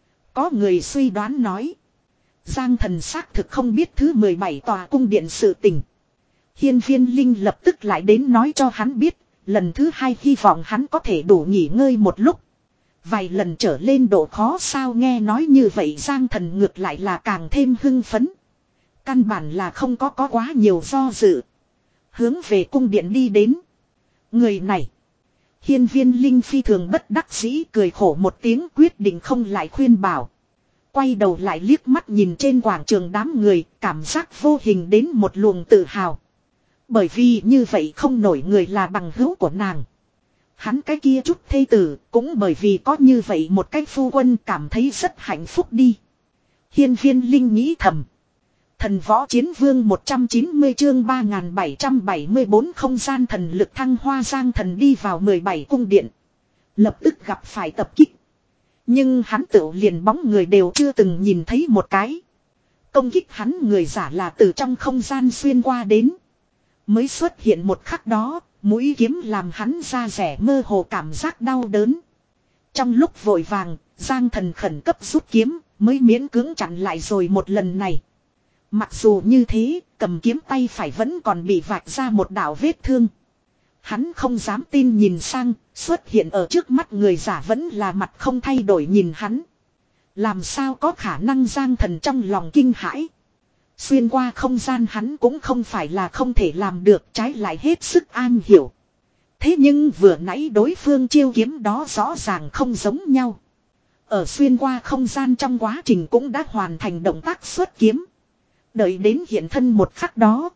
Có người suy đoán nói. Giang Thần xác thực không biết thứ mười bảy tòa cung điện sự tình. Hiên Viên Linh lập tức lại đến nói cho hắn biết. Lần thứ hai hy vọng hắn có thể đủ nghỉ ngơi một lúc. Vài lần trở lên độ khó sao, nghe nói như vậy Giang Thần ngược lại là càng thêm hưng phấn. Căn bản là không có có quá nhiều do dự. Hướng về cung điện đi đến. Người này. Hiên Viên Linh phi thường bất đắc dĩ cười khổ một tiếng, quyết định không lại khuyên bảo. Quay đầu lại liếc mắt nhìn trên quảng trường đám người, cảm giác vô hình đến một luồng tự hào. Bởi vì như vậy không nổi người là bằng hữu của nàng. Hắn cái kia chút thê tử cũng bởi vì có như vậy một cái phu quân cảm thấy rất hạnh phúc đi. Hiên Viên Linh nghĩ thầm. Thần võ chiến vương một trăm chín mươi chương ba nghìn bảy trăm bảy mươi tư không gian thần lực thăng hoa. Giang Thần đi vào mười bảy cung điện. Lập tức gặp phải tập kích. Nhưng hắn tự liền bóng người đều chưa từng nhìn thấy một cái. Công kích hắn người giả là từ trong không gian xuyên qua đến. Mới xuất hiện một khắc đó, mũi kiếm làm hắn da rẻ mơ hồ cảm giác đau đớn. Trong lúc vội vàng, Giang Thần khẩn cấp rút kiếm, mới miễn cưỡng chặn lại rồi một lần này. Mặc dù như thế, cầm kiếm tay phải vẫn còn bị vạch ra một đạo vết thương. Hắn không dám tin nhìn sang, xuất hiện ở trước mắt người giả vẫn là mặt không thay đổi nhìn hắn. Làm sao có khả năng? Giang Thần trong lòng kinh hãi. Xuyên qua không gian hắn cũng không phải là không thể làm được, trái lại hết sức an hiểu. Thế nhưng vừa nãy đối phương chiêu kiếm đó rõ ràng không giống nhau. Ở xuyên qua không gian trong quá trình cũng đã hoàn thành động tác xuất kiếm. Đợi đến hiện thân một khắc đó,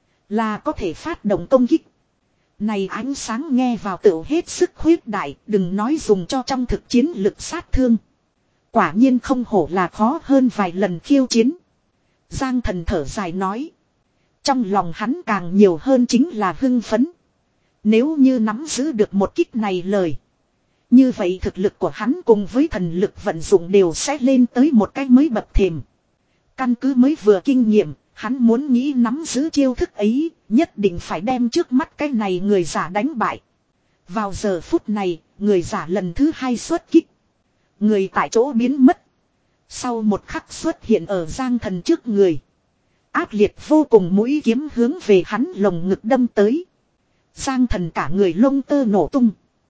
là có thể phát động công kích. Này ánh sáng nghe vào tựu hết sức khuyết đại, đừng nói dùng cho trong thực chiến lực sát thương. Quả nhiên không hổ là khó hơn vài lần khiêu chiến. Giang Thần thở dài nói. Trong lòng hắn càng nhiều hơn chính là hưng phấn. Nếu như nắm giữ được một kích này lời, như vậy thực lực của hắn cùng với thần lực vận dụng đều sẽ lên tới một cái mới bậc thềm. Căn cứ mới vừa kinh nghiệm, hắn muốn nghĩ nắm giữ chiêu thức ấy, nhất định phải đem trước mắt cái này người giả đánh bại. Vào giờ phút này, người giả lần thứ hai xuất kích. Người tại chỗ biến mất. Sau một khắc xuất hiện ở Giang Thần trước người. Ác liệt vô cùng mũi kiếm hướng về hắn lồng ngực đâm tới. Giang Thần cả người lông tơ nổ tung.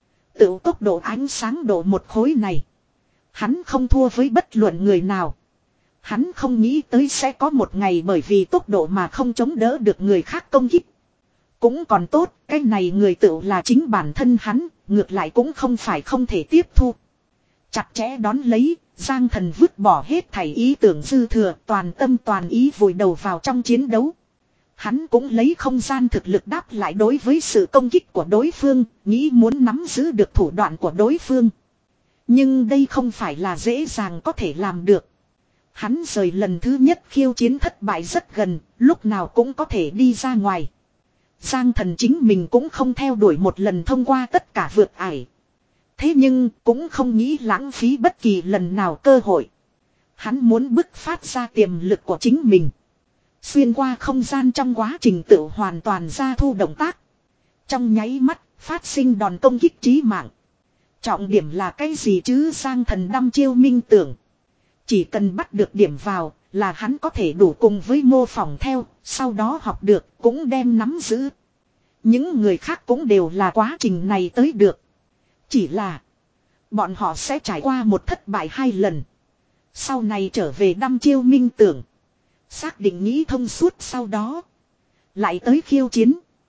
Tự tốc độ ánh sáng độ một khối này. Hắn không thua với bất luận người nào. Hắn không nghĩ tới sẽ có một ngày bởi vì tốc độ mà không chống đỡ được người khác công kích. Cũng còn tốt, cái này người tự là chính bản thân hắn, ngược lại cũng không phải không thể tiếp thu. Chặt chẽ đón lấy, Giang Thần vứt bỏ hết thảy ý tưởng dư thừa, toàn tâm toàn ý vùi đầu vào trong chiến đấu. Hắn cũng lấy không gian thực lực đáp lại đối với sự công kích của đối phương, nghĩ muốn nắm giữ được thủ đoạn của đối phương. Nhưng đây không phải là dễ dàng có thể làm được. Hắn rời lần thứ nhất khiêu chiến thất bại rất gần, lúc nào cũng có thể đi ra ngoài. Giang Thần chính mình cũng không theo đuổi một lần thông qua tất cả vượt ải. Thế nhưng cũng không nghĩ lãng phí bất kỳ lần nào cơ hội. Hắn muốn bứt phát ra tiềm lực của chính mình. Xuyên qua không gian trong quá trình tự hoàn toàn ra thu động tác. Trong nháy mắt, phát sinh đòn công kích chí mạng. Trọng điểm là cái gì chứ? Giang Thần đăm chiêu minh tưởng. Chỉ cần bắt được điểm vào là hắn có thể đủ cùng với mô phỏng theo, sau đó học được cũng đem nắm giữ. Những người khác cũng đều là quá trình này tới được. Chỉ là bọn họ sẽ trải qua một thất bại hai lần. Sau này trở về đăm chiêu minh tưởng. Xác định nghĩ thông suốt sau đó. Lại tới khiêu chiến.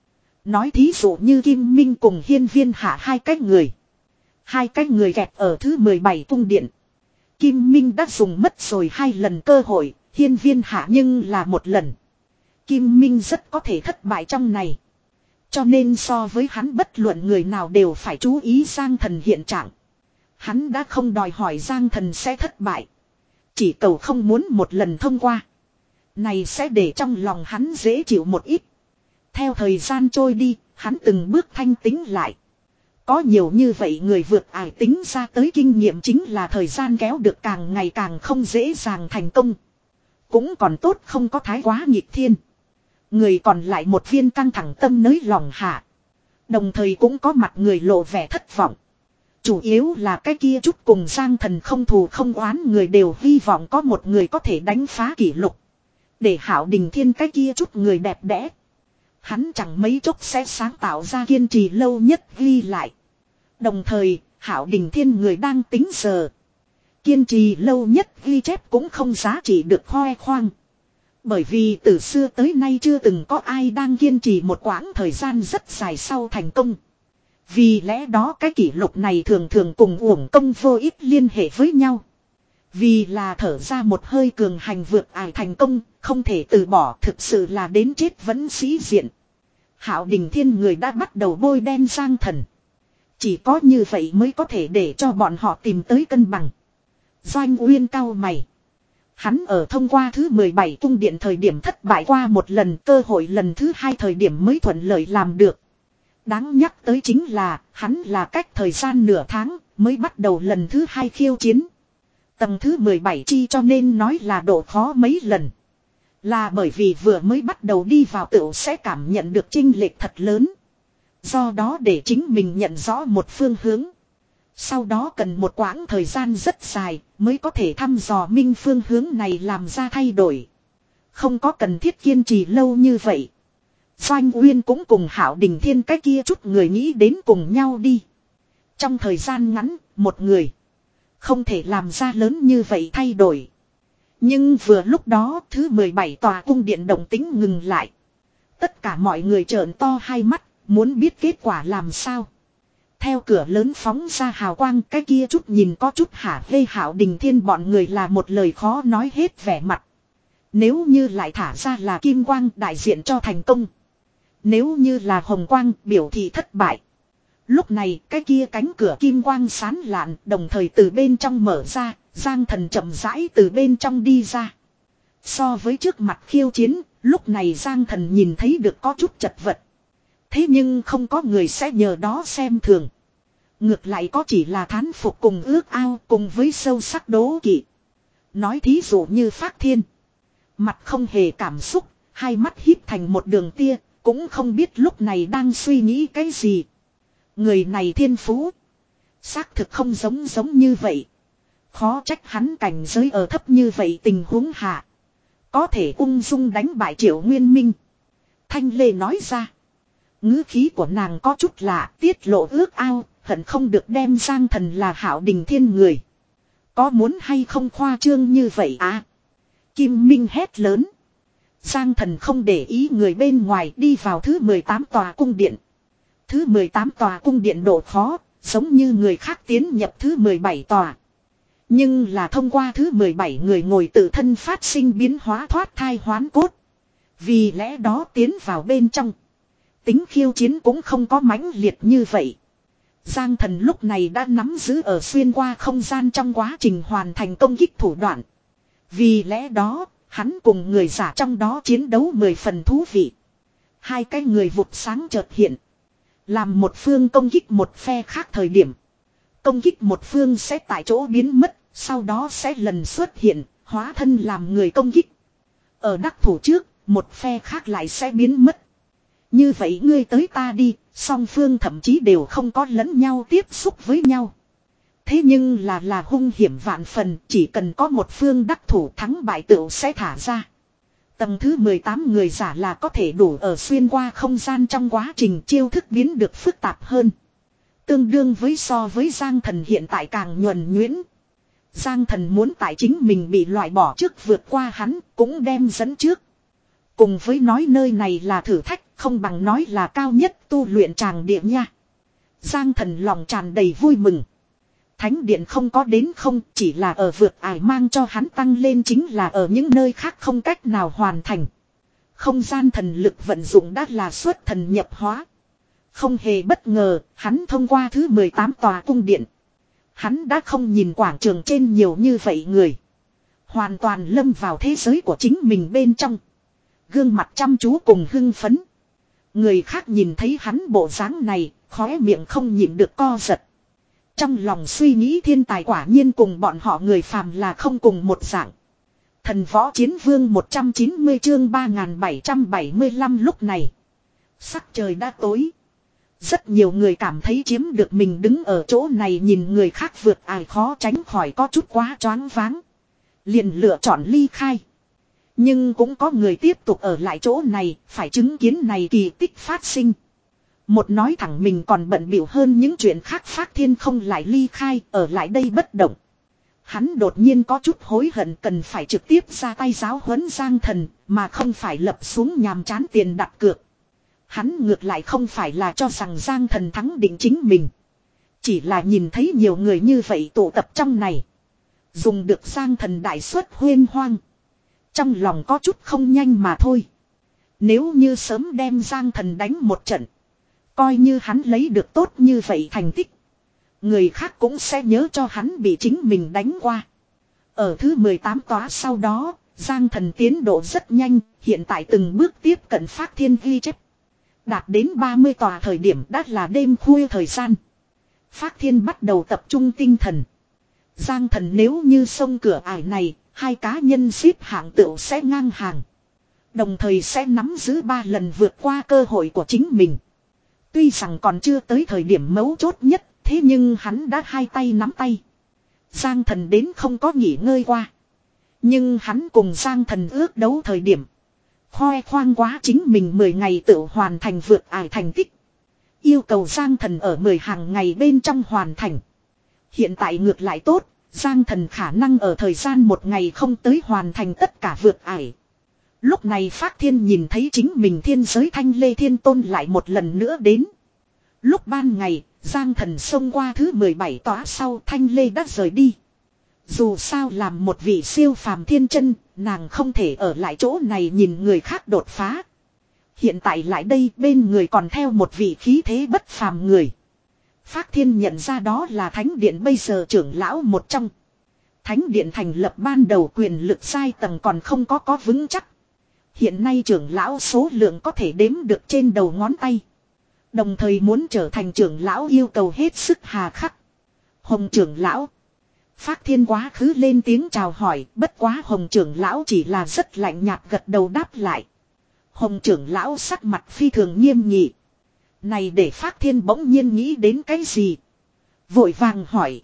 Nói thí dụ như Kim Minh cùng Hiên Viên Hạ hai cái người. Hai cái người kẹt ở thứ mười bảy cung điện. Kim Minh đã dùng mất rồi hai lần cơ hội. Hiên Viên Hạ nhưng là một lần. Kim Minh rất có thể thất bại trong này. Cho nên so với hắn bất luận người nào đều phải chú ý Giang Thần hiện trạng. Hắn đã không đòi hỏi Giang Thần sẽ thất bại. Chỉ cầu không muốn một lần thông qua. Này sẽ để trong lòng hắn dễ chịu một ít. Theo thời gian trôi đi, hắn từng bước thanh tính lại. Có nhiều như vậy người vượt ải tính ra tới kinh nghiệm chính là thời gian kéo được càng ngày càng không dễ dàng thành công. Cũng còn tốt không có thái quá nghịch thiên. Người còn lại một viên căng thẳng tâm nới lòng hạ. Đồng thời cũng có mặt người lộ vẻ thất vọng. Chủ yếu là cái kia chút cùng Giang Thần không thù không oán người đều hy vọng có một người có thể đánh phá kỷ lục. Để Hạo Đình Thiên cái kia chút người đẹp đẽ. Hắn chẳng mấy chốc sẽ sáng tạo ra kiên trì lâu nhất ghi lại. Đồng thời, Hạo Đình Thiên người đang tính giờ. Kiên trì lâu nhất ghi chép cũng không giá trị được khoe khoang. Bởi vì từ xưa tới nay chưa từng có ai đang kiên trì một quãng thời gian rất dài sau thành công. Vì lẽ đó cái kỷ lục này thường thường cùng uổng công vô ích liên hệ với nhau. Vì là thở ra một hơi cường hành vượt ải thành công, không thể từ bỏ, thực sự là đến chết vẫn sĩ diện. Hạo Đình Thiên người đã bắt đầu bôi đen Giang Thần. Chỉ có như vậy mới có thể để cho bọn họ tìm tới cân bằng. Doanh Uyên cau mày. Hắn ở thông qua thứ mười bảy cung điện thời điểm thất bại qua một lần, cơ hội lần thứ hai thời điểm mới thuận lợi làm được. Đáng nhắc tới chính là, hắn là cách thời gian nửa tháng, mới bắt đầu lần thứ hai khiêu chiến. Tầng thứ mười bảy chi cho nên nói là độ khó mấy lần. Là bởi vì vừa mới bắt đầu đi vào tựu sẽ cảm nhận được chênh lệch thật lớn. Do đó để chính mình nhận rõ một phương hướng. Sau đó cần một quãng thời gian rất dài mới có thể thăm dò minh phương hướng này làm ra thay đổi. Không có cần thiết kiên trì lâu như vậy. Doanh Uyên cũng cùng Hạo Đình Thiên cái kia chút người nghĩ đến cùng nhau đi. Trong thời gian ngắn, một người không thể làm ra lớn như vậy thay đổi. Nhưng vừa lúc đó thứ mười bảy tòa cung điện động tĩnh ngừng lại. Tất cả mọi người trợn to hai mắt, muốn biết kết quả làm sao. Theo cửa lớn phóng ra hào quang, cái kia chút nhìn có chút hả hê Hạo Đình Thiên bọn người là một lời khó nói hết vẻ mặt. Nếu như lại thả ra là kim quang đại diện cho thành công. Nếu như là hồng quang biểu thị thất bại. Lúc này cái kia cánh cửa kim quang sán lạn đồng thời từ bên trong mở ra, Giang Thần chậm rãi từ bên trong đi ra. So với trước mặt khiêu chiến, lúc này Giang Thần nhìn thấy được có chút chật vật. Thế nhưng không có người sẽ nhờ đó xem thường. Ngược lại có chỉ là thán phục cùng ước ao cùng với sâu sắc đố kỵ. Nói thí dụ như Phác Thiên. Mặt không hề cảm xúc, hai mắt híp thành một đường tia, cũng không biết lúc này đang suy nghĩ cái gì. Người này thiên phú. Xác thực không giống giống như vậy. Khó trách hắn cảnh giới ở thấp như vậy tình huống hạ. Có thể ung dung đánh bại Triệu Nguyên Minh. Thanh Lê nói ra. Ngữ khí của nàng có chút lạ, tiết lộ ước ao, hận không được đem Giang Thần là Hạo Đình Thiên người. Có muốn hay không khoa trương như vậy à? Kim Minh hét lớn. Giang Thần không để ý người bên ngoài đi vào thứ mười tám tòa cung điện. Thứ mười tám tòa cung điện độ khó, giống như người khác tiến nhập thứ mười bảy tòa. Nhưng là thông qua thứ mười bảy người ngồi tự thân phát sinh biến hóa thoát thai hoán cốt. Vì lẽ đó tiến vào bên trong. Tính khiêu chiến cũng không có mãnh liệt như vậy. Giang Thần lúc này đã nắm giữ ở xuyên qua không gian trong quá trình hoàn thành công kích thủ đoạn. Vì lẽ đó, hắn cùng người giả trong đó chiến đấu mười phần thú vị. Hai cái người vụt sáng chợt hiện. Làm một phương công kích một phe khác thời điểm. Công kích một phương sẽ tại chỗ biến mất, sau đó sẽ lần xuất hiện, hóa thân làm người công kích. Ở đắc thủ trước, một phe khác lại sẽ biến mất. Như vậy ngươi tới ta đi, song phương thậm chí đều không có lẫn nhau tiếp xúc với nhau. Thế nhưng là là hung hiểm vạn phần, chỉ cần có một phương đắc thủ thắng bại tựu sẽ thả ra. Tầng thứ mười tám người giả là có thể đủ ở xuyên qua không gian trong quá trình chiêu thức biến được phức tạp hơn. Tương đương với so với Giang Thần hiện tại càng nhuần nhuyễn. Giang Thần muốn tại chính mình bị loại bỏ trước vượt qua hắn cũng đem dẫn trước. Cùng với nói nơi này là thử thách không bằng nói là cao nhất tu luyện tràng địa nha. Giang Thần lòng tràn đầy vui mừng. Thánh điện không có đến không, chỉ là ở vượt ải mang cho hắn tăng lên chính là ở những nơi khác không cách nào hoàn thành. Không gian thần lực vận dụng đã là xuất thần nhập hóa. Không hề bất ngờ, hắn thông qua thứ mười tám tòa cung điện. Hắn đã không nhìn quảng trường trên nhiều như vậy người. Hoàn toàn lâm vào thế giới của chính mình bên trong. Gương mặt chăm chú cùng hưng phấn. Người khác nhìn thấy hắn bộ dáng này, khóe miệng không nhịn được co giật. Trong lòng suy nghĩ thiên tài quả nhiên cùng bọn họ người phàm là không cùng một dạng. Thần võ chiến vương một trăm chín mươi chương ba nghìn bảy trăm bảy mươi lăm lúc này. Sắc trời đã tối. Rất nhiều người cảm thấy chiếm được mình đứng ở chỗ này nhìn người khác vượt ải khó tránh khỏi có chút quá choáng váng. Liền lựa chọn ly khai. Nhưng cũng có người tiếp tục ở lại chỗ này, phải chứng kiến này kỳ tích phát sinh. Một nói thẳng mình còn bận bịu hơn những chuyện khác Phác Thiên không lại ly khai, ở lại đây bất động. Hắn đột nhiên có chút hối hận cần phải trực tiếp ra tay giáo huấn Giang Thần, mà không phải lập xuống nhàm chán tiền đặt cược. Hắn ngược lại không phải là cho rằng Giang Thần thắng định chính mình. Chỉ là nhìn thấy nhiều người như vậy tụ tập trong này. Dùng được Giang Thần đại suất huyên hoang. Trong lòng có chút không nhanh mà thôi. Nếu như sớm đem Giang Thần đánh một trận. Coi như hắn lấy được tốt như vậy thành tích. Người khác cũng sẽ nhớ cho hắn bị chính mình đánh qua. Ở thứ mười tám tòa sau đó, Giang Thần tiến độ rất nhanh, hiện tại từng bước tiếp cận Phác Thiên ghi chép. Đạt đến ba mươi tòa thời điểm đã là đêm khuya thời gian. Phác Thiên bắt đầu tập trung tinh thần. Giang Thần nếu như xông cửa ải này, hai cá nhân xếp hạng tựu sẽ ngang hàng. Đồng thời sẽ nắm giữ ba lần vượt qua cơ hội của chính mình. Tuy rằng còn chưa tới thời điểm mấu chốt nhất, thế nhưng hắn đã hai tay nắm tay. Giang Thần đến không có nghỉ ngơi qua. Nhưng hắn cùng Giang Thần ước đấu thời điểm. Khoe khoang quá chính mình mười ngày tự hoàn thành vượt ải thành tích. Yêu cầu Giang Thần ở mười hàng ngày bên trong hoàn thành. Hiện tại ngược lại tốt, Giang Thần khả năng ở thời gian một ngày không tới hoàn thành tất cả vượt ải. Lúc này Phác Thiên nhìn thấy chính mình thiên giới Thanh Lê Thiên Tôn lại một lần nữa đến. Lúc ban ngày, Giang Thần xông qua thứ mười bảy tòa sau Thanh Lê đã rời đi. Dù sao làm một vị siêu phàm thiên chân, nàng không thể ở lại chỗ này nhìn người khác đột phá. Hiện tại lại đây bên người còn theo một vị khí thế bất phàm người. Phác Thiên nhận ra đó là Thánh Điện bây giờ trưởng lão một trong. Thánh Điện thành lập ban đầu quyền lực sai tầng còn không có có vững chắc. Hiện nay trưởng lão số lượng có thể đếm được trên đầu ngón tay. Đồng thời muốn trở thành trưởng lão yêu cầu hết sức hà khắc. Hồng trưởng lão. Phác Thiên quá khứ lên tiếng chào hỏi, bất quá Hồng trưởng lão chỉ là rất lạnh nhạt gật đầu đáp lại. Hồng trưởng lão sắc mặt phi thường nghiêm nghị. Này để Phác Thiên bỗng nhiên nghĩ đến cái gì? Vội vàng hỏi.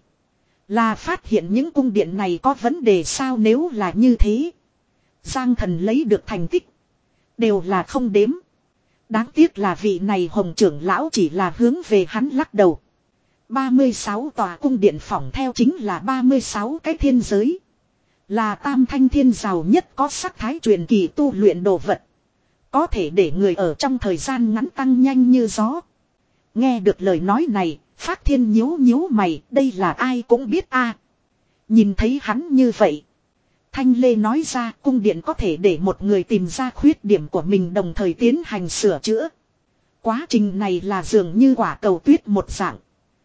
Là phát hiện những cung điện này có vấn đề sao nếu là như thế? Giang Thần lấy được thành tích. Đều là không đếm. Đáng tiếc là vị này Hồng trưởng lão chỉ là hướng về hắn lắc đầu. ba mươi sáu tòa cung điện phỏng theo chính là ba mươi sáu cái thiên giới. Là Tam Thanh Thiên giàu nhất có sắc thái truyền kỳ tu luyện đồ vật. Có thể để người ở trong thời gian ngắn tăng nhanh như gió. Nghe được lời nói này, Phác Thiên nhíu nhíu mày, đây là ai cũng biết a. Nhìn thấy hắn như vậy. Thanh Lê nói ra cung điện có thể để một người tìm ra khuyết điểm của mình đồng thời tiến hành sửa chữa. Quá trình này là dường như quả cầu tuyết một dạng.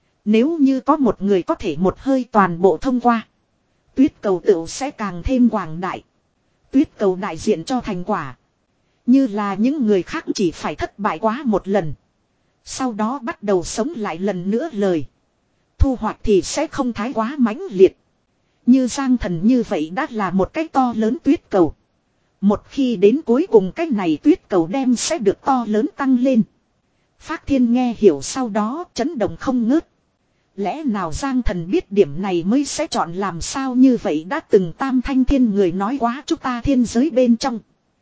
Nếu như có một người có thể một hơi toàn bộ thông qua. Tuyết cầu tựu sẽ càng thêm quảng đại. Tuyết cầu đại diện cho thành quả. Như là những người khác chỉ phải thất bại quá một lần. Sau đó bắt đầu sống lại lần nữa lời. Thu hoạch thì sẽ không thái quá mãnh liệt. Như Giang Thần như vậy đã là một cái to lớn tuyết cầu. Một khi đến cuối cùng cái này tuyết cầu đem sẽ được to lớn tăng lên. Phác Thiên nghe hiểu sau đó chấn động không ngớt. Lẽ nào Giang Thần biết điểm này mới sẽ chọn làm sao như vậy đã từng Tam Thanh Thiên người nói quá chúng ta thiên giới bên trong.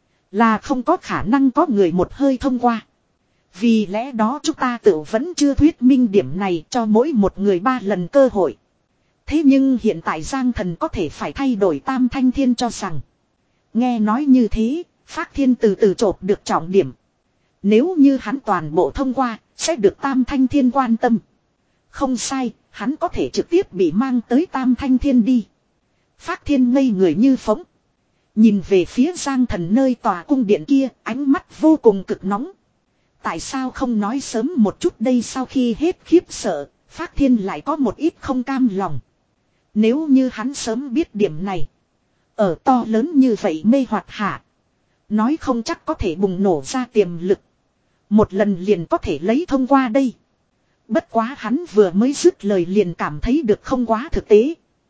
Là không có khả năng có người một hơi thông qua. Vì lẽ đó chúng ta tự vẫn chưa thuyết minh điểm này cho mỗi một người ba lần cơ hội. Thế nhưng hiện tại Giang Thần có thể phải thay đổi Tam Thanh Thiên cho rằng. Nghe nói như thế, Phác Thiên từ từ chộp được trọng điểm. Nếu như hắn toàn bộ thông qua, sẽ được Tam Thanh Thiên quan tâm. Không sai, hắn có thể trực tiếp bị mang tới Tam Thanh Thiên đi. Phác Thiên ngây người như phóng. Nhìn về phía Giang Thần nơi tòa cung điện kia, ánh mắt vô cùng cực nóng. Tại sao không nói sớm một chút đây sau khi hết khiếp sợ, Phác Thiên lại có một ít không cam lòng. Nếu như hắn sớm biết điểm này. Ở to lớn như vậy mê hoặc hạ. Nói không chắc có thể bùng nổ ra tiềm lực. Một lần liền có thể lấy thông qua đây. Bất quá hắn vừa mới dứt lời liền cảm thấy được không quá thực tế.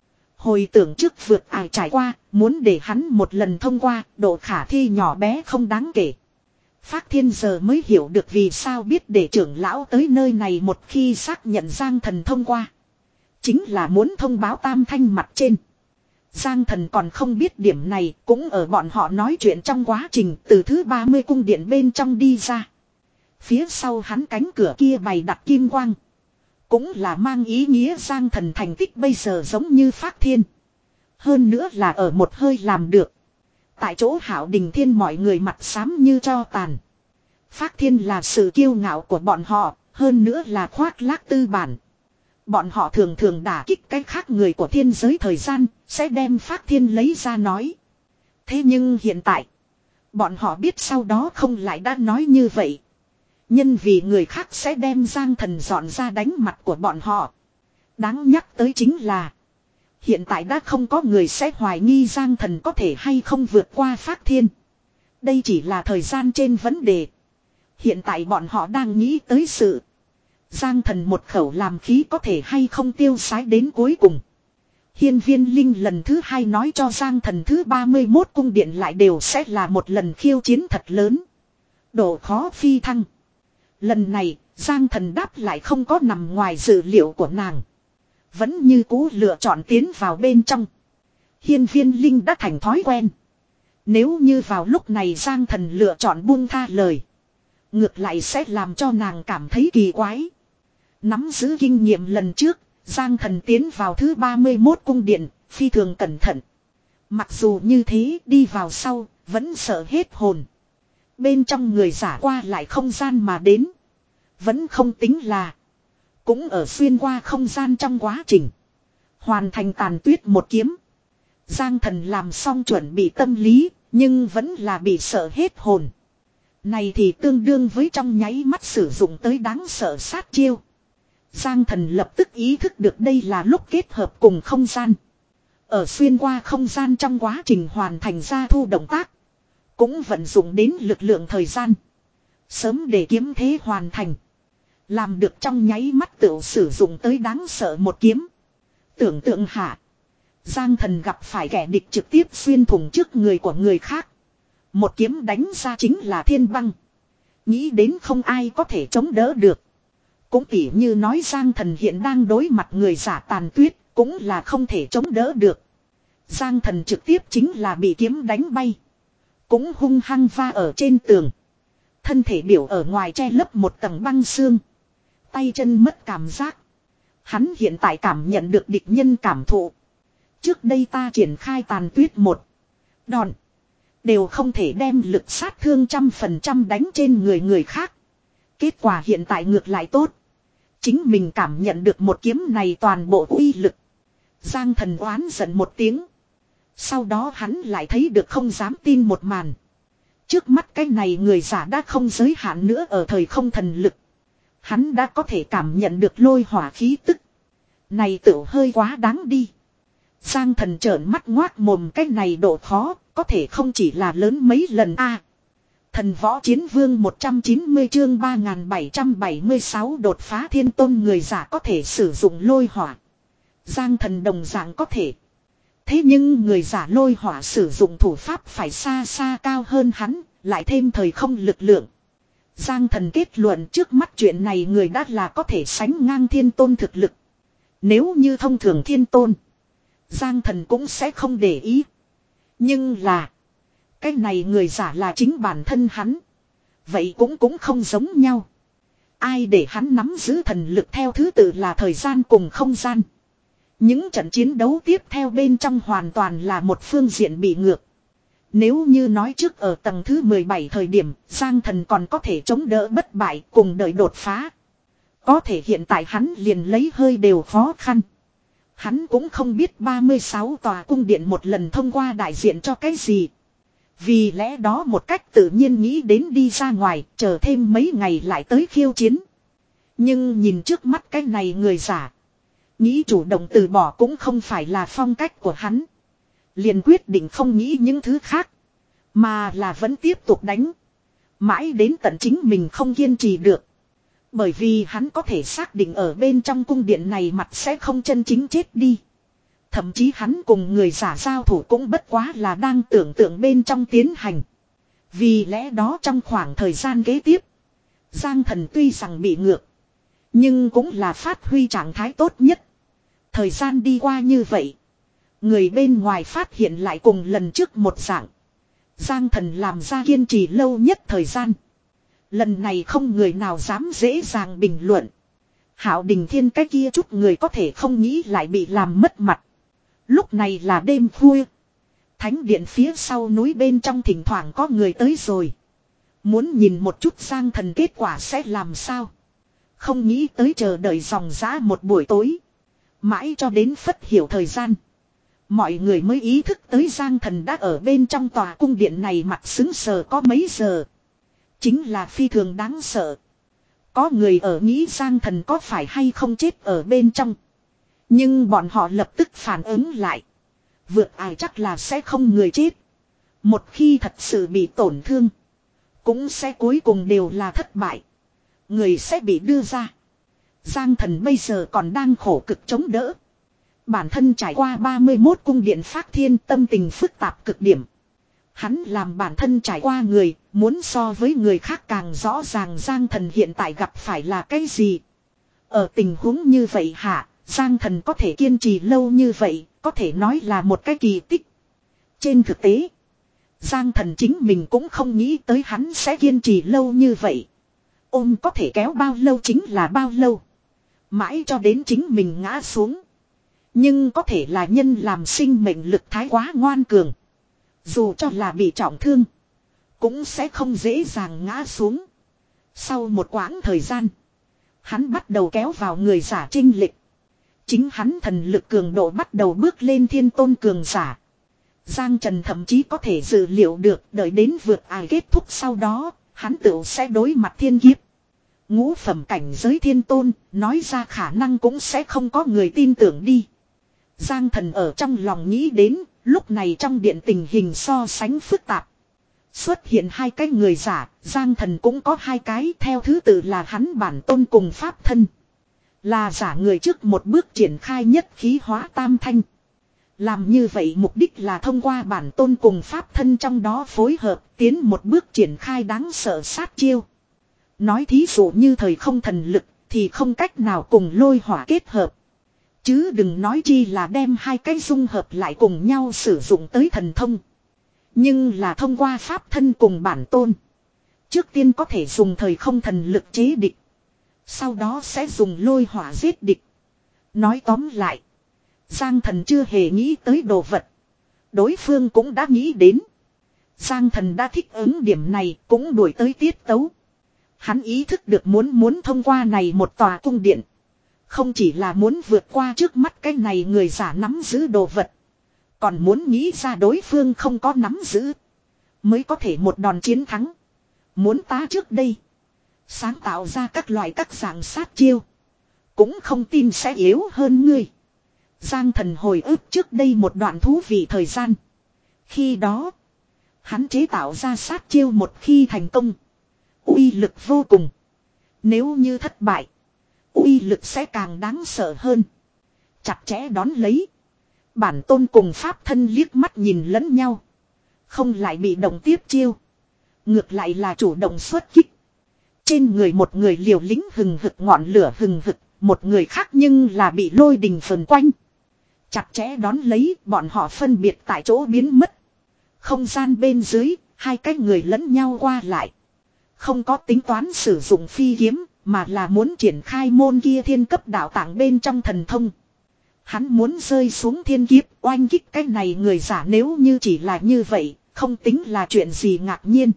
Hồi tưởng trước vượt ải trải qua, muốn để hắn một lần thông qua, độ khả thi nhỏ bé không đáng kể. Phác Thiên giờ mới hiểu được vì sao biết để trưởng lão tới nơi này một khi xác nhận Giang Thần thông qua. Chính là muốn thông báo Tam Thanh mặt trên. Giang Thần còn không biết điểm này, cũng ở bọn họ nói chuyện trong quá trình từ thứ ba mươi cung điện bên trong đi ra. Phía sau hắn cánh cửa kia bày đặt kim quang. Cũng là mang ý nghĩa Giang Thần thành tích bây giờ giống như Phác Thiên. Hơn nữa là ở một hơi làm được. Tại chỗ Hạo Đình Thiên mọi người mặt xám như tro tàn. Phác Thiên là sự kiêu ngạo của bọn họ, hơn nữa là khoác lác tư bản. Bọn họ thường thường đả kích cái khác người của thiên giới thời gian, sẽ đem Phác Thiên lấy ra nói. Thế nhưng hiện tại, bọn họ biết sau đó không lại đã nói như vậy. Nhân vì người khác sẽ đem Giang Thần dọn ra đánh mặt của bọn họ. Đáng nhắc tới chính là, hiện tại đã không có người sẽ hoài nghi Giang Thần có thể hay không vượt qua Phác Thiên. Đây chỉ là thời gian trên vấn đề. Hiện tại bọn họ đang nghĩ tới sự Giang Thần một khẩu làm khí có thể hay không tiêu sái đến cuối cùng. Hiên Viên Linh lần thứ hai nói cho Giang Thần thứ ba mươi mốt cung điện lại đều sẽ là một lần khiêu chiến thật lớn. Độ khó phi thăng. Lần này, Giang Thần đáp lại không có nằm ngoài dự liệu của nàng. Vẫn như cũ lựa chọn tiến vào bên trong. Hiên Viên Linh đã thành thói quen. Nếu như vào lúc này Giang Thần lựa chọn buông tha lời. Ngược lại sẽ làm cho nàng cảm thấy kỳ quái. Nắm giữ kinh nghiệm lần trước, Giang Thần tiến vào thứ ba mươi mốt cung điện, phi thường cẩn thận. Mặc dù như thế, đi vào sau, vẫn sợ hết hồn. Bên trong người giả qua lại không gian mà đến. Vẫn không tính là. Cũng ở xuyên qua không gian trong quá trình. Hoàn thành tàn tuyết một kiếm. Giang Thần làm xong chuẩn bị tâm lý, nhưng vẫn là bị sợ hết hồn. Này thì tương đương với trong nháy mắt sử dụng tới đáng sợ sát chiêu. Giang Thần lập tức ý thức được đây là lúc kết hợp cùng không gian. Ở xuyên qua không gian trong quá trình hoàn thành ra thu động tác. Cũng vận dụng đến lực lượng thời gian. Sớm để kiếm thế hoàn thành. Làm được trong nháy mắt tự sử dụng tới đáng sợ một kiếm. Tưởng tượng hạ. Giang Thần gặp phải kẻ địch trực tiếp xuyên thủng trước người của người khác. Một kiếm đánh ra chính là thiên băng. Nghĩ đến không ai có thể chống đỡ được. Cũng tỉ như nói Giang Thần hiện đang đối mặt người giả tàn tuyết. Cũng là không thể chống đỡ được. Giang Thần trực tiếp chính là bị kiếm đánh bay. Cũng hung hăng va ở trên tường. Thân thể biểu ở ngoài che lấp một tầng băng xương. Tay chân mất cảm giác. Hắn hiện tại cảm nhận được địch nhân cảm thụ. Trước đây ta triển khai tàn tuyết một đòn. Đều không thể đem lực sát thương trăm phần trăm đánh trên người người khác. Kết quả hiện tại ngược lại tốt. Chính mình cảm nhận được một kiếm này toàn bộ uy lực. Giang Thần oán giận một tiếng. Sau đó hắn lại thấy được không dám tin một màn. Trước mắt cái này người giả đã không giới hạn nữa ở thời không thần lực. Hắn đã có thể cảm nhận được lôi hỏa khí tức. Này tựu hơi quá đáng đi. Giang Thần trợn mắt ngoác mồm, cái này độ khó, có thể không chỉ là lớn mấy lần a. Thần võ chiến vương một trăm chín mươi chương ba nghìn bảy trăm bảy mươi sáu đột phá thiên tôn, người giả có thể sử dụng lôi hỏa. Giang Thần đồng dạng có thể. Thế nhưng người giả lôi hỏa sử dụng thủ pháp phải xa xa cao hơn hắn, lại thêm thời không lực lượng. Giang Thần kết luận trước mắt chuyện này người đã là có thể sánh ngang thiên tôn thực lực. Nếu như thông thường thiên tôn, Giang Thần cũng sẽ không để ý. Nhưng là, cái này người giả là chính bản thân hắn. Vậy cũng cũng không giống nhau. Ai để hắn nắm giữ thần lực theo thứ tự là thời gian cùng không gian. Những trận chiến đấu tiếp theo bên trong hoàn toàn là một phương diện bị ngược. Nếu như nói trước ở tầng thứ mười bảy thời điểm, Giang Thần còn có thể chống đỡ bất bại cùng đợi đột phá. Có thể hiện tại hắn liền lấy hơi đều khó khăn. Hắn cũng không biết ba mươi sáu tòa cung điện một lần thông qua đại diện cho cái gì. Vì lẽ đó một cách tự nhiên nghĩ đến đi ra ngoài, chờ thêm mấy ngày lại tới khiêu chiến. Nhưng nhìn trước mắt cái này người giả, nghĩ chủ động từ bỏ cũng không phải là phong cách của hắn. Liền quyết định không nghĩ những thứ khác, mà là vẫn tiếp tục đánh. Mãi đến tận chính mình không kiên trì được. Bởi vì hắn có thể xác định ở bên trong cung điện này mặt sẽ không chân chính chết đi. Thậm chí hắn cùng người giả giao thủ cũng bất quá là đang tưởng tượng bên trong tiến hành. Vì lẽ đó trong khoảng thời gian kế tiếp, Giang Thần tuy rằng bị ngược, nhưng cũng là phát huy trạng thái tốt nhất. Thời gian đi qua như vậy, người bên ngoài phát hiện lại cùng lần trước một dạng. Giang Thần làm ra kiên trì lâu nhất thời gian. Lần này không người nào dám dễ dàng bình luận. Hạo Đình Thiên cái kia chút người có thể không nghĩ lại bị làm mất mặt. Lúc này là đêm khuya. Thánh điện phía sau núi bên trong thỉnh thoảng có người tới rồi. Muốn nhìn một chút Giang Thần kết quả sẽ làm sao. Không nghĩ tới chờ đợi dòng dã một buổi tối. Mãi cho đến phất hiểu thời gian, mọi người mới ý thức tới Giang Thần đã ở bên trong tòa cung điện này mặt xứng sờ có mấy giờ. Chính là phi thường đáng sợ. Có người ở nghĩ Giang Thần có phải hay không chết ở bên trong. Nhưng bọn họ lập tức phản ứng lại. Vượt ải chắc là sẽ không người chết. Một khi thật sự bị tổn thương, cũng sẽ cuối cùng đều là thất bại. Người sẽ bị đưa ra. Giang Thần bây giờ còn đang khổ cực chống đỡ. Bản thân trải qua ba mươi mốt cung điện phát thiên, tâm tình phức tạp cực điểm. Hắn làm bản thân trải qua người, muốn so với người khác càng rõ ràng Giang Thần hiện tại gặp phải là cái gì. Ở tình huống như vậy hả, Giang Thần có thể kiên trì lâu như vậy, có thể nói là một cái kỳ tích. Trên thực tế, Giang Thần chính mình cũng không nghĩ tới hắn sẽ kiên trì lâu như vậy. Ôm có thể kéo bao lâu chính là bao lâu. Mãi cho đến chính mình ngã xuống. Nhưng có thể là nhân làm sinh mệnh lực thái quá ngoan cường. Dù cho là bị trọng thương, cũng sẽ không dễ dàng ngã xuống. Sau một quãng thời gian, hắn bắt đầu kéo vào người giả chênh lệch. Chính hắn thần lực cường độ bắt đầu bước lên thiên tôn cường giả. Giang Trần thậm chí có thể dự liệu được đợi đến vượt ải kết thúc sau đó, hắn tự sẽ đối mặt thiên kiếp. Ngũ phẩm cảnh giới thiên tôn, nói ra khả năng cũng sẽ không có người tin tưởng đi. Giang Thần ở trong lòng nghĩ đến, lúc này trong điện tình hình so sánh phức tạp. Xuất hiện hai cái người giả, Giang Thần cũng có hai cái, theo thứ tự là hắn bản tôn cùng pháp thân. Là giả người trước một bước triển khai nhất khí hóa tam thanh. Làm như vậy mục đích là thông qua bản tôn cùng pháp thân trong đó phối hợp tiến một bước triển khai đáng sợ sát chiêu. Nói thí dụ như thời không thần lực thì không cách nào cùng lôi hỏa kết hợp. Chứ đừng nói chi là đem hai cái dung hợp lại cùng nhau sử dụng tới thần thông. Nhưng là thông qua pháp thân cùng bản tôn. Trước tiên có thể dùng thời không thần lực chế địch. Sau đó sẽ dùng lôi hỏa giết địch. Nói tóm lại, Giang Thần chưa hề nghĩ tới đồ vật. Đối phương cũng đã nghĩ đến. Giang Thần đã thích ứng điểm này cũng đuổi tới tiết tấu. Hắn ý thức được muốn muốn thông qua này một tòa cung điện. Không chỉ là muốn vượt qua trước mắt cái này người giả nắm giữ đồ vật. Còn muốn nghĩ ra đối phương không có nắm giữ. Mới có thể một đòn chiến thắng. Muốn tá trước đây. Sáng tạo ra các loại các dạng sát chiêu. Cũng không tin sẽ yếu hơn ngươi. Giang Thần hồi ức trước đây một đoạn thú vị thời gian. Khi đó. Hắn chế tạo ra sát chiêu một khi thành công. Uy lực vô cùng. Nếu như thất bại. Uy lực sẽ càng đáng sợ hơn. Chặt chẽ đón lấy. Bản tôn cùng pháp thân liếc mắt nhìn lẫn nhau. Không lại bị động tiếp chiêu. Ngược lại là chủ động xuất kích. Trên người một người liều lĩnh hừng hực ngọn lửa hừng hực. Một người khác nhưng là bị lôi đình phờn quanh. Chặt chẽ đón lấy bọn họ phân biệt tại chỗ biến mất. Không gian bên dưới. Hai cái người lẫn nhau qua lại. Không có tính toán sử dụng phi kiếm. Mà là muốn triển khai môn kia thiên cấp đạo tạng bên trong thần thông. Hắn muốn rơi xuống thiên kiếp oanh kích cái này người giả nếu như chỉ là như vậy. Không tính là chuyện gì ngạc nhiên.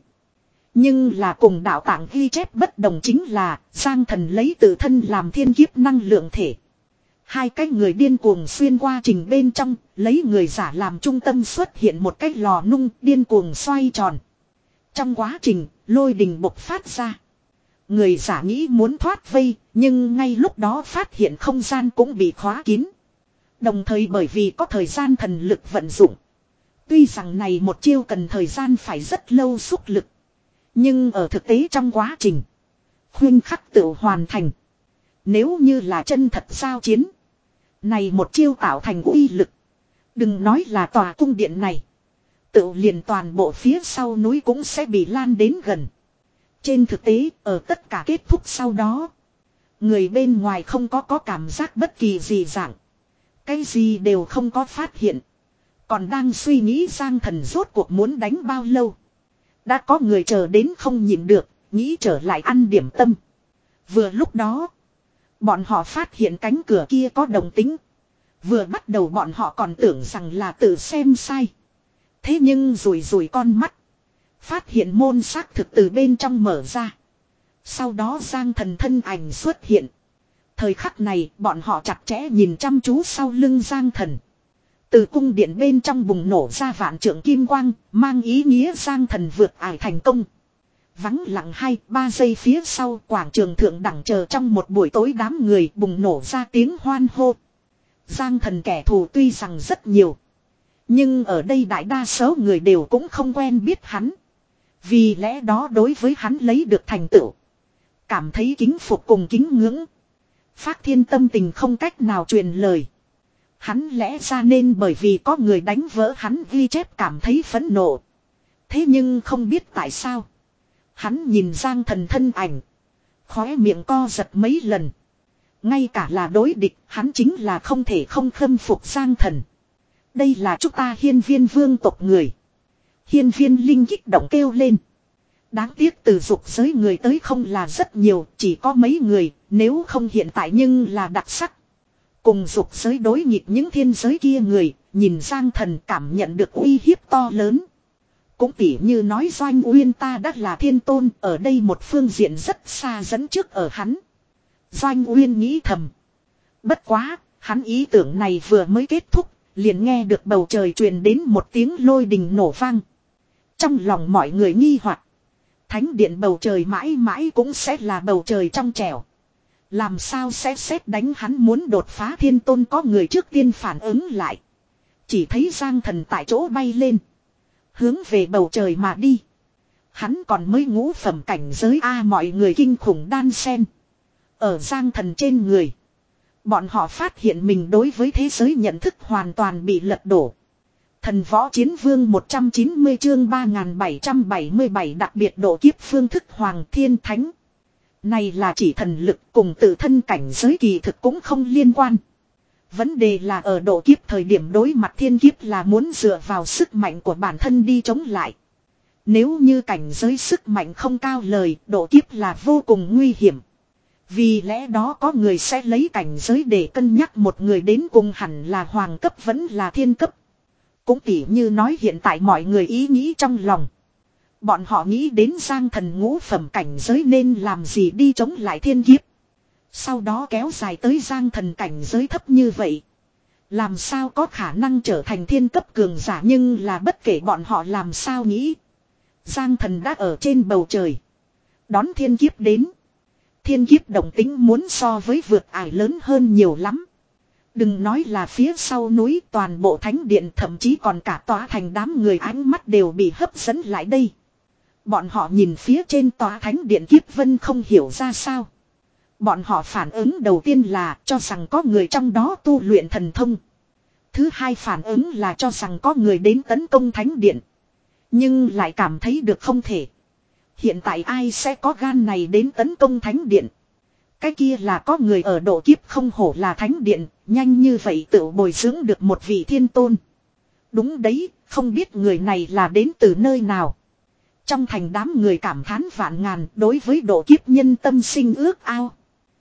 Nhưng là cùng đạo tạng ghi chép bất đồng chính là Giang Thần lấy tự thân làm thiên kiếp năng lượng thể. Hai cái người điên cuồng xuyên qua trình bên trong, lấy người giả làm trung tâm xuất hiện một cái lò nung điên cuồng xoay tròn. Trong quá trình, lôi đình bộc phát ra. Người giả nghĩ muốn thoát vây, nhưng ngay lúc đó phát hiện không gian cũng bị khóa kín. Đồng thời bởi vì có thời gian thần lực vận dụng. Tuy rằng này một chiêu cần thời gian phải rất lâu xúc lực. Nhưng ở thực tế trong quá trình, khuyên khắc tự hoàn thành. Nếu như là chân thật giao chiến, này một chiêu tạo thành uy lực. Đừng nói là tòa cung điện này. Tự liền toàn bộ phía sau núi cũng sẽ bị lan đến gần. Trên thực tế, ở tất cả kết thúc sau đó, người bên ngoài không có có cảm giác bất kỳ gì dạng. Cái gì đều không có phát hiện. Còn đang suy nghĩ Giang Thần rốt cuộc muốn đánh bao lâu. Đã có người chờ đến không nhịn được, nghĩ trở lại ăn điểm tâm. Vừa lúc đó, bọn họ phát hiện cánh cửa kia có động tĩnh. Vừa bắt đầu bọn họ còn tưởng rằng là tự xem sai. Thế nhưng rủi rủi con mắt. Phát hiện môn xác thực từ bên trong mở ra. Sau đó Giang Thần thân ảnh xuất hiện. Thời khắc này bọn họ chặt chẽ nhìn chăm chú sau lưng Giang Thần. Từ cung điện bên trong bùng nổ ra vạn trượng kim quang, mang ý nghĩa Giang Thần vượt ải thành công. Vắng lặng hai ba giây phía sau quảng trường thượng đẳng chờ trong một buổi tối đám người bùng nổ ra tiếng hoan hô. Giang Thần kẻ thù tuy rằng rất nhiều. Nhưng ở đây đại đa số người đều cũng không quen biết hắn. Vì lẽ đó đối với hắn lấy được thành tựu. Cảm thấy kính phục cùng kính ngưỡng. Phác Thiên tâm tình không cách nào truyền lời. Hắn lẽ ra nên bởi vì có người đánh vỡ hắn ghi chép cảm thấy phẫn nộ. Thế nhưng không biết tại sao. Hắn nhìn Giang Thần thân ảnh. Khóe miệng co giật mấy lần. Ngay cả là đối địch hắn chính là không thể không khâm phục Giang Thần. Đây là chúng ta hiên viên vương tộc người. Hiên viên linh kích động kêu lên. Đáng tiếc từ dục giới người tới không là rất nhiều, chỉ có mấy người, nếu không hiện tại nhưng là đặc sắc. Cùng dục giới đối nghịch những thiên giới kia người, nhìn Giang Thần cảm nhận được uy hiếp to lớn. Cũng tỉ như nói Doanh Uyên ta đã là thiên tôn, ở đây một phương diện rất xa dẫn trước ở hắn. Doanh Uyên nghĩ thầm. Bất quá, hắn ý tưởng này vừa mới kết thúc, liền nghe được bầu trời truyền đến một tiếng lôi đình nổ vang. Trong lòng mọi người nghi hoặc, thánh điện bầu trời mãi mãi cũng sẽ là bầu trời trong trẻo. Làm sao sẽ xét đánh hắn muốn đột phá thiên tôn có người trước tiên phản ứng lại. Chỉ thấy Giang Thần tại chỗ bay lên. Hướng về bầu trời mà đi. Hắn còn mới ngũ phẩm cảnh giới A mọi người kinh khủng đan sen. Ở Giang Thần trên người. Bọn họ phát hiện mình đối với thế giới nhận thức hoàn toàn bị lật đổ. Thần võ chiến vương một trăm chín mươi chương ba nghìn bảy trăm bảy mươi bảy đặc biệt độ kiếp phương thức hoàng thiên thánh. Này là chỉ thần lực cùng tự thân cảnh giới kỳ thực cũng không liên quan. Vấn đề là ở độ kiếp thời điểm đối mặt thiên kiếp là muốn dựa vào sức mạnh của bản thân đi chống lại. Nếu như cảnh giới sức mạnh không cao lời, độ kiếp là vô cùng nguy hiểm. Vì lẽ đó có người sẽ lấy cảnh giới để cân nhắc một người đến cùng hẳn là hoàng cấp vẫn là thiên cấp. Cũng tỉ như nói hiện tại mọi người ý nghĩ trong lòng. Bọn họ nghĩ đến Giang Thần ngũ phẩm cảnh giới nên làm gì đi chống lại thiên kiếp. Sau đó kéo dài tới Giang Thần cảnh giới thấp như vậy. Làm sao có khả năng trở thành thiên cấp cường giả, nhưng là bất kể bọn họ làm sao nghĩ. Giang Thần đã ở trên bầu trời. Đón thiên kiếp đến. Thiên kiếp động tính muốn so với vượt ải lớn hơn nhiều lắm. Đừng nói là phía sau núi, toàn bộ thánh điện thậm chí còn cả tòa thành đám người ánh mắt đều bị hấp dẫn lại đây. Bọn họ nhìn phía trên tòa thánh điện kiếp vân không hiểu ra sao. Bọn họ phản ứng đầu tiên là cho rằng có người trong đó tu luyện thần thông. Thứ hai phản ứng là cho rằng có người đến tấn công thánh điện. Nhưng lại cảm thấy được không thể. Hiện tại ai sẽ có gan này đến tấn công thánh điện? Cái kia là có người ở độ kiếp, không hổ là thánh điện, nhanh như vậy tự bồi dưỡng được một vị thiên tôn. Đúng đấy, không biết người này là đến từ nơi nào. Trong thành đám người cảm thán vạn ngàn, đối với độ kiếp nhân tâm sinh ước ao.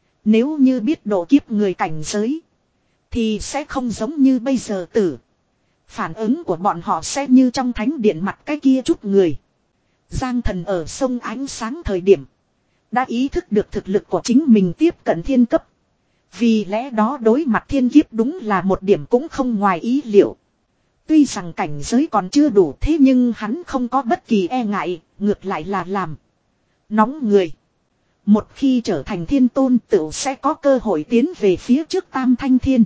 Nếu như biết độ kiếp người cảnh giới, thì sẽ không giống như bây giờ tử. Phản ứng của bọn họ sẽ như trong thánh điện mặt cái kia chút người. Giang Thần ở sông ánh sáng thời điểm đã ý thức được thực lực của chính mình tiếp cận thiên cấp. Vì lẽ đó đối mặt thiên kiếp đúng là một điểm cũng không ngoài ý liệu. Tuy rằng cảnh giới còn chưa đủ, thế nhưng hắn không có bất kỳ e ngại, ngược lại là làm nóng người. Một khi trở thành thiên tôn tựu sẽ có cơ hội tiến về phía trước tam thanh thiên.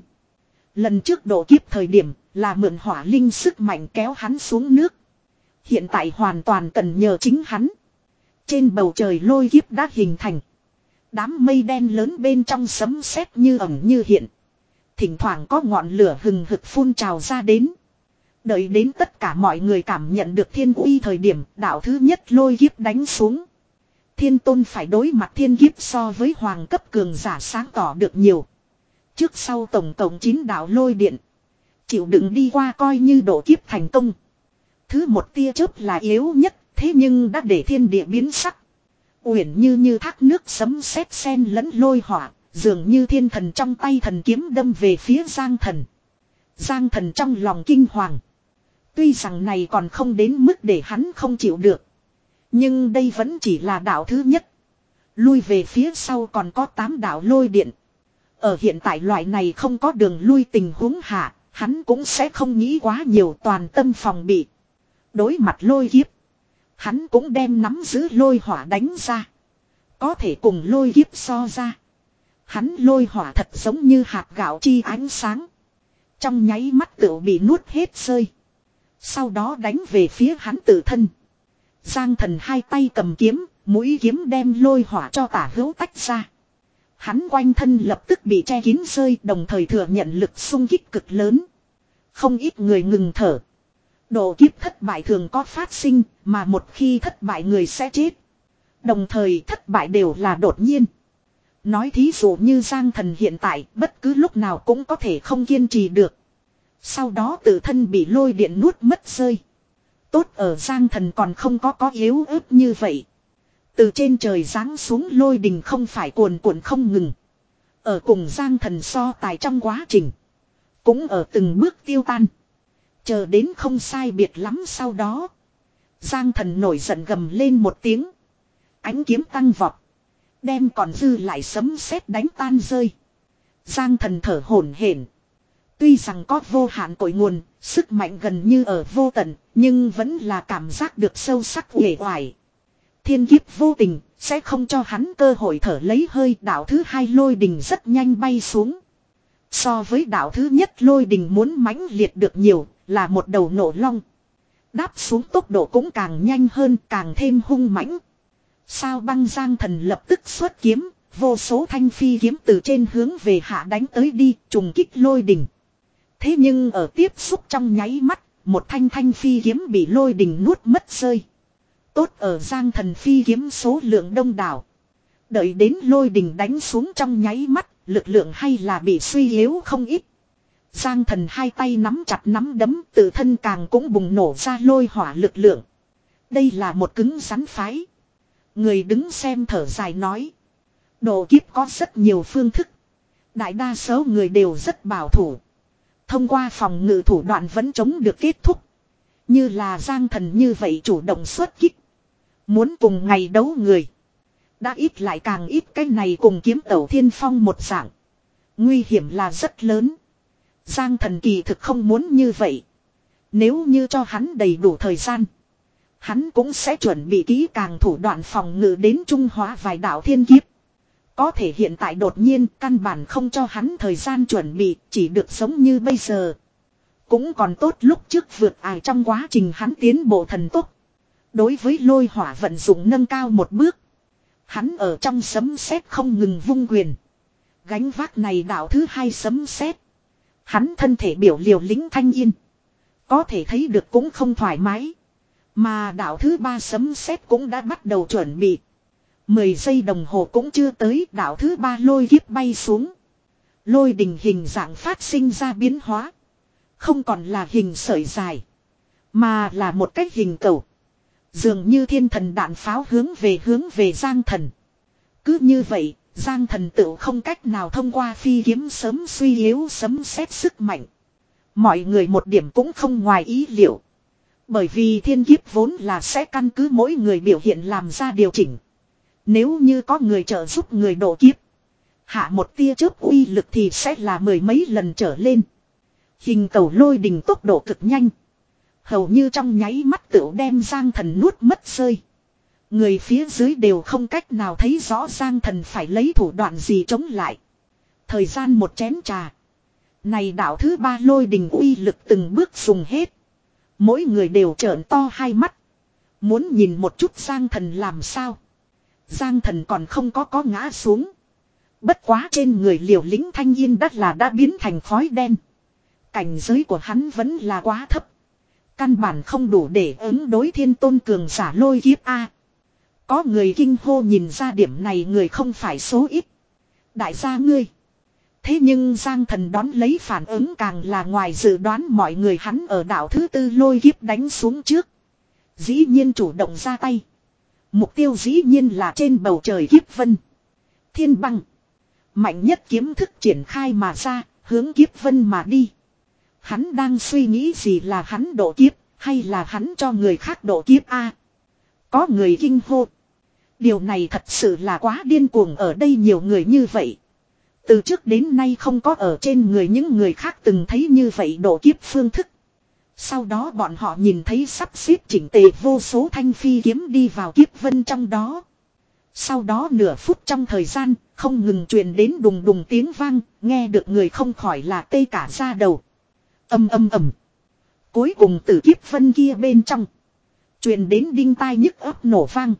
Lần trước độ kiếp thời điểm là mượn hỏa linh sức mạnh kéo hắn xuống nước. Hiện tại hoàn toàn cần nhờ chính hắn. Trên bầu trời lôi kiếp đã hình thành. Đám mây đen lớn bên trong sấm sét như ẩn như hiện. Thỉnh thoảng có ngọn lửa hừng hực phun trào ra đến. Đợi đến tất cả mọi người cảm nhận được thiên uy thời điểm đạo thứ nhất lôi kiếp đánh xuống. Thiên tôn phải đối mặt thiên kiếp so với hoàng cấp cường giả sáng tỏ được nhiều. Trước sau tổng cộng chín đạo lôi điện. Chịu đựng đi qua coi như độ kiếp thành công. Thứ một tia chớp là yếu nhất, thế nhưng đã để thiên địa biến sắc. Uyển như như thác nước sấm sét sen lẫn lôi hỏa, dường như thiên thần trong tay thần kiếm đâm về phía Giang Thần. Giang Thần trong lòng kinh hoàng. Tuy rằng này còn không đến mức để hắn không chịu được. Nhưng đây vẫn chỉ là đạo thứ nhất. Lui về phía sau còn có tám đạo lôi điện. Ở hiện tại loại này không có đường lui tình huống hạ, hắn cũng sẽ không nghĩ quá nhiều, toàn tâm phòng bị. Đối mặt lôi kiếp, hắn cũng đem nắm giữ lôi hỏa đánh ra. Có thể cùng lôi kiếp so ra. Hắn lôi hỏa thật giống như hạt gạo chi ánh sáng. Trong nháy mắt tựu bị nuốt hết rơi. Sau đó đánh về phía hắn tự thân. Giang Thần hai tay cầm kiếm, mũi kiếm đem lôi hỏa cho tả hữu tách ra. Hắn quanh thân lập tức bị che kín rơi, đồng thời thừa nhận lực xung kích cực lớn. Không ít người ngừng thở. Độ kiếp thất bại thường có phát sinh, mà một khi thất bại người sẽ chết. Đồng thời thất bại đều là đột nhiên. Nói thí dụ như Giang Thần hiện tại, bất cứ lúc nào cũng có thể không kiên trì được. Sau đó tự thân bị lôi điện nuốt mất rơi. Tốt ở Giang Thần còn không có có yếu ớt như vậy. Từ trên trời giáng xuống lôi đình không phải cuồn cuộn không ngừng. Ở cùng Giang Thần so tài trong quá trình, cũng ở từng bước tiêu tan. Chờ đến không sai biệt lắm sau đó, Giang Thần nổi giận gầm lên một tiếng. Ánh kiếm tăng vọt, đem còn dư lại sấm sét đánh tan rơi. Giang Thần thở hổn hển. Tuy rằng có vô hạn cội nguồn, sức mạnh gần như ở vô tận, nhưng vẫn là cảm giác được sâu sắc uể oải. Thiên kiếp vô tình, sẽ không cho hắn cơ hội thở lấy hơi. Đạo thứ hai lôi đình rất nhanh bay xuống. So với đạo thứ nhất lôi đình muốn mãnh liệt được nhiều, là một đầu nổ long. Đáp xuống tốc độ cũng càng nhanh hơn, càng thêm hung mãnh. Sao Băng Giang Thần lập tức xuất kiếm, vô số thanh phi kiếm từ trên hướng về hạ đánh tới đi, trùng kích lôi đình. Thế nhưng ở tiếp xúc trong nháy mắt, một thanh thanh phi kiếm bị lôi đình nuốt mất rơi. Tốt ở Giang Thần phi kiếm số lượng đông đảo. Đợi đến lôi đình đánh xuống trong nháy mắt, lực lượng hay là bị suy yếu không ít. Giang Thần hai tay nắm chặt nắm đấm, tự thân càng cũng bùng nổ ra lôi hỏa lực lượng. Đây là một cứng rắn phái. Người đứng xem thở dài nói. Độ kiếp có rất nhiều phương thức. Đại đa số người đều rất bảo thủ. Thông qua phòng ngự thủ đoạn vẫn chống được kết thúc. Như là Giang Thần như vậy chủ động xuất kích. Muốn cùng ngày đấu người. Đã ít lại càng ít, cái này cùng kiếm tẩu thiên phong một dạng. Nguy hiểm là rất lớn. Giang Thần kỳ thực không muốn như vậy. Nếu như cho hắn đầy đủ thời gian, hắn cũng sẽ chuẩn bị kỹ càng thủ đoạn phòng ngự đến trung hóa vài đạo thiên kiếp. Có thể hiện tại đột nhiên căn bản không cho hắn thời gian chuẩn bị, chỉ được sống như bây giờ. Cũng còn tốt lúc trước vượt ải trong quá trình hắn tiến bộ thần tốc. Đối với lôi hỏa vận dụng nâng cao một bước. Hắn ở trong sấm sét không ngừng vung quyền. Gánh vác này đạo thứ hai sấm sét. Hắn thân thể biểu liều lĩnh thanh yên. Có thể thấy được cũng không thoải mái. Mà đạo thứ ba sấm sét cũng đã bắt đầu chuẩn bị. Mười giây đồng hồ cũng chưa tới, đạo thứ ba lôi kiếp bay xuống. Lôi đình hình dạng phát sinh ra biến hóa. Không còn là hình sợi dài, mà là một cái hình cầu. Dường như thiên thần đạn pháo hướng về hướng về Giang Thần. Cứ như vậy, Giang Thần tự không cách nào thông qua phi kiếm sớm suy yếu sấm sét sức mạnh. Mọi người một điểm cũng không ngoài ý liệu. Bởi vì thiên kiếp vốn là sẽ căn cứ mỗi người biểu hiện làm ra điều chỉnh. Nếu như có người trợ giúp người độ kiếp, hạ một tia chớp uy lực thì sẽ là mười mấy lần trở lên. Hình cầu lôi đình tốc độ cực nhanh. Hầu như trong nháy mắt tựu đem Giang Thần nuốt mất rơi. Người phía dưới đều không cách nào thấy rõ Giang Thần phải lấy thủ đoạn gì chống lại. Thời gian một chén trà. Này đạo thứ ba lôi đình uy lực từng bước dùng hết. Mỗi người đều trợn to hai mắt. Muốn nhìn một chút Giang Thần làm sao. Giang Thần còn không có có ngã xuống. Bất quá trên người liều lĩnh thanh yên đất là đã biến thành khói đen. Cảnh giới của hắn vẫn là quá thấp. Căn bản không đủ để ứng đối thiên tôn cường giả lôi kiếp A. Có người kinh hô, nhìn ra điểm này người không phải số ít. Đại gia ngươi. Thế nhưng Giang Thần đón lấy phản ứng càng là ngoài dự đoán mọi người, hắn ở đạo thứ tư lôi kiếp đánh xuống trước. Dĩ nhiên chủ động ra tay. Mục tiêu dĩ nhiên là trên bầu trời kiếp vân. Thiên băng. Mạnh nhất kiếm thức triển khai mà ra, hướng kiếp vân mà đi. Hắn đang suy nghĩ gì, là hắn độ kiếp, hay là hắn cho người khác độ kiếp a? Có người kinh hô. Điều này thật sự là quá điên cuồng, ở đây nhiều người như vậy. Từ trước đến nay không có ở trên người những người khác từng thấy như vậy độ kiếp phương thức. Sau đó bọn họ nhìn thấy sắp xếp chỉnh tề vô số thanh phi kiếm đi vào kiếp vân trong đó. Sau đó nửa phút trong thời gian, không ngừng truyền đến đùng đùng tiếng vang, nghe được người không khỏi là tê cả da đầu. Âm âm ầm. Cuối cùng từ kiếp vân kia bên trong truyền đến đinh tai nhức ấp nổ vang.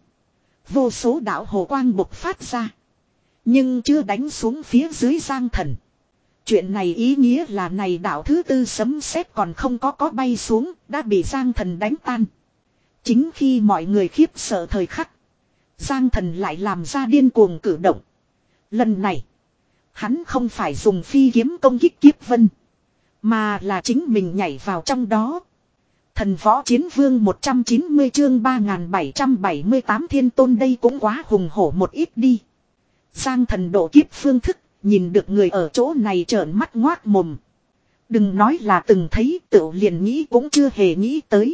Vô số đạo hồ quang bộc phát ra. Nhưng chưa đánh xuống phía dưới Giang Thần. Chuyện này ý nghĩa là này đạo thứ tư sấm sét còn không có có bay xuống, đã bị Giang Thần đánh tan. Chính khi mọi người khiếp sợ thời khắc, Giang Thần lại làm ra điên cuồng cử động. Lần này, hắn không phải dùng phi kiếm công kích kiếp vân, mà là chính mình nhảy vào trong đó. Thần võ chiến vương một trăm chín mươi chương ba nghìn bảy trăm bảy mươi tám thiên tôn, đây cũng quá hùng hổ một ít đi. Giang Thần độ kiếp phương thức, nhìn được người ở chỗ này trợn mắt ngoác mồm. Đừng nói là từng thấy, tựu liền nghĩ cũng chưa hề nghĩ tới.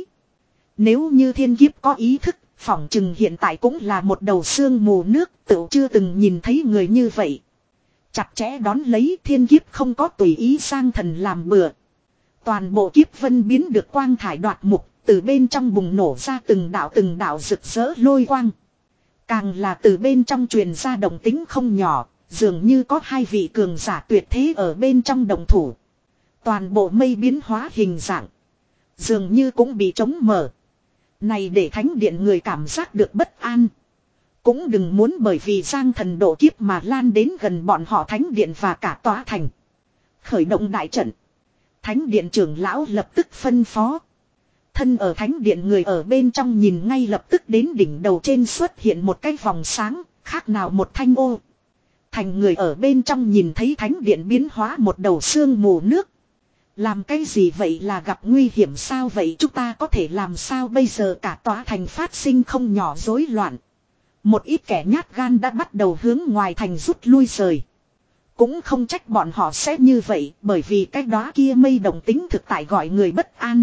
Nếu như thiên kiếp có ý thức, phỏng chừng hiện tại cũng là một đầu sương mù nước, tựu chưa từng nhìn thấy người như vậy. Chặt chẽ đón lấy, thiên kiếp không có tùy ý Giang Thần làm bừa. Toàn bộ kiếp vân biến được quang thải đoạt mục, từ bên trong bùng nổ ra từng đạo từng đạo rực rỡ lôi quang. Càng là từ bên trong truyền ra động tính không nhỏ, dường như có hai vị cường giả tuyệt thế ở bên trong đồng thủ. Toàn bộ mây biến hóa hình dạng, dường như cũng bị trống mở. Này để thánh điện người cảm giác được bất an. Cũng đừng muốn bởi vì Giang Thần độ kiếp mà lan đến gần bọn họ thánh điện và cả tòa thành. Khởi động đại trận. Thánh điện trưởng lão lập tức phân phó. Thân ở thánh điện người ở bên trong nhìn ngay lập tức đến đỉnh đầu trên xuất hiện một cái vòng sáng, khác nào một thanh ô. Thành người ở bên trong nhìn thấy thánh điện biến hóa một đầu sương mù nước. Làm cái gì vậy, là gặp nguy hiểm sao vậy, chúng ta có thể làm sao bây giờ, cả tòa thành phát sinh không nhỏ rối loạn. Một ít kẻ nhát gan đã bắt đầu hướng ngoài thành rút lui rời. Cũng không trách bọn họ sẽ như vậy, bởi vì cái đó kia mây đồng tính thực tại gọi người bất an.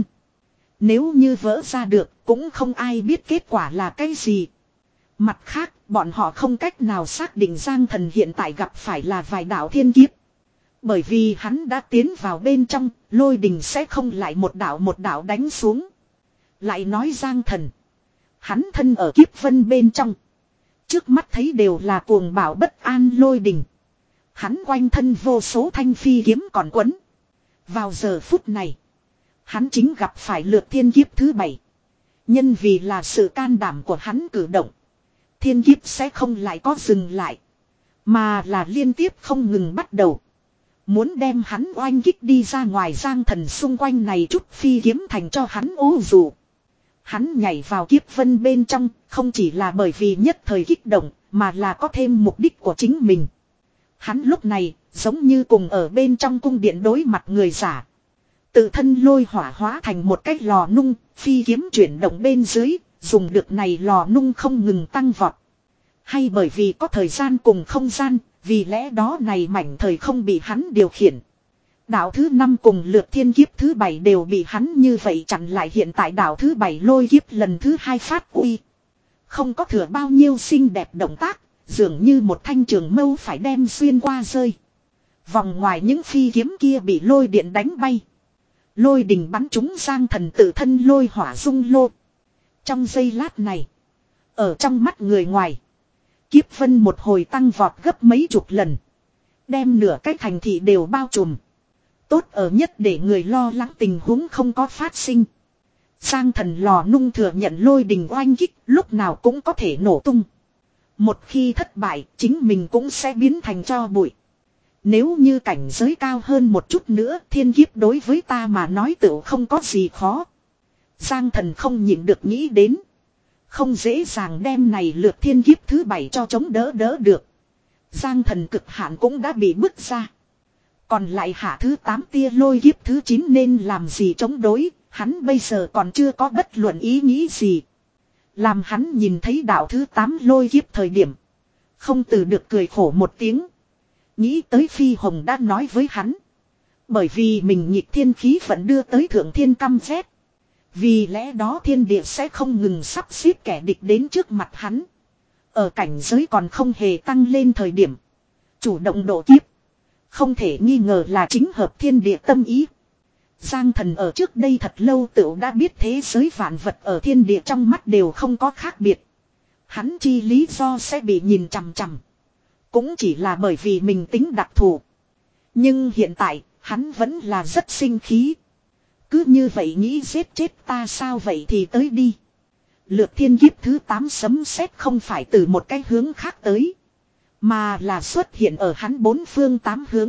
Nếu như vỡ ra được, cũng không ai biết kết quả là cái gì. Mặt khác, bọn họ không cách nào xác định Giang Thần hiện tại gặp phải là vài đạo thiên kiếp. Bởi vì hắn đã tiến vào bên trong, lôi đình sẽ không lại một đạo một đạo đánh xuống. Lại nói Giang Thần, hắn thân ở kiếp vân bên trong. Trước mắt thấy đều là cuồng bạo bất an lôi đình. Hắn quanh thân vô số thanh phi kiếm còn quấn. Vào giờ phút này, hắn chính gặp phải lượt thiên kiếp thứ bảy. Nhân vì là sự can đảm của hắn cử động, thiên kiếp sẽ không lại có dừng lại, mà là liên tiếp không ngừng bắt đầu. Muốn đem hắn oanh kích đi ra ngoài. Giang Thần xung quanh này chút phi kiếm thành cho hắn ô dù. Hắn nhảy vào kiếp vân bên trong, không chỉ là bởi vì nhất thời kích động, mà là có thêm mục đích của chính mình. Hắn lúc này, giống như cùng ở bên trong cung điện đối mặt người giả. Tự thân lôi hỏa hóa thành một cái lò nung, phi kiếm chuyển động bên dưới, dùng được này lò nung không ngừng tăng vọt. Hay bởi vì có thời gian cùng không gian, vì lẽ đó này mảnh thời không bị hắn điều khiển. Đạo thứ năm cùng lượt thiên kiếp thứ bảy đều bị hắn như vậy chặn lại. Hiện tại đạo thứ bảy lôi kiếp lần thứ hai phát uy. Không có thừa bao nhiêu xinh đẹp động tác, dường như một thanh trường mâu phải đem xuyên qua rơi. Vòng ngoài những phi kiếm kia bị lôi điện đánh bay. Lôi đình bắn trúng Giang Thần tự thân lôi hỏa dung lô. Trong giây lát này, ở trong mắt người ngoài, kiếp vân một hồi tăng vọt gấp mấy chục lần. Đem nửa cái thành thị đều bao trùm. Tốt ở nhất để người lo lắng tình huống không có phát sinh. Giang Thần lò nung thừa nhận lôi đình oanh kích, lúc nào cũng có thể nổ tung. Một khi thất bại, chính mình cũng sẽ biến thành tro bụi. Nếu như cảnh giới cao hơn một chút nữa, thiên kiếp đối với ta mà nói tựu không có gì khó. Giang Thần không nhịn được nghĩ đến. Không dễ dàng đem này lượt thiên kiếp thứ bảy cho chống đỡ đỡ được. Giang Thần cực hạn cũng đã bị bứt ra. Còn lại hạ thứ tám tia lôi kiếp thứ chín nên làm gì chống đối, hắn bây giờ còn chưa có bất luận ý nghĩ gì. Làm hắn nhìn thấy đạo thứ tám lôi kiếp thời điểm, không từ được cười khổ một tiếng. Nghĩ tới Phi Hồng đã nói với hắn. Bởi vì mình nhịp thiên khí vẫn đưa tới thượng thiên căm ghét. Vì lẽ đó thiên địa sẽ không ngừng sắp xếp kẻ địch đến trước mặt hắn. Ở cảnh giới còn không hề tăng lên thời điểm, chủ động độ kiếp, không thể nghi ngờ là chính hợp thiên địa tâm ý. Giang Thần ở trước đây thật lâu tựu đã biết thế giới vạn vật ở thiên địa trong mắt đều không có khác biệt. Hắn chi lý do sẽ bị nhìn chằm chằm, cũng chỉ là bởi vì mình tính đặc thù. Nhưng hiện tại, hắn vẫn là rất sinh khí. Cứ như vậy nghĩ giết chết ta sao, vậy thì tới đi. Lượt thiên kiếp thứ tám sấm sét không phải từ một cái hướng khác tới, mà là xuất hiện ở hắn bốn phương tám hướng.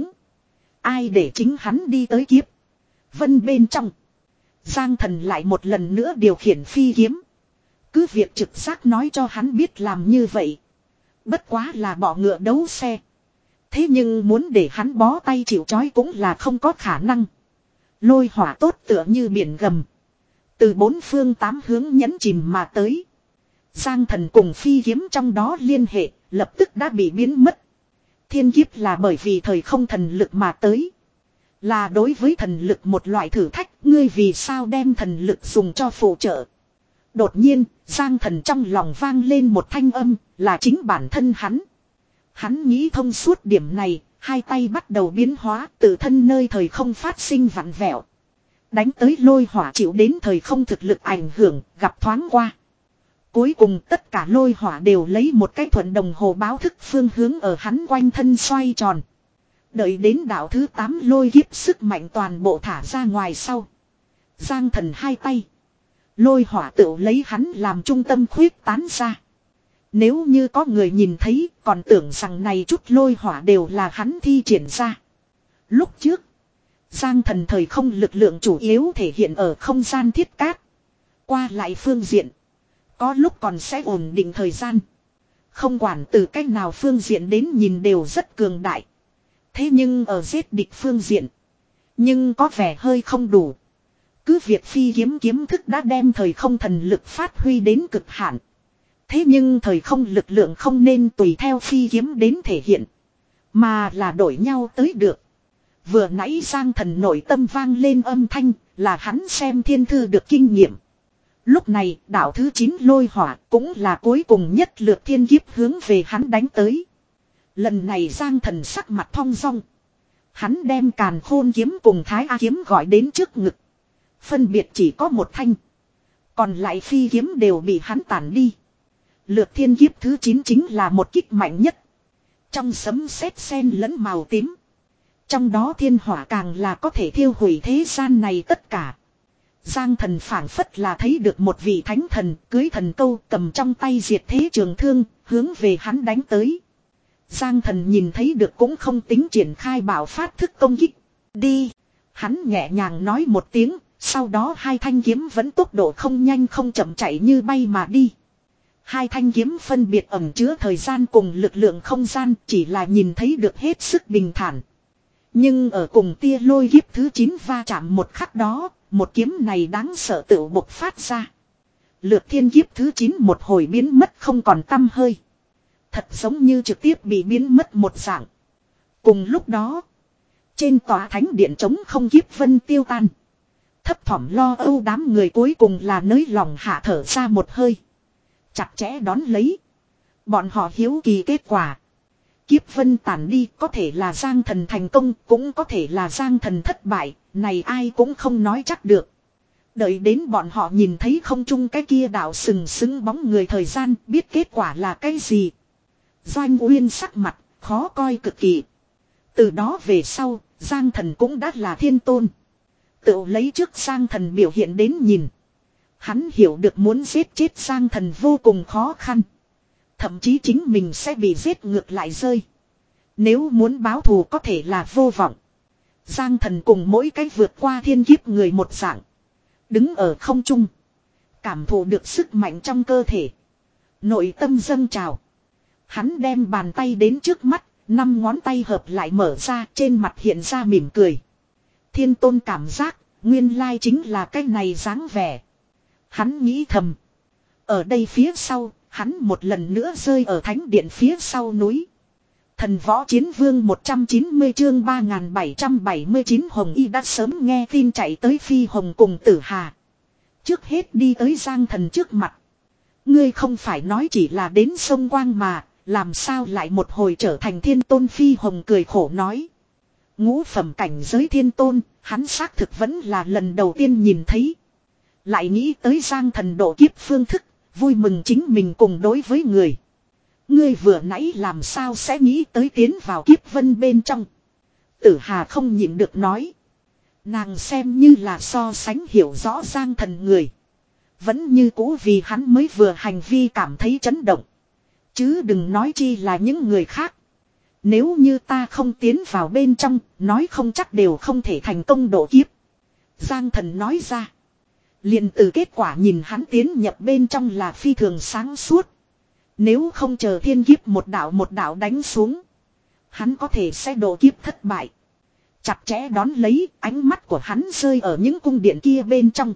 Ai để chính hắn đi tới kiếp vân bên trong. Giang Thần lại một lần nữa điều khiển phi kiếm. Cứ việc trực giác nói cho hắn biết làm như vậy bất quá là bỏ ngựa đấu xe. Thế nhưng muốn để hắn bó tay chịu trói cũng là không có khả năng. Lôi hỏa tốt tựa như biển gầm, từ bốn phương tám hướng nhấn chìm mà tới. Giang Thần cùng phi kiếm trong đó liên hệ lập tức đã bị biến mất. Thiên kiếp là bởi vì thời không thần lực mà tới, là đối với thần lực một loại thử thách. Ngươi vì sao đem thần lực dùng cho phụ trợ? Đột nhiên, Giang Thần trong lòng vang lên một thanh âm, là chính bản thân hắn. Hắn nghĩ thông suốt điểm này, hai tay bắt đầu biến hóa, tự thân nơi thời không phát sinh vặn vẹo. Đánh tới lôi hỏa chịu đến thời không thực lực ảnh hưởng, gặp thoáng qua. Cuối cùng tất cả lôi hỏa đều lấy một cái thuận đồng hồ báo thức phương hướng ở hắn quanh thân xoay tròn. Đợi đến đạo thứ tám lôi kiếp sức mạnh toàn bộ thả ra ngoài sau, Giang Thần hai tay, lôi hỏa tự lấy hắn làm trung tâm khuyết tán ra. Nếu như có người nhìn thấy, còn tưởng rằng này chút lôi hỏa đều là hắn thi triển ra. Lúc trước, Giang Thần thời không lực lượng chủ yếu thể hiện ở không gian thiết cát. Qua lại phương diện, có lúc còn sẽ ổn định thời gian. Không quản từ cách nào phương diện đến nhìn đều rất cường đại. Thế nhưng ở giết địch phương diện, nhưng có vẻ hơi không đủ. Cứ việc phi kiếm kiếm thức đã đem thời không thần lực phát huy đến cực hạn. Thế nhưng thời không lực lượng không nên tùy theo phi kiếm đến thể hiện. Mà là đổi nhau tới được. Vừa nãy Giang Thần nội tâm vang lên âm thanh là hắn xem thiên thư được kinh nghiệm. Lúc này đạo thứ chín lôi hỏa cũng là cuối cùng nhất lượt thiên kiếp hướng về hắn đánh tới. Lần này Giang Thần sắc mặt thong dong. Hắn đem càn khôn kiếm cùng Thái A kiếm gọi đến trước ngực. Phân biệt chỉ có một thanh. Còn lại phi kiếm đều bị hắn tản đi. Lượt thiên kiếp thứ chín chính là một kích mạnh nhất. Trong sấm sét sen lẫn màu tím. Trong đó thiên hỏa càng là có thể thiêu hủy thế gian này tất cả. Giang Thần phảng phất là thấy được một vị thánh thần cưới thần câu cầm trong tay diệt thế trường thương hướng về hắn đánh tới. Giang Thần nhìn thấy được cũng không tính triển khai bảo phát thức công kích. Đi. Hắn nhẹ nhàng nói một tiếng. Sau đó hai thanh kiếm vẫn tốc độ không nhanh không chậm chạy như bay mà đi. Hai thanh kiếm phân biệt ẩn chứa thời gian cùng lực lượng không gian chỉ là nhìn thấy được hết sức bình thản. Nhưng ở cùng tia lôi kiếp thứ chín va chạm một khắc đó, một kiếm này đáng sợ tự bộc phát ra. Lượt thiên kiếp thứ chín một hồi biến mất không còn tăm hơi. Thật giống như trực tiếp bị biến mất một dạng. Cùng lúc đó, trên tòa thánh điện trống không kiếp vân tiêu tan. Thấp thỏm lo âu đám người cuối cùng là nới lòng hạ thở ra một hơi. Chặt chẽ đón lấy. Bọn họ hiếu kỳ kết quả. Kiếp vân tản đi có thể là Giang Thần thành công cũng có thể là Giang Thần thất bại. Này ai cũng không nói chắc được. Đợi đến bọn họ nhìn thấy không trung cái kia đạo sừng sững bóng người thời gian biết kết quả là cái gì. Doanh Uyên sắc mặt khó coi cực kỳ. Từ đó về sau Giang Thần cũng đã là thiên tôn. Tự lấy trước Giang Thần biểu hiện đến nhìn. Hắn hiểu được muốn giết chết Giang Thần vô cùng khó khăn. Thậm chí chính mình sẽ bị giết ngược lại rơi. Nếu muốn báo thù có thể là vô vọng. Giang Thần cùng mỗi cách vượt qua thiên kiếp người một dạng. Đứng ở không trung. Cảm thụ được sức mạnh trong cơ thể. Nội tâm dâng trào. Hắn đem bàn tay đến trước mắt. Năm ngón tay hợp lại mở ra trên mặt hiện ra mỉm cười. Thiên tôn cảm giác. Nguyên lai chính là cái này dáng vẻ. Hắn nghĩ thầm. Ở đây phía sau. Hắn một lần nữa rơi ở thánh điện phía sau núi. Thần võ chiến vương một trăm chín mươi chương ba nghìn bảy trăm bảy mươi chín Hồng Y đã sớm nghe tin chạy tới Phi Hồng cùng Tử Hà. Trước hết đi tới Giang Thần trước mặt. Ngươi không phải nói chỉ là đến sông Quang mà, làm sao lại một hồi trở thành thiên tôn. Phi Hồng cười khổ nói. Ngũ phẩm cảnh giới thiên tôn, hắn xác thực vẫn là lần đầu tiên nhìn thấy. Lại nghĩ tới Giang Thần độ kiếp phương thức, vui mừng chính mình cùng đối với người. Ngươi vừa nãy làm sao sẽ nghĩ tới tiến vào kiếp vân bên trong. Tử Hà không nhịn được nói. Nàng xem như là so sánh hiểu rõ Giang Thần người. Vẫn như cũ vì hắn mới vừa hành vi cảm thấy chấn động. Chứ đừng nói chi là những người khác. Nếu như ta không tiến vào bên trong, nói không chắc đều không thể thành công độ kiếp. Giang Thần nói ra. Liền từ kết quả nhìn hắn tiến nhập bên trong là phi thường sáng suốt. Nếu không chờ thiên kiếp một đạo một đạo đánh xuống. Hắn có thể sẽ độ kiếp thất bại. Chặt chẽ đón lấy ánh mắt của hắn rơi ở những cung điện kia bên trong.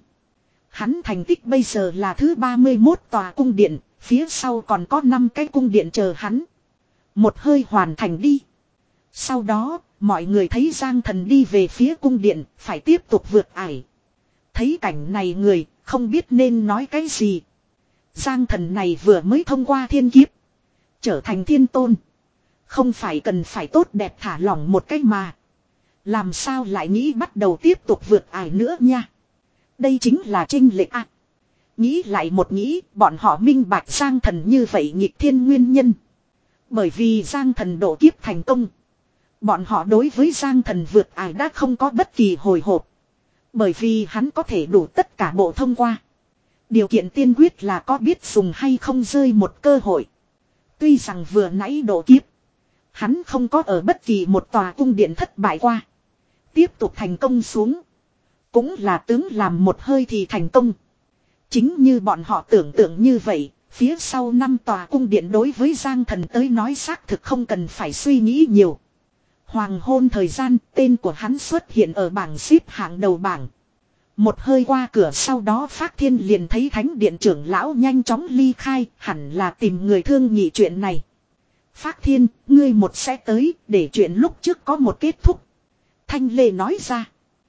Hắn thành tích bây giờ là thứ ba mươi mốt tòa cung điện. Phía sau còn có năm cái cung điện chờ hắn. Một hơi hoàn thành đi. Sau đó mọi người thấy Giang Thần đi về phía cung điện. Phải tiếp tục vượt ải. Thấy cảnh này người không biết nên nói cái gì. Giang Thần này vừa mới thông qua thiên kiếp. Trở thành thiên tôn. Không phải cần phải tốt đẹp thả lỏng một cách mà. Làm sao lại nghĩ bắt đầu tiếp tục vượt ải nữa nha. Đây chính là trinh lệch à. Nghĩ lại một nghĩ bọn họ minh bạch Giang Thần như vậy nghịch thiên nguyên nhân. Bởi vì Giang Thần độ kiếp thành công. Bọn họ đối với Giang Thần vượt ải đã không có bất kỳ hồi hộp. Bởi vì hắn có thể đủ tất cả bộ thông qua. Điều kiện tiên quyết là có biết dùng hay không rơi một cơ hội. Tuy rằng vừa nãy độ kiếp. Hắn không có ở bất kỳ một tòa cung điện thất bại qua. Tiếp tục thành công xuống. Cũng là tướng làm một hơi thì thành công. Chính như bọn họ tưởng tượng như vậy. Phía sau năm tòa cung điện đối với Giang Thần tới nói xác thực không cần phải suy nghĩ nhiều. Hoàng hôn thời gian tên của hắn xuất hiện ở bảng xếp hạng đầu bảng. Một hơi qua cửa sau đó Phác Thiên liền thấy thánh điện trưởng lão nhanh chóng ly khai, hẳn là tìm người thương nghị chuyện này. Phác Thiên, ngươi một sẽ tới, để chuyện lúc trước có một kết thúc. Thanh Lê nói ra.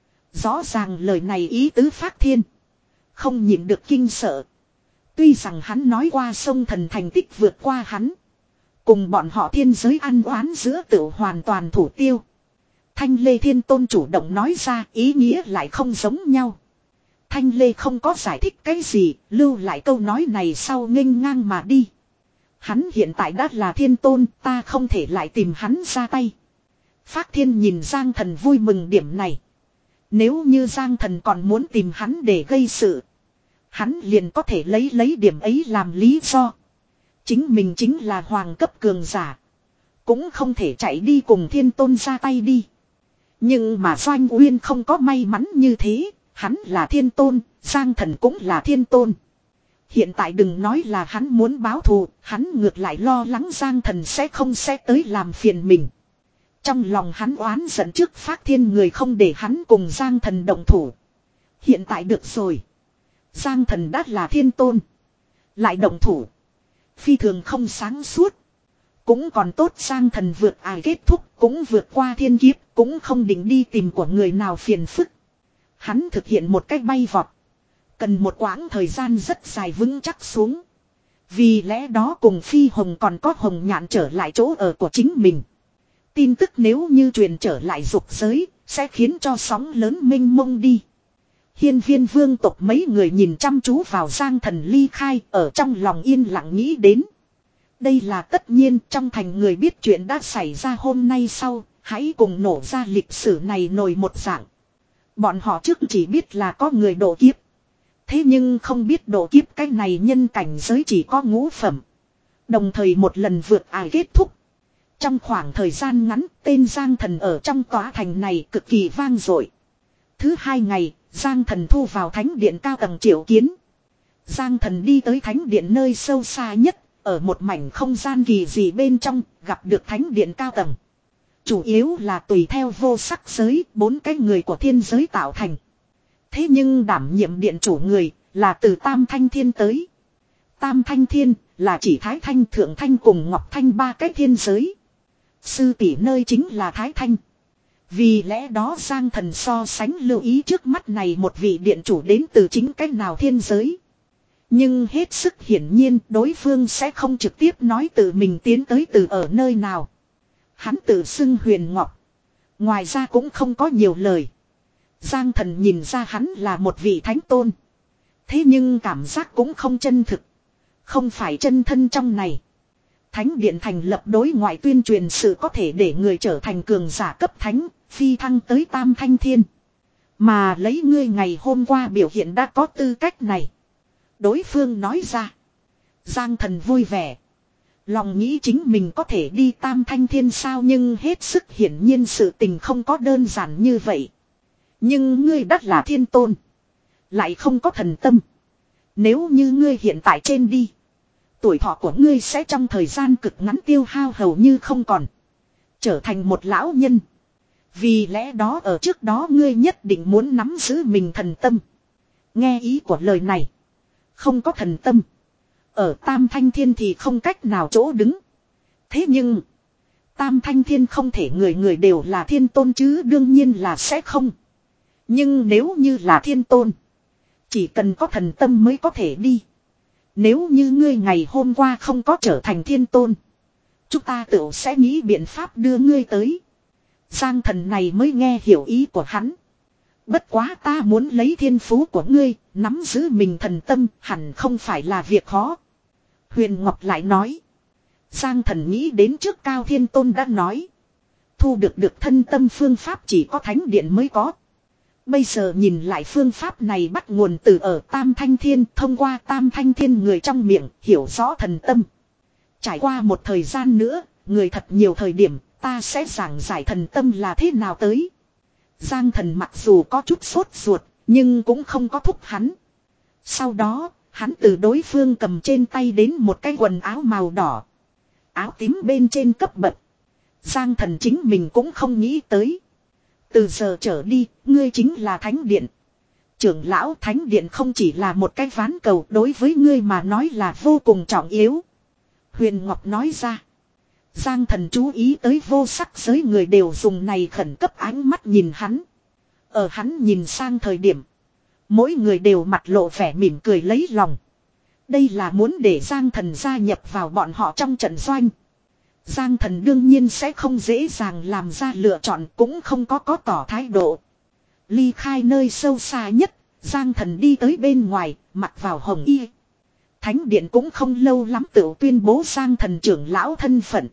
Rõ ràng lời này ý tứ Phác Thiên. Không nhịn được kinh sợ. Tuy rằng hắn nói qua sông thần thành tích vượt qua hắn. Cùng bọn họ thiên giới ăn oán giữa tự hoàn toàn thủ tiêu. Thanh Lê Thiên Tôn chủ động nói ra ý nghĩa lại không giống nhau. Thanh Lê không có giải thích cái gì, lưu lại câu nói này sau nghênh ngang mà đi. Hắn hiện tại đã là Thiên Tôn, ta không thể lại tìm hắn ra tay. Phác Thiên nhìn Giang Thần vui mừng điểm này. Nếu như Giang Thần còn muốn tìm hắn để gây sự, hắn liền có thể lấy lấy điểm ấy làm lý do. Chính mình chính là hoàng cấp cường giả, cũng không thể chạy đi cùng Thiên Tôn ra tay đi. Nhưng mà Doanh Uyên không có may mắn như thế, hắn là Thiên Tôn, Giang Thần cũng là Thiên Tôn. Hiện tại đừng nói là hắn muốn báo thù, hắn ngược lại lo lắng Giang Thần sẽ không sẽ tới làm phiền mình. Trong lòng hắn oán giận trước Phác Thiên người không để hắn cùng Giang Thần động thủ. Hiện tại được rồi. Giang Thần đã là Thiên Tôn, lại động thủ, phi thường không sáng suốt. Cũng còn tốt Giang Thần vượt ải kết thúc, cũng vượt qua thiên kiếp, cũng không định đi tìm của người nào phiền phức. Hắn thực hiện một cách bay vọt, cần một quãng thời gian rất dài vững chắc xuống. Vì lẽ đó cùng Phi Hồng còn có Hồng Nhạn trở lại chỗ ở của chính mình. Tin tức nếu như truyền trở lại dục giới, sẽ khiến cho sóng lớn mênh mông đi. Hiên Viên vương tộc mấy người nhìn chăm chú vào Giang Thần ly khai, ở trong lòng yên lặng nghĩ đến. Đây là tất nhiên, trong thành người biết chuyện đã xảy ra hôm nay sau, hãy cùng nổ ra lịch sử này nổi một dạng. Bọn họ trước chỉ biết là có người độ kiếp. Thế nhưng không biết độ kiếp cái này nhân cảnh giới chỉ có ngũ phẩm. Đồng thời một lần vượt ải kết thúc. Trong khoảng thời gian ngắn, tên Giang Thần ở trong tòa thành này cực kỳ vang dội. Thứ hai ngày, Giang Thần thu vào thánh điện cao tầng triệu kiến. Giang Thần đi tới thánh điện nơi sâu xa nhất, ở một mảnh không gian kỳ dị bên trong, gặp được thánh điện cao tầng. Chủ yếu là tùy theo vô sắc giới, bốn cái người của thiên giới tạo thành. Thế nhưng đảm nhiệm điện chủ người, là từ Tam Thanh Thiên tới. Tam Thanh Thiên, là chỉ Thái Thanh, Thượng Thanh cùng Ngọc Thanh ba cái thiên giới. Sư tỷ nơi chính là Thái Thanh. Vì lẽ đó Giang Thần so sánh lưu ý trước mắt này một vị điện chủ đến từ chính cách nào thiên giới. Nhưng hết sức hiển nhiên đối phương sẽ không trực tiếp nói tự mình tiến tới từ ở nơi nào. Hắn tự xưng Huyền Ngọc. Ngoài ra cũng không có nhiều lời. Giang Thần nhìn ra hắn là một vị thánh tôn. Thế nhưng cảm giác cũng không chân thực. Không phải chân thân trong này. Thánh điện thành lập đối ngoại tuyên truyền sự có thể để người trở thành cường giả cấp thánh, phi thăng tới Tam Thanh Thiên. Mà lấy ngươi ngày hôm qua biểu hiện đã có tư cách này. Đối phương nói ra. Giang Thần vui vẻ. Lòng nghĩ chính mình có thể đi Tam Thanh Thiên sao, nhưng hết sức hiển nhiên sự tình không có đơn giản như vậy. Nhưng ngươi đắt là thiên tôn. Lại không có thần tâm. Nếu như ngươi hiện tại trên đi. Tuổi thọ của ngươi sẽ trong thời gian cực ngắn tiêu hao hầu như không còn. Trở thành một lão nhân. Vì lẽ đó ở trước đó ngươi nhất định muốn nắm giữ mình thần tâm. Nghe ý của lời này. Không có thần tâm. Ở Tam Thanh Thiên thì không cách nào chỗ đứng. Thế nhưng. Tam Thanh Thiên không thể người người đều là thiên tôn chứ, đương nhiên là sẽ không. Nhưng nếu như là thiên tôn. Chỉ cần có thần tâm mới có thể đi. Nếu như ngươi ngày hôm qua không có trở thành thiên tôn. Chúng ta tự sẽ nghĩ biện pháp đưa ngươi tới. Giang Thần này mới nghe hiểu ý của hắn. Bất quá ta muốn lấy thiên phú của ngươi, nắm giữ mình thần tâm, hẳn không phải là việc khó. Huyền Ngọc lại nói. Giang Thần nghĩ đến trước Cao Thiên Tôn đã nói. Thu được được thân tâm phương pháp chỉ có thánh điện mới có. Bây giờ nhìn lại phương pháp này bắt nguồn từ ở Tam Thanh Thiên, thông qua Tam Thanh Thiên người trong miệng, hiểu rõ thần tâm. Trải qua một thời gian nữa, người thật nhiều thời điểm, ta sẽ giảng giải thần tâm là thế nào tới. Giang Thần mặc dù có chút sốt ruột, nhưng cũng không có thúc hắn. Sau đó, hắn từ đối phương cầm trên tay đến một cái quần áo màu đỏ. Áo tím bên trên cấp bậc. Giang Thần chính mình cũng không nghĩ tới. Từ giờ trở đi, ngươi chính là thánh điện. Trưởng lão thánh điện không chỉ là một cái ván cầu, đối với ngươi mà nói là vô cùng trọng yếu. Huyền Ngọc nói ra. Giang Thần chú ý tới vô sắc giới người đều dùng này khẩn cấp ánh mắt nhìn hắn. Ở hắn nhìn sang thời điểm, mỗi người đều mặt lộ vẻ mỉm cười lấy lòng. Đây là muốn để Giang Thần gia nhập vào bọn họ trong trận doanh. Giang Thần đương nhiên sẽ không dễ dàng làm ra lựa chọn, cũng không có có tỏ thái độ. Ly khai nơi sâu xa nhất, Giang Thần đi tới bên ngoài, mặc vào hồng y. Thánh điện cũng không lâu lắm tự tuyên bố Giang Thần trưởng lão thân phận.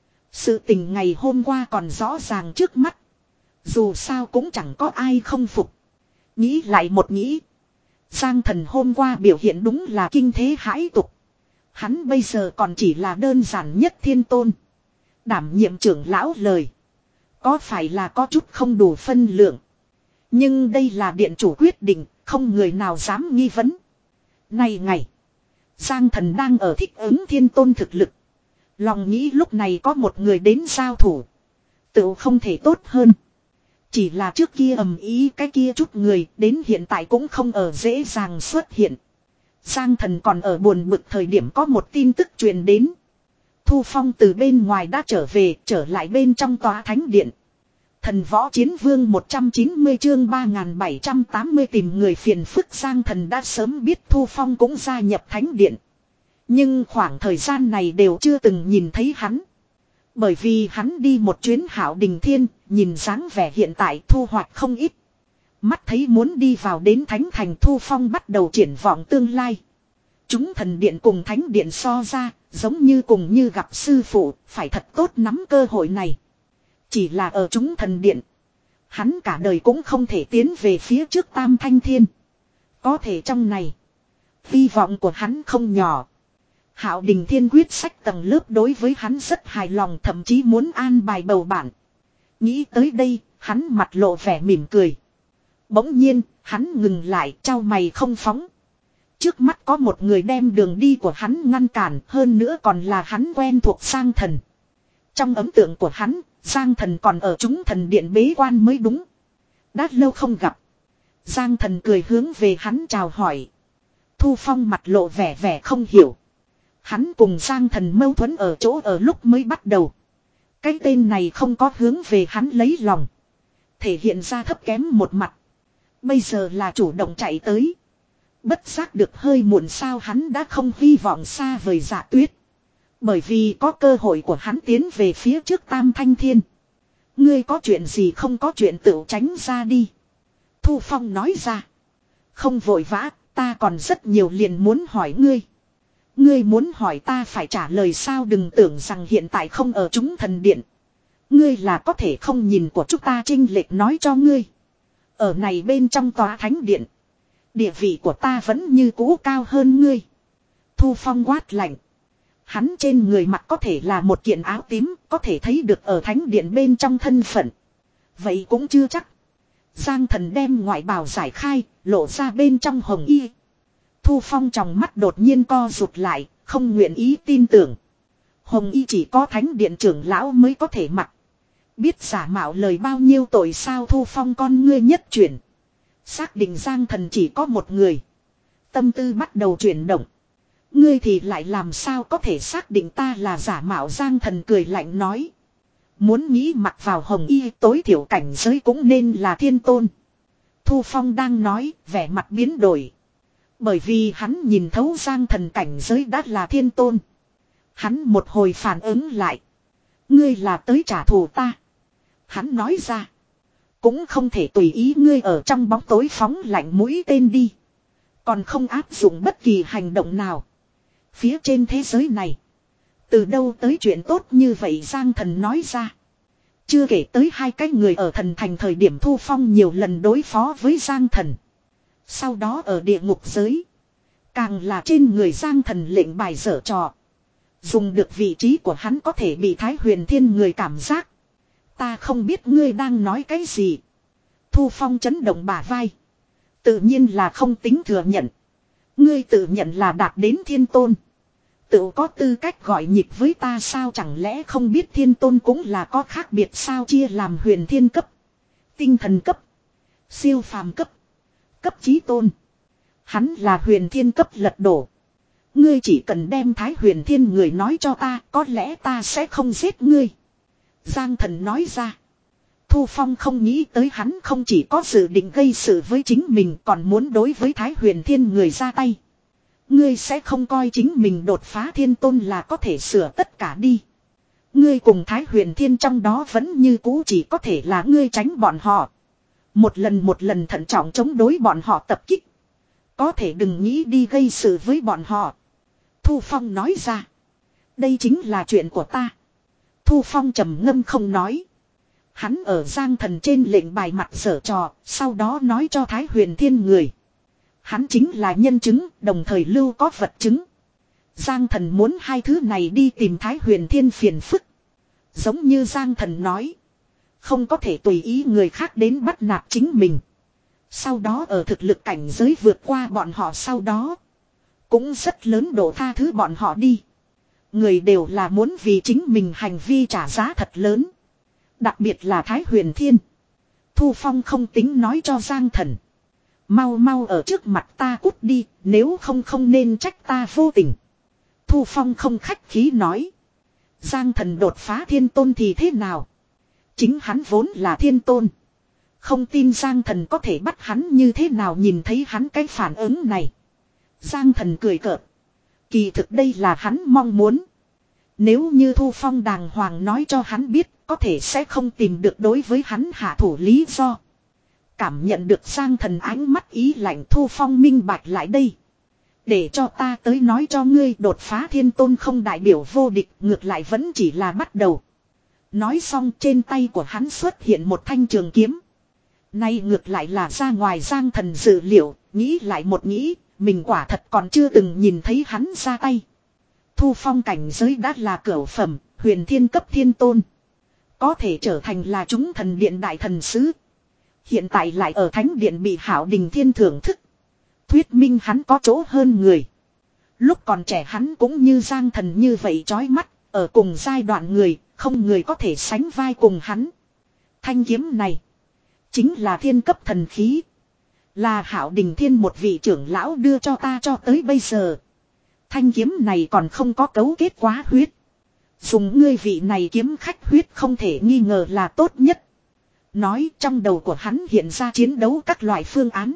Sự tình ngày hôm qua còn rõ ràng trước mắt. Dù sao cũng chẳng có ai không phục. Nghĩ lại một nghĩ. Giang Thần hôm qua biểu hiện đúng là kinh thế hãi tục. Hắn bây giờ còn chỉ là đơn giản nhất thiên tôn. Đảm nhiệm trưởng lão lời. Có phải là có chút không đủ phân lượng. Nhưng đây là điện chủ quyết định, không người nào dám nghi vấn. Này ngày. Giang Thần đang ở thích ứng thiên tôn thực lực. Lòng nghĩ lúc này có một người đến giao thủ. Tự không thể tốt hơn. Chỉ là trước kia ầm ý cái kia chút người đến hiện tại cũng không ở dễ dàng xuất hiện. Giang Thần còn ở buồn bực thời điểm có một tin tức truyền đến. Thu Phong từ bên ngoài đã trở về, trở lại bên trong tòa thánh điện. Thần võ chiến vương một trăm chín mươi chương ba nghìn bảy trăm tám mươi tìm người phiền phức. Giang Thần đã sớm biết Thu Phong cũng gia nhập thánh điện. Nhưng khoảng thời gian này đều chưa từng nhìn thấy hắn. Bởi vì hắn đi một chuyến Hạo Đình Thiên, nhìn dáng vẻ hiện tại thu hoạch không ít. Mắt thấy muốn đi vào đến thánh thành, Thu Phong bắt đầu triển vọng tương lai. Chúng thần điện cùng thánh điện so ra, giống như cùng như gặp sư phụ, phải thật tốt nắm cơ hội này. Chỉ là ở chúng thần điện, hắn cả đời cũng không thể tiến về phía trước Tam Thanh Thiên. Có thể trong này, hy vọng của hắn không nhỏ. Hạo Đình Thiên quyết sách tầng lớp đối với hắn rất hài lòng, thậm chí muốn an bài bầu bạn. Nghĩ tới đây, hắn mặt lộ vẻ mỉm cười. Bỗng nhiên, hắn ngừng lại, trao mày không phóng. Trước mắt có một người đem đường đi của hắn ngăn cản, hơn nữa còn là hắn quen thuộc Giang Thần. Trong ấn tượng của hắn, Giang Thần còn ở chúng thần điện bế quan mới đúng. Đã lâu không gặp. Giang Thần cười hướng về hắn chào hỏi. Thu Phong mặt lộ vẻ vẻ không hiểu. Hắn cùng Giang Thần mâu thuẫn ở chỗ ở lúc mới bắt đầu. Cái tên này không có hướng về hắn lấy lòng. Thể hiện ra thấp kém một mặt. Bây giờ là chủ động chạy tới. Bất giác được hơi muộn sao, hắn đã không hy vọng xa vời Dạ Tuyết. Bởi vì có cơ hội của hắn tiến về phía trước Tam Thanh Thiên. Ngươi có chuyện gì không có chuyện tự tránh ra đi. Thu Phong nói ra. Không vội vã, ta còn rất nhiều liền muốn hỏi ngươi. Ngươi muốn hỏi ta phải trả lời sao, đừng tưởng rằng hiện tại không ở chúng thần điện. Ngươi là có thể không nhìn của chúng ta chênh lệch nói cho ngươi. Ở này bên trong tòa thánh điện. Địa vị của ta vẫn như cũ cao hơn ngươi. Thu Phong quát lạnh. Hắn trên người mặc có thể là một kiện áo tím, có thể thấy được ở thánh điện bên trong thân phận. Vậy cũng chưa chắc. Giang Thần đem ngoại bào giải khai, lộ ra bên trong hồng y. Thu Phong trong mắt đột nhiên co rụt lại, không nguyện ý tin tưởng. Hồng y chỉ có thánh điện trưởng lão mới có thể mặc. Biết giả mạo lời bao nhiêu tội sao. Thu Phong con ngươi nhất chuyển. Xác định Giang Thần chỉ có một người. Tâm tư bắt đầu chuyển động. Ngươi thì lại làm sao có thể xác định ta là giả mạo. Giang Thần cười lạnh nói. Muốn nghĩ mặc vào hồng y tối thiểu cảnh giới cũng nên là thiên tôn. Thu Phong đang nói, vẻ mặt biến đổi. Bởi vì hắn nhìn thấu Giang Thần cảnh giới đã là thiên tôn. Hắn một hồi phản ứng lại. Ngươi là tới trả thù ta. Hắn nói ra. Cũng không thể tùy ý ngươi ở trong bóng tối phóng lạnh mũi tên đi. Còn không áp dụng bất kỳ hành động nào. Phía trên thế giới này. Từ đâu tới chuyện tốt như vậy Giang Thần nói ra. Chưa kể tới hai cái người ở thần thành thời điểm Thu Phong nhiều lần đối phó với Giang Thần. Sau đó ở địa ngục giới. Càng là trên người Giang Thần lệnh bài dở trò. Dùng được vị trí của hắn có thể bị Thái Huyền Thiên người cảm giác. Ta không biết ngươi đang nói cái gì. Thu Phong chấn động bả vai. Tự nhiên là không tính thừa nhận. Ngươi tự nhận là đạt đến thiên tôn. Tự có tư cách gọi nhịp với ta sao, chẳng lẽ không biết thiên tôn cũng là có khác biệt sao, chia làm huyền thiên cấp, tinh thần cấp, siêu phàm cấp, cấp chí tôn. Hắn là huyền thiên cấp lật đổ. Ngươi chỉ cần đem Thái Huyền Thiên người nói cho ta, có lẽ ta sẽ không giết ngươi. Giang Thần nói ra. Thu Phong không nghĩ tới hắn không chỉ có dự định gây sự với chính mình, còn muốn đối với Thái Huyền Thiên người ra tay. Ngươi sẽ không coi chính mình đột phá thiên tôn là có thể sửa tất cả đi. Ngươi cùng Thái Huyền Thiên trong đó vẫn như cũ chỉ có thể là ngươi tránh bọn họ. Một lần một lần thận trọng chống đối bọn họ tập kích. Có thể đừng nghĩ đi gây sự với bọn họ. Thu Phong nói ra. Đây chính là chuyện của ta. Thu Phong trầm ngâm không nói. Hắn ở Giang Thần trên lệnh bài mặt giở trò, sau đó nói cho Thái Huyền Thiên người. Hắn chính là nhân chứng, đồng thời lưu có vật chứng. Giang Thần muốn hai thứ này đi tìm Thái Huyền Thiên phiền phức. Giống như Giang Thần nói. Không có thể tùy ý người khác đến bắt nạt chính mình. Sau đó ở thực lực cảnh giới vượt qua bọn họ sau đó. Cũng rất lớn độ tha thứ bọn họ đi. Người đều là muốn vì chính mình hành vi trả giá thật lớn. Đặc biệt là Thái Huyền Thiên. Thu Phong không tính nói cho Giang Thần. Mau mau ở trước mặt ta cút đi, nếu không không nên trách ta vô tình. Thu Phong không khách khí nói. Giang Thần đột phá thiên tôn thì thế nào? Chính hắn vốn là thiên tôn. Không tin Giang Thần có thể bắt hắn như thế nào, nhìn thấy hắn cái phản ứng này. Giang Thần cười cợt. Kỳ thực đây là hắn mong muốn. Nếu như Thu Phong đàng hoàng nói cho hắn biết, có thể sẽ không tìm được đối với hắn hạ thủ lý do. Cảm nhận được Giang Thần ánh mắt ý lạnh, Thu Phong minh bạch lại đây. Để cho ta tới nói cho ngươi, đột phá thiên tôn không đại biểu vô địch, ngược lại vẫn chỉ là bắt đầu. Nói xong, trên tay của hắn xuất hiện một thanh trường kiếm. Nay ngược lại là ra ngoài Giang Thần dự liệu, nghĩ lại một nghĩ, mình quả thật còn chưa từng nhìn thấy hắn ra tay. Thu Phong cảnh giới đã là cửu phẩm, huyền thiên cấp thiên tôn. Có thể trở thành là chúng thần điện đại thần sứ. Hiện tại lại ở thánh điện bị Hạo Đình Thiên thưởng thức. Thuyết minh hắn có chỗ hơn người. Lúc còn trẻ hắn cũng như Giang Thần như vậy chói mắt, ở cùng giai đoạn người, không người có thể sánh vai cùng hắn. Thanh kiếm này chính là thiên cấp thần khí. Là Hạo Đình Thiên một vị trưởng lão đưa cho ta cho tới bây giờ. Thanh kiếm này còn không có cấu kết quá huyết. Dùng ngươi vị này kiếm khách huyết không thể nghi ngờ là tốt nhất. Nói trong đầu của hắn hiện ra chiến đấu các loại phương án.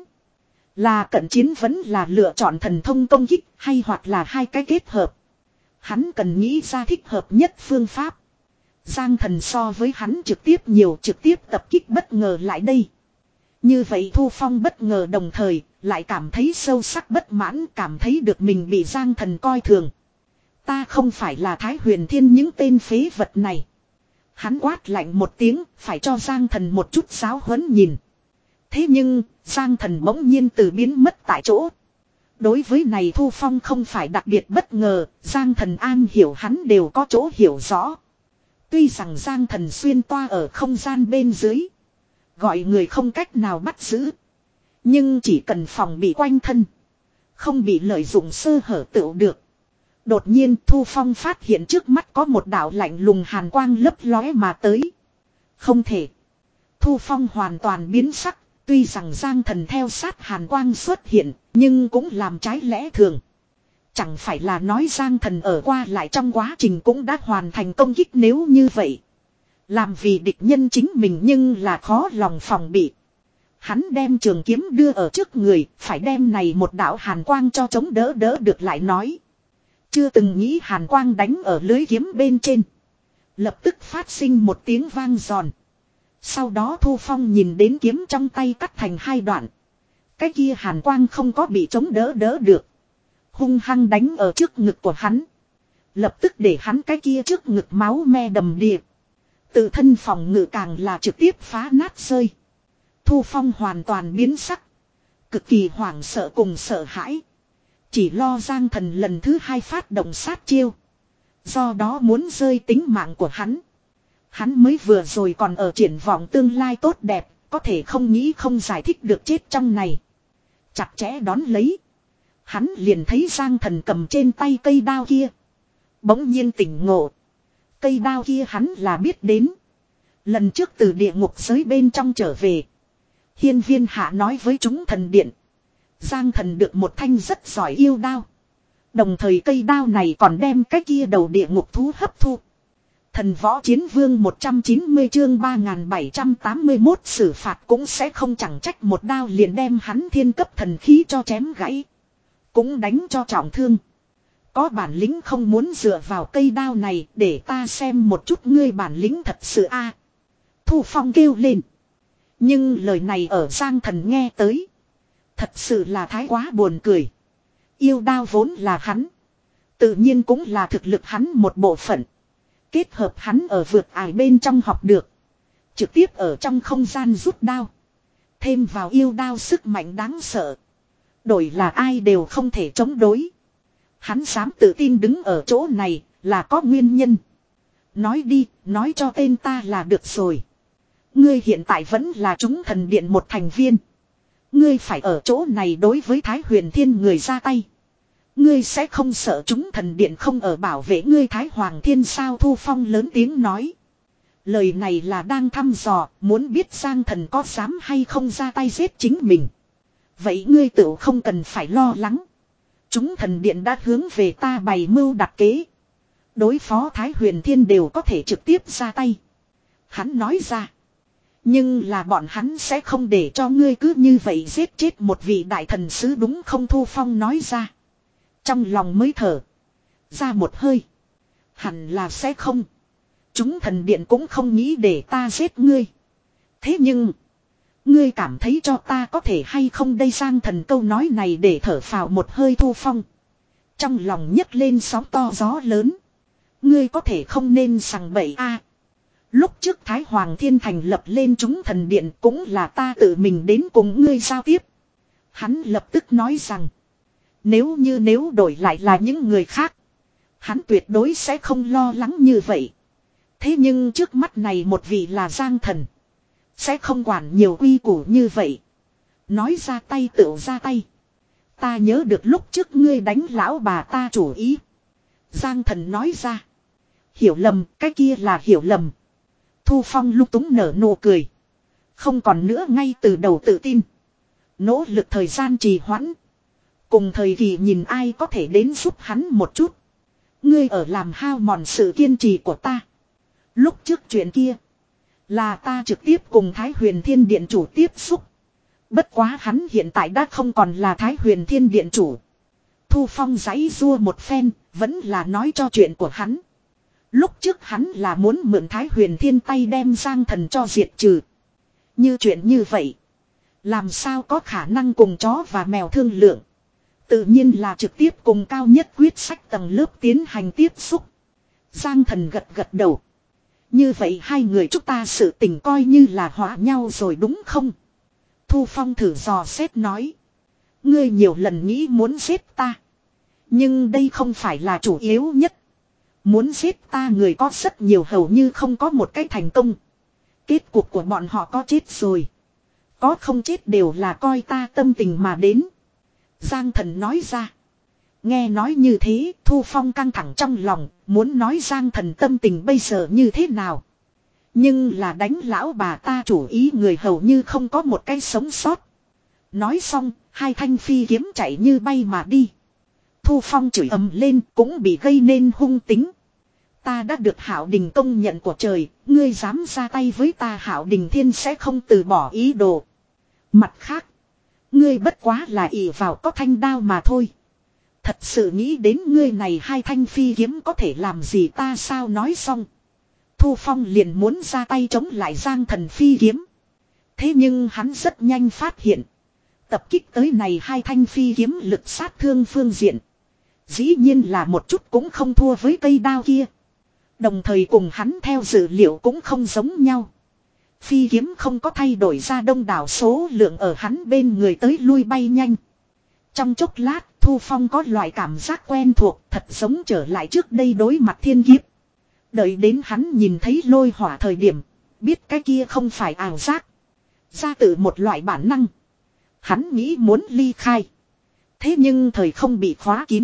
Là cận chiến vẫn là lựa chọn thần thông công kích hay hoặc là hai cái kết hợp. Hắn cần nghĩ ra thích hợp nhất phương pháp. Giang Thần so với hắn trực tiếp nhiều trực tiếp tập kích bất ngờ lại đây. Như vậy Thu Phong bất ngờ đồng thời lại cảm thấy sâu sắc bất mãn, cảm thấy được mình bị Giang Thần coi thường. Ta không phải là Thái Huyền Thiên những tên phế vật này. Hắn quát lạnh một tiếng, phải cho Giang Thần một chút giáo huấn nhìn. Thế nhưng, Giang Thần bỗng nhiên từ biến mất tại chỗ. Đối với này Thu Phong không phải đặc biệt bất ngờ, Giang Thần an hiểu hắn đều có chỗ hiểu rõ. Tuy rằng Giang Thần xuyên toa ở không gian bên dưới, gọi người không cách nào bắt giữ. Nhưng chỉ cần phòng bị quanh thân, không bị lợi dụng sơ hở tựu được. Đột nhiên Thu Phong phát hiện trước mắt có một đạo lạnh lùng hàn quang lấp lóe mà tới. Không thể. Thu Phong hoàn toàn biến sắc, tuy rằng Giang Thần theo sát hàn quang xuất hiện, nhưng cũng làm trái lẽ thường. Chẳng phải là nói Giang Thần ở qua lại trong quá trình cũng đã hoàn thành công kích, nếu như vậy. Làm vì địch nhân chính mình nhưng là khó lòng phòng bị. Hắn đem trường kiếm đưa ở trước người, phải đem này một đạo hàn quang cho chống đỡ đỡ được lại nói. Chưa từng nghĩ hàn quang đánh ở lưới kiếm bên trên. Lập tức phát sinh một tiếng vang giòn. Sau đó Thu Phong nhìn đến kiếm trong tay cắt thành hai đoạn. Cái kia hàn quang không có bị chống đỡ đỡ được. Hung hăng đánh ở trước ngực của hắn. Lập tức để hắn cái kia trước ngực máu me đầm đìa. Tự thân phòng ngự càng là trực tiếp phá nát rơi. Thu Phong hoàn toàn biến sắc. Cực kỳ hoảng sợ cùng sợ hãi. Chỉ lo Giang Thần lần thứ hai phát động sát chiêu. Do đó muốn rơi tính mạng của hắn. Hắn mới vừa rồi còn ở triển vọng tương lai tốt đẹp, có thể không nghĩ không giải thích được chết trong này. Chặt chẽ đón lấy. Hắn liền thấy Giang Thần cầm trên tay cây đao kia. Bỗng nhiên tỉnh ngộ. Cây đao kia hắn là biết đến. Lần trước từ địa ngục giới bên trong trở về, Hiên Viên Hạ nói với chúng thần điện. Giang Thần được một thanh rất giỏi yêu đao. Đồng thời cây đao này còn đem cái kia đầu địa ngục thú hấp thu. Thần võ chiến vương một trăm chín mươi chương ba nghìn bảy trăm tám mươi mốt xử phạt cũng sẽ không chẳng trách một đao liền đem hắn thiên cấp thần khí cho chém gãy. Cũng đánh cho trọng thương. Có bản lĩnh không muốn dựa vào cây đao này để ta xem một chút ngươi bản lĩnh thật sự a. Thu Phong kêu lên. Nhưng lời này ở Giang Thần nghe tới. Thật sự là thái quá buồn cười. Yêu đao vốn là hắn. Tự nhiên cũng là thực lực hắn một bộ phận. Kết hợp hắn ở vượt ải bên trong học được. Trực tiếp ở trong không gian rút đao. Thêm vào yêu đao sức mạnh đáng sợ. Đổi là ai đều không thể chống đối. Hắn dám tự tin đứng ở chỗ này là có nguyên nhân. Nói đi, nói cho tên ta là được rồi. Ngươi hiện tại vẫn là chúng thần điện một thành viên. Ngươi phải ở chỗ này đối với Thái Huyền Thiên người ra tay. Ngươi sẽ không sợ chúng thần điện không ở bảo vệ ngươi Thái Hoàng Thiên sao? Thu Phong lớn tiếng nói. Lời này là đang thăm dò, muốn biết Giang Thần có dám hay không ra tay giết chính mình. Vậy ngươi tự không cần phải lo lắng. Chúng thần điện đã hướng về ta bày mưu đặt kế. Đối phó Thái Huyền Thiên đều có thể trực tiếp ra tay. Hắn nói ra. Nhưng là bọn hắn sẽ không để cho ngươi cứ như vậy giết chết một vị đại thần sứ đúng không? Thu Phong nói ra. Trong lòng mới thở ra một hơi. Hẳn là sẽ không. Chúng thần điện cũng không nghĩ để ta giết ngươi. Thế nhưng ngươi cảm thấy cho ta có thể hay không đây? Giang Thần câu nói này để thở phào một hơi. Thu Phong trong lòng nhấc lên sóng to gió lớn. Ngươi có thể không nên sằng bậy a. Lúc trước Thái Hoàng Thiên thành lập lên chúng thần điện cũng là ta tự mình đến cùng ngươi giao tiếp. Hắn lập tức nói rằng. Nếu như nếu đổi lại là những người khác. Hắn tuyệt đối sẽ không lo lắng như vậy. Thế nhưng trước mắt này một vị là Giang Thần. Sẽ không quản nhiều quy củ như vậy. Nói ra tay tựu ra tay. Ta nhớ được lúc trước ngươi đánh lão bà ta chủ ý. Giang Thần nói ra. Hiểu lầm, cái kia là hiểu lầm. Thu Phong lúc túng nở nụ cười. Không còn nữa ngay từ đầu tự tin. Nỗ lực thời gian trì hoãn. Cùng thời kỳ nhìn ai có thể đến giúp hắn một chút. Ngươi ở làm hao mòn sự kiên trì của ta. Lúc trước chuyện kia. Là ta trực tiếp cùng Thái Huyền Thiên Điện chủ tiếp xúc. Bất quá hắn hiện tại đã không còn là Thái Huyền Thiên Điện chủ. Thu Phong giãy rua một phen. Vẫn là nói cho chuyện của hắn. Lúc trước hắn là muốn mượn Thái Huyền Thiên tay đem Giang Thần cho diệt trừ. Như chuyện như vậy. Làm sao có khả năng cùng chó và mèo thương lượng. Tự nhiên là trực tiếp cùng cao nhất quyết sách tầng lớp tiến hành tiếp xúc. Giang Thần gật gật đầu. Như vậy hai người chúng ta sự tình coi như là hóa nhau rồi đúng không? Thu Phong thử dò xét nói. Ngươi nhiều lần nghĩ muốn giết ta. Nhưng đây không phải là chủ yếu nhất. Muốn giết ta người có rất nhiều, hầu như không có một cái thành công. Kết cục của bọn họ có chết rồi. Có không chết đều là coi ta tâm tình mà đến. Giang Thần nói ra. Nghe nói như thế, Thu Phong căng thẳng trong lòng, muốn nói Giang Thần tâm tình bây giờ như thế nào. Nhưng là đánh lão bà ta chủ ý người hầu như không có một cái sống sót. Nói xong, hai thanh phi kiếm chạy như bay mà đi. Thu Phong chửi ầm lên cũng bị gây nên hung tính. Ta đã được Hạo Đình công nhận của trời, ngươi dám ra tay với ta, Hạo Đình Thiên sẽ không từ bỏ ý đồ. Mặt khác, ngươi bất quá là ỷ vào có thanh đao mà thôi. Thật sự nghĩ đến ngươi này hai thanh phi kiếm có thể làm gì ta sao? Nói xong, Thu Phong liền muốn ra tay chống lại Giang Thần phi kiếm. Thế nhưng hắn rất nhanh phát hiện, tập kích tới này hai thanh phi kiếm lực sát thương phương diện, dĩ nhiên là một chút cũng không thua với cây đao kia. Đồng thời cùng hắn theo dữ liệu cũng không giống nhau. Phi kiếm không có thay đổi ra đông đảo số lượng ở hắn bên người tới lui bay nhanh. Trong chốc lát, Thu Phong có loại cảm giác quen thuộc, thật giống trở lại trước đây đối mặt thiên kiếp. Đợi đến hắn nhìn thấy lôi hỏa thời điểm, biết cái kia không phải ảo giác. Ra từ một loại bản năng. Hắn nghĩ muốn ly khai. Thế nhưng thời không bị khóa kín.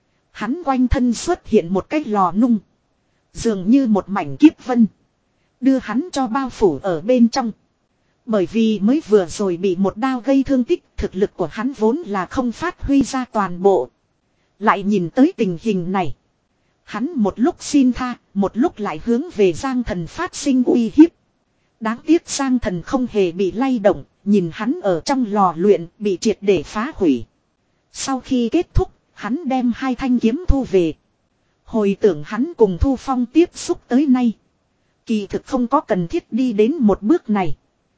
Hắn quanh thân xuất hiện một cái lò nung. Dường như một mảnh kiếp vân. Đưa hắn cho bao phủ ở bên trong. Bởi vì mới vừa rồi bị một đao gây thương tích, thực lực của hắn vốn là không phát huy ra toàn bộ. Lại nhìn tới tình hình này. Hắn một lúc xin tha, một lúc lại hướng về Giang Thần phát sinh uy hiếp. Đáng tiếc Giang Thần không hề bị lay động, nhìn hắn ở trong lò luyện bị triệt để phá hủy. Sau khi kết thúc, hắn đem hai thanh kiếm thu về. Hồi tưởng hắn cùng Thu Phong tiếp xúc tới nay. Kỳ thực không có cần thiết đi đến một bước này.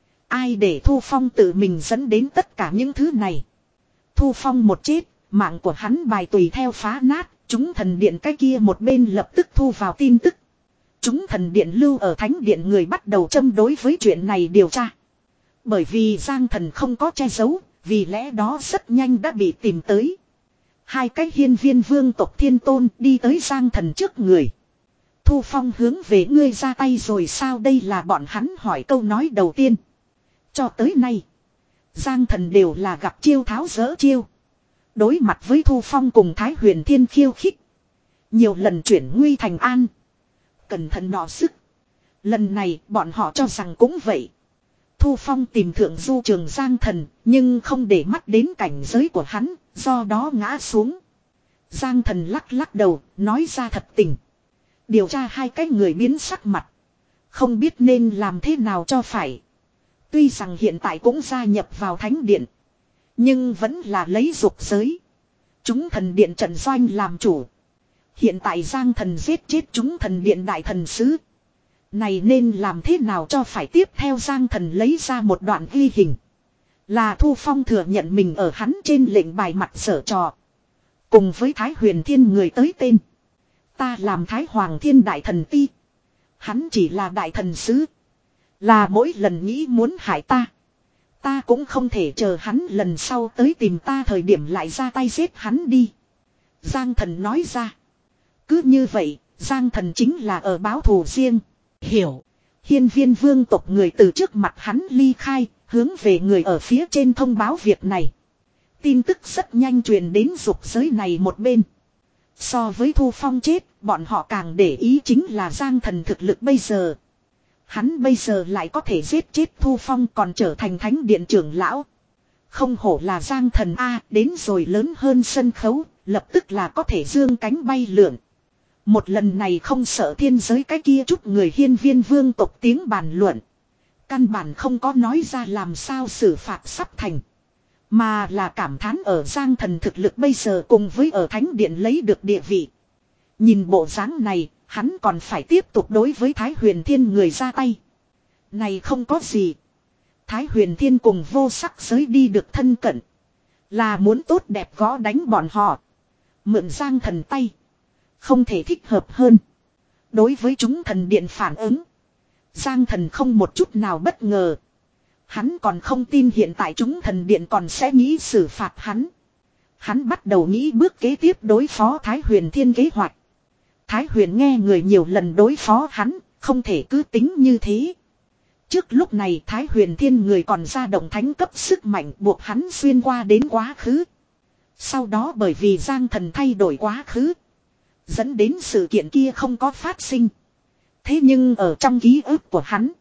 Ai để Thu Phong tự mình dẫn đến tất cả những thứ này. Thu Phong một chết, mạng của hắn bài tùy theo phá nát. Chúng thần điện cái kia một bên lập tức thu vào tin tức. Chúng thần điện lưu ở thánh điện người bắt đầu châm đối với chuyện này điều tra. Bởi vì Giang Thần không có che giấu, vì lẽ đó rất nhanh đã bị tìm tới. Hai cái hiên viên vương tộc thiên tôn đi tới Giang Thần trước người. Thu Phong hướng về ngươi ra tay rồi sao, đây là bọn hắn hỏi câu nói đầu tiên. Cho tới nay, Giang Thần đều là gặp chiêu tháo dỡ chiêu. Đối mặt với Thu Phong cùng Thái Huyền Thiên khiêu khích. Nhiều lần chuyển nguy thành an. Cẩn thận đọ sức. Lần này bọn họ cho rằng cũng vậy. Thu Phong tìm thượng du trường Giang Thần, nhưng không để mắt đến cảnh giới của hắn, do đó ngã xuống. Giang Thần lắc lắc đầu, nói ra thật tình. Điều tra hai cái người biến sắc mặt. Không biết nên làm thế nào cho phải. Tuy rằng hiện tại cũng gia nhập vào thánh điện. Nhưng vẫn là lấy dục giới. Chúng thần điện trận doanh làm chủ. Hiện tại Giang Thần giết chết chúng thần điện đại thần sứ. Này nên làm thế nào cho phải, tiếp theo Giang Thần lấy ra một đoạn ghi hình. Là Thu Phong thừa nhận mình ở hắn trên lệnh bài mặt sở trò. Cùng với Thái Huyền Thiên người tới tên. Ta làm Thái Hoàng Thiên đại thần ti. Hắn chỉ là đại thần sứ. Là mỗi lần nghĩ muốn hại ta. Ta cũng không thể chờ hắn lần sau tới tìm ta thời điểm lại ra tay giết hắn đi. Giang Thần nói ra. Cứ như vậy, Giang Thần chính là ở báo thù riêng. Hiểu. Hiên viên vương tộc người từ trước mặt hắn ly khai, hướng về người ở phía trên thông báo việc này. Tin tức rất nhanh truyền đến dục giới này một bên. So với Thu Phong chết, bọn họ càng để ý chính là Giang Thần thực lực bây giờ. Hắn bây giờ lại có thể giết chết Thu Phong còn trở thành thánh điện trưởng lão. Không hổ là Giang Thần A, đến rồi lớn hơn sân khấu, lập tức là có thể dương cánh bay lượn. Một lần này không sợ thiên giới cái kia chút người hiên viên vương tộc tiếng bàn luận. Căn bản không có nói ra làm sao xử phạt sắp thành. Mà là cảm thán ở Giang Thần thực lực bây giờ cùng với ở thánh điện lấy được địa vị. Nhìn bộ dáng này, hắn còn phải tiếp tục đối với Thái Huyền Thiên người ra tay. Này không có gì. Thái Huyền Thiên cùng vô sắc giới đi được thân cận. Là muốn tốt đẹp gõ đánh bọn họ. Mượn Giang Thần tay. Không thể thích hợp hơn. Đối với chúng thần điện phản ứng. Giang Thần không một chút nào bất ngờ. Hắn còn không tin hiện tại chúng thần điện còn sẽ nghĩ xử phạt hắn. Hắn bắt đầu nghĩ bước kế tiếp đối phó Thái Huyền Thiên kế hoạch. Thái Huyền nghe người nhiều lần đối phó hắn, không thể cứ tính như thế. Trước lúc này Thái Huyền Thiên người còn ra động thánh cấp sức mạnh buộc hắn xuyên qua đến quá khứ. Sau đó bởi vì Giang Thần thay đổi quá khứ, dẫn đến sự kiện kia không có phát sinh. Thế nhưng ở trong ký ức của hắn,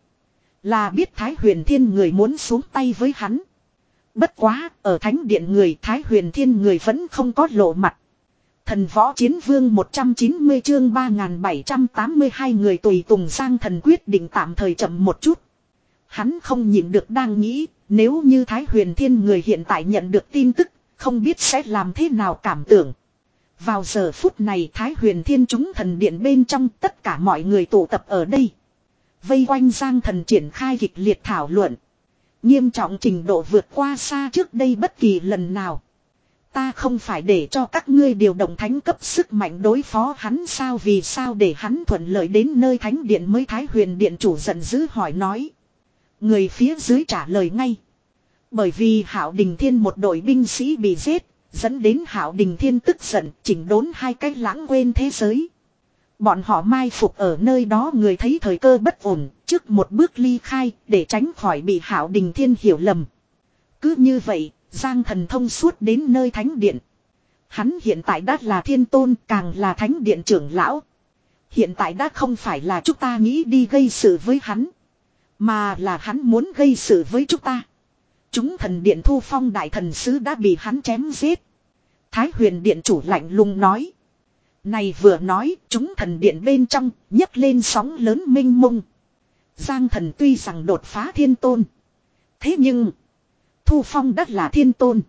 là biết Thái Huyền Thiên người muốn xuống tay với hắn. Bất quá, ở thánh điện người Thái Huyền Thiên người vẫn không có lộ mặt. Thần võ chiến vương một trăm chín mươi chương ba nghìn bảy trăm tám mươi hai người tùy tùng Giang Thần quyết định tạm thời chậm một chút. Hắn không nhịn được đang nghĩ, nếu như Thái Huyền Thiên người hiện tại nhận được tin tức, không biết sẽ làm thế nào cảm tưởng. Vào giờ phút này Thái Huyền Thiên chúng thần điện bên trong tất cả mọi người tụ tập ở đây. Vây quanh Giang Thần triển khai kịch liệt thảo luận. Nghiêm trọng trình độ vượt qua xa trước đây bất kỳ lần nào. Ta không phải để cho các ngươi điều động thánh cấp sức mạnh đối phó hắn sao, vì sao để hắn thuận lợi đến nơi thánh điện mới, Thái Huyền điện chủ giận dữ hỏi nói. Người phía dưới trả lời ngay. Bởi vì Hạo Đình Thiên một đội binh sĩ bị giết, dẫn đến Hạo Đình Thiên tức giận chỉnh đốn hai cách lãng quên thế giới. Bọn họ mai phục ở nơi đó, người thấy thời cơ bất ổn, trước một bước ly khai để tránh khỏi bị Hạo Đình Thiên hiểu lầm. Cứ như vậy, Giang Thần thông suốt đến nơi thánh điện. Hắn hiện tại đã là thiên tôn, càng là thánh điện trưởng lão. Hiện tại đã không phải là chúng ta nghĩ đi gây sự với hắn, Mà là hắn muốn gây sự với chúng ta. Chúng thần điện Thu Phong đại thần sứ đã bị hắn chém giết. Thái Huyền điện chủ lạnh lùng nói. Này vừa nói, chúng thần điện bên trong nhấc lên sóng lớn mênh mông. Giang thần tuy rằng đột phá thiên tôn. Thế nhưng Thu Phong đã là thiên tôn.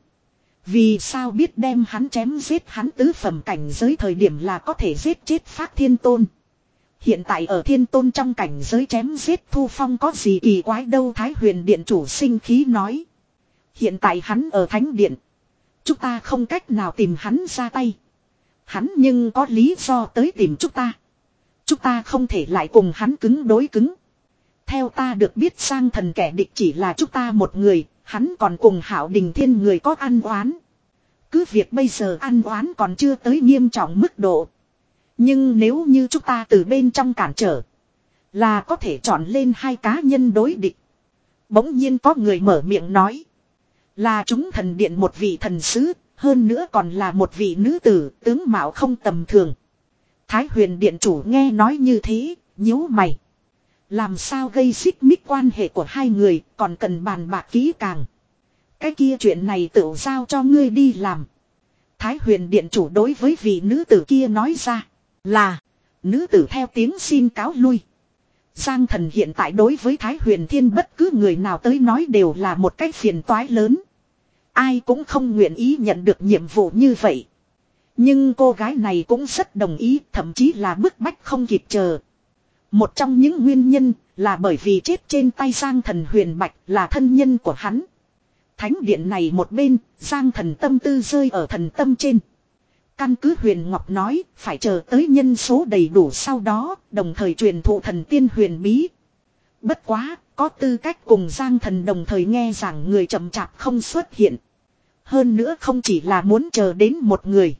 Vì sao biết đem hắn chém giết hắn tứ phẩm cảnh giới thời điểm là có thể giết chết Phác thiên tôn. Hiện tại ở thiên tôn trong cảnh giới chém giết Thu Phong có gì kỳ quái đâu. Thái Huyền điện chủ sinh khí nói. Hiện tại hắn ở thánh điện. Chúng ta không cách nào tìm hắn ra tay. Hắn nhưng có lý do tới tìm chúng ta. Chúng ta không thể lại cùng hắn cứng đối cứng. Theo ta được biết Giang thần kẻ địch chỉ là chúng ta một người. Hắn còn cùng Hạo Đình Thiên người có ăn oán. Cứ việc bây giờ ăn oán còn chưa tới nghiêm trọng mức độ. Nhưng nếu như chúng ta từ bên trong cản trở. Là có thể chọn lên hai cá nhân đối địch. Bỗng nhiên có người mở miệng nói. Là chúng thần điện một vị thần sứ. Hơn nữa còn là một vị nữ tử, tướng mạo không tầm thường. Thái Huyền điện chủ nghe nói như thế, nhíu mày. Làm sao gây xích mích quan hệ của hai người, còn cần bàn bạc kỹ càng. Cái kia chuyện này tự giao cho ngươi đi làm. Thái Huyền điện chủ đối với vị nữ tử kia nói ra, là, nữ tử theo tiếng xin cáo lui. Giang thần hiện tại đối với Thái Huyền Thiên bất cứ người nào tới nói đều là một cái phiền toái lớn. Ai cũng không nguyện ý nhận được nhiệm vụ như vậy. Nhưng cô gái này cũng rất đồng ý, thậm chí là bức bách không kịp chờ. Một trong những nguyên nhân là bởi vì chết trên tay Giang thần Huyền Bạch là thân nhân của hắn. Thánh điện này một bên, Giang thần tâm tư rơi ở thần tâm trên. Căn cứ Huyền Ngọc nói, phải chờ tới nhân số đầy đủ sau đó, đồng thời truyền thụ thần tiên huyền bí. Bất quá, có tư cách cùng Giang thần đồng thời nghe giảng người chậm chạp không xuất hiện. Hơn nữa không chỉ là muốn chờ đến một người.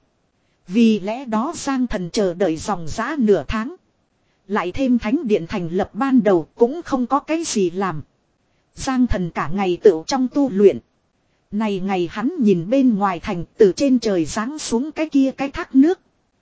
Vì lẽ đó Giang thần chờ đợi dòng dã nửa tháng. Lại thêm thánh điện thành lập ban đầu cũng không có cái gì làm. Giang thần cả ngày tựu trong tu luyện. Này ngày hắn nhìn bên ngoài thành từ trên trời giáng xuống cái kia cái thác nước.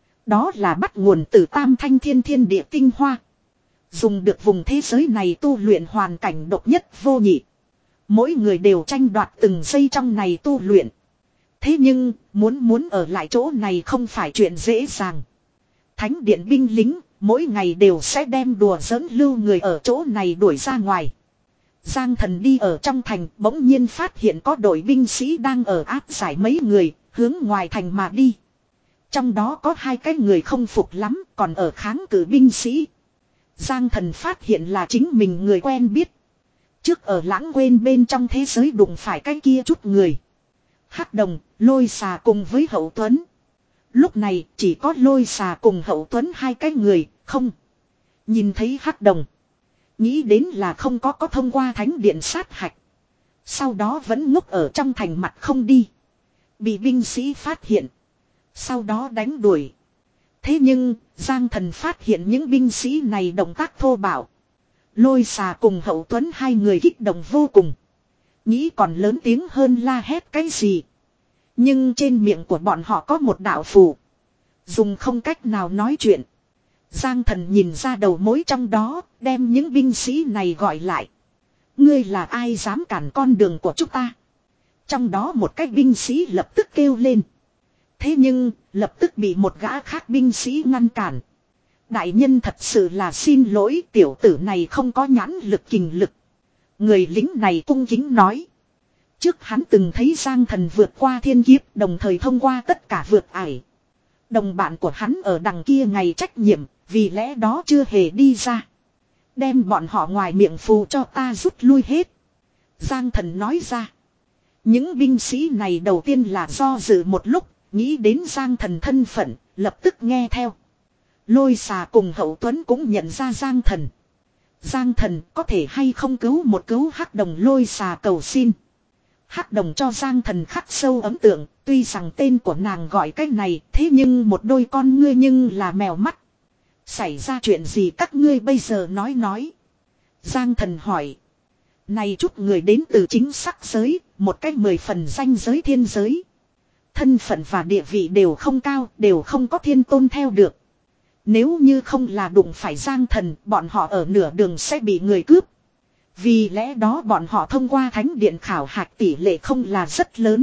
Đó là bắt nguồn từ Tam Thanh Thiên Thiên Địa tinh hoa. Dùng được vùng thế giới này tu luyện hoàn cảnh độc nhất vô nhị. Mỗi người đều tranh đoạt từng giây trong này tu luyện. Thế nhưng, muốn muốn ở lại chỗ này không phải chuyện dễ dàng. Thánh điện binh lính, mỗi ngày đều sẽ đem đùa giỡn lưu người ở chỗ này đuổi ra ngoài. Giang thần đi ở trong thành, bỗng nhiên phát hiện có đội binh sĩ đang ở áp giải mấy người, hướng ngoài thành mà đi. Trong đó có hai cái người không phục lắm, còn ở kháng cự binh sĩ. Giang thần phát hiện là chính mình người quen biết. Trước ở lãng quên bên trong thế giới đụng phải cái kia chút người. Hắc Đồng, Lôi Xà cùng với Hậu Tuấn. Lúc này chỉ có Lôi Xà cùng Hậu Tuấn hai cái người, không. Nhìn thấy Hắc Đồng. Nghĩ đến là không có có thông qua thánh điện sát hạch. Sau đó vẫn ngốc ở trong thành mặt không đi. Bị binh sĩ phát hiện. Sau đó đánh đuổi. Thế nhưng, Giang thần phát hiện những binh sĩ này động tác thô bạo. Lôi Xà cùng Hậu Tuấn hai người kích động vô cùng. Nghĩ còn lớn tiếng hơn la hét cái gì. Nhưng trên miệng của bọn họ có một đạo phù. Dùng không cách nào nói chuyện. Giang thần nhìn ra đầu mối trong đó, đem những binh sĩ này gọi lại. Ngươi là ai dám cản con đường của chúng ta? Trong đó một cái binh sĩ lập tức kêu lên. Thế nhưng, lập tức bị một gã khác binh sĩ ngăn cản. Đại nhân thật sự là xin lỗi, tiểu tử này không có nhãn lực kình lực. Người lính này cung kính nói. Trước hắn từng thấy Giang thần vượt qua thiên kiếp, đồng thời thông qua tất cả vượt ải. Đồng bạn của hắn ở đằng kia ngày trách nhiệm, vì lẽ đó chưa hề đi ra. Đem bọn họ ngoài miệng phù cho ta rút lui hết. Giang thần nói ra. Những binh sĩ này đầu tiên là do dự một lúc, nghĩ đến Giang thần thân phận, lập tức nghe theo. Lôi Xà cùng Hậu Tuấn cũng nhận ra Giang thần. Giang thần có thể hay không cứu một cứu Hắc Đồng. Lôi Xà cầu xin. Hắc Đồng cho Giang thần khắc sâu ấn tượng, tuy rằng tên của nàng gọi cái này, thế nhưng một đôi con ngươi nhưng là mèo mắt. Xảy ra chuyện gì các ngươi bây giờ nói nói. Giang thần hỏi. Này chút người đến từ chính sắc giới, một cách mười phần danh giới thiên giới. Thân phận và địa vị đều không cao, đều không có thiên tôn theo được. Nếu như không là đụng phải Giang thần, bọn họ ở nửa đường sẽ bị người cướp. Vì lẽ đó bọn họ thông qua thánh điện khảo hạch tỷ lệ không là rất lớn.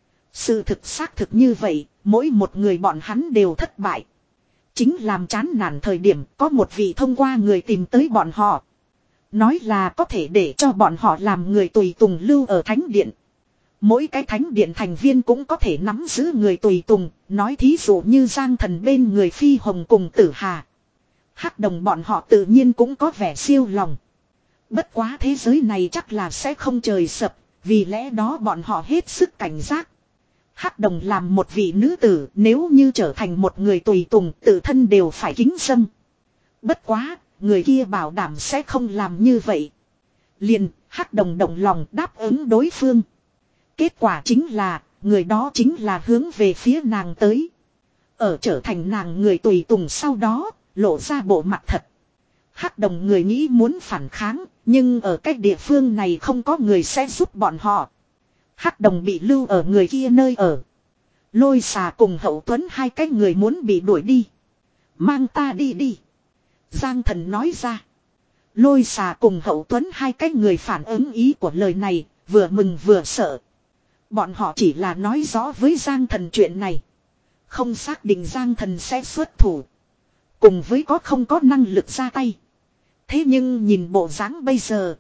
Sự thực xác thực như vậy, mỗi một người bọn hắn đều thất bại. Chính làm chán nản thời điểm có một vị thông qua người tìm tới bọn họ. Nói là có thể để cho bọn họ làm người tùy tùng lưu ở thánh điện. Mỗi cái thánh điện thành viên cũng có thể nắm giữ người tùy tùng, nói thí dụ như Giang Thần bên người Phi Hồng cùng Tử Hà. Hắc Đồng bọn họ tự nhiên cũng có vẻ siêu lòng. Bất quá thế giới này chắc là sẽ không trời sập, vì lẽ đó bọn họ hết sức cảnh giác. Hắc Đồng làm một vị nữ tử, nếu như trở thành một người tùy tùng, tự thân đều phải kính dâng. Bất quá, người kia bảo đảm sẽ không làm như vậy. Liền, Hắc Đồng động lòng đáp ứng đối phương. Kết quả chính là, người đó chính là hướng về phía nàng tới. Ở trở thành nàng người tùy tùng sau đó, lộ ra bộ mặt thật. Hắc Đồng người nghĩ muốn phản kháng, nhưng ở cách địa phương này không có người sẽ giúp bọn họ. Hắc Đồng bị lưu ở người kia nơi ở. Lôi Xà cùng Hậu Tuấn hai cái người muốn bị đuổi đi. Mang ta đi đi. Giang Thần nói ra. Lôi Xà cùng Hậu Tuấn hai cái người phản ứng ý của lời này, vừa mừng vừa sợ. Bọn họ chỉ là nói rõ với Giang Thần chuyện này. Không xác định Giang Thần sẽ xuất thủ. Cùng với có không có năng lực ra tay. Thế nhưng nhìn bộ dáng bây giờ.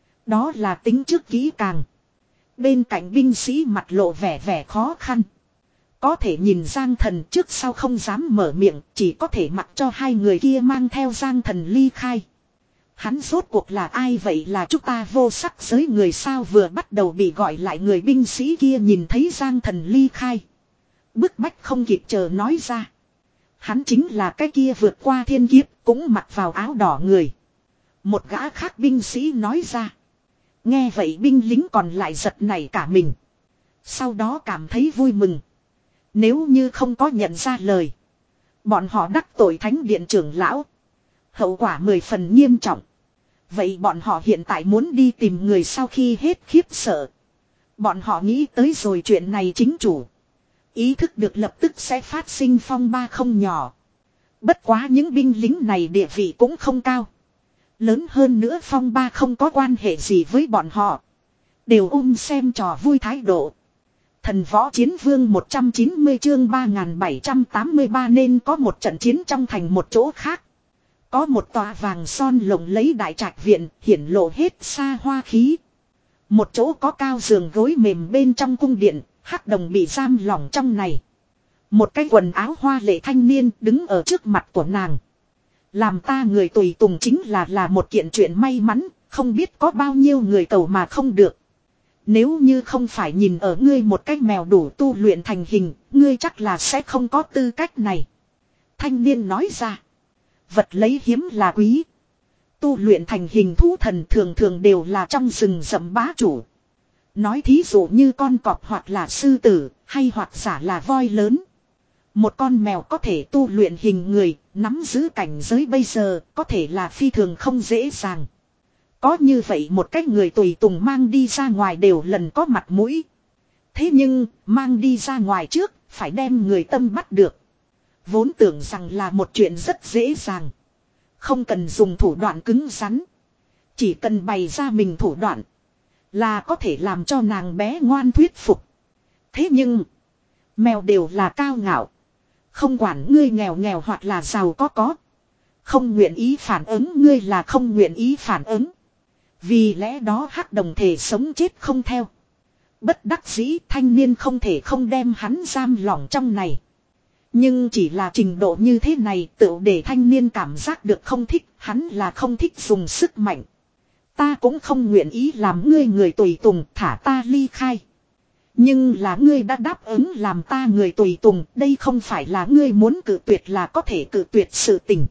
Đó là tính trước kỹ càng. Bên cạnh binh sĩ mặt lộ vẻ vẻ khó khăn. Có thể nhìn Giang Thần trước sau không dám mở miệng. Chỉ có thể mặc cho hai người kia mang theo Giang Thần ly khai. Hắn rốt cuộc là ai vậy, là chúng ta vô sắc giới người sao? Vừa bắt đầu bị gọi lại người binh sĩ kia nhìn thấy Giang Thần ly khai. Bức bách không kịp chờ nói ra. Hắn chính là cái kia vượt qua thiên kiếp cũng mặc vào áo đỏ người. Một gã khác binh sĩ nói ra. Nghe vậy binh lính còn lại giật nảy cả mình. Sau đó cảm thấy vui mừng. Nếu như không có nhận ra lời. Bọn họ đắc tội thánh điện trưởng lão. Hậu quả mười phần nghiêm trọng. Vậy bọn họ hiện tại muốn đi tìm người sau khi hết khiếp sợ. Bọn họ nghĩ tới rồi chuyện này chính chủ. Ý thức được lập tức sẽ phát sinh phong ba không nhỏ. Bất quá những binh lính này địa vị cũng không cao. Lớn hơn nữa phong ba không có quan hệ gì với bọn họ. Đều ôm xem trò vui thái độ. Thần võ chiến vương một trăm chín mươi chương ba nghìn bảy trăm tám mươi ba nên có một trận chiến trong thành một chỗ khác. Có một tòa vàng son lộng lấy đại trạch viện hiển lộ hết xa hoa khí. Một chỗ có cao giường gối mềm bên trong cung điện, Hắc Đồng bị giam lỏng trong này. Một cái quần áo hoa lệ thanh niên đứng ở trước mặt của nàng. Làm ta người tùy tùng chính là là một kiện chuyện may mắn, không biết có bao nhiêu người cầu mà không được. Nếu như không phải nhìn ở ngươi một cái mèo đủ tu luyện thành hình, ngươi chắc là sẽ không có tư cách này. Thanh niên nói ra. Vật lấy hiếm là quý. Tu luyện thành hình thú thần thường thường đều là trong rừng rậm bá chủ. Nói thí dụ như con cọp hoặc là sư tử, hay hoặc giả là voi lớn. Một con mèo có thể tu luyện hình người, nắm giữ cảnh giới bây giờ, có thể là phi thường không dễ dàng. Có như vậy một cách người tùy tùng mang đi ra ngoài đều lần có mặt mũi. Thế nhưng, mang đi ra ngoài trước, phải đem người tâm bắt được. Vốn tưởng rằng là một chuyện rất dễ dàng. Không cần dùng thủ đoạn cứng rắn. Chỉ cần bày ra mình thủ đoạn. Là có thể làm cho nàng bé ngoan thuyết phục. Thế nhưng, mèo đều là cao ngạo. Không quản ngươi nghèo nghèo hoặc là giàu có có. Không nguyện ý phản ứng ngươi là không nguyện ý phản ứng. Vì lẽ đó Hắc Đồng thể sống chết không theo. Bất đắc dĩ thanh niên không thể không đem hắn giam lỏng trong này. Nhưng chỉ là trình độ như thế này tự để thanh niên cảm giác được không thích, hắn là không thích dùng sức mạnh. Ta cũng không nguyện ý làm ngươi người tùy tùng, thả ta ly khai. Nhưng là ngươi đã đáp ứng làm ta người tùy tùng, đây không phải là ngươi muốn cự tuyệt là có thể cự tuyệt sự tình.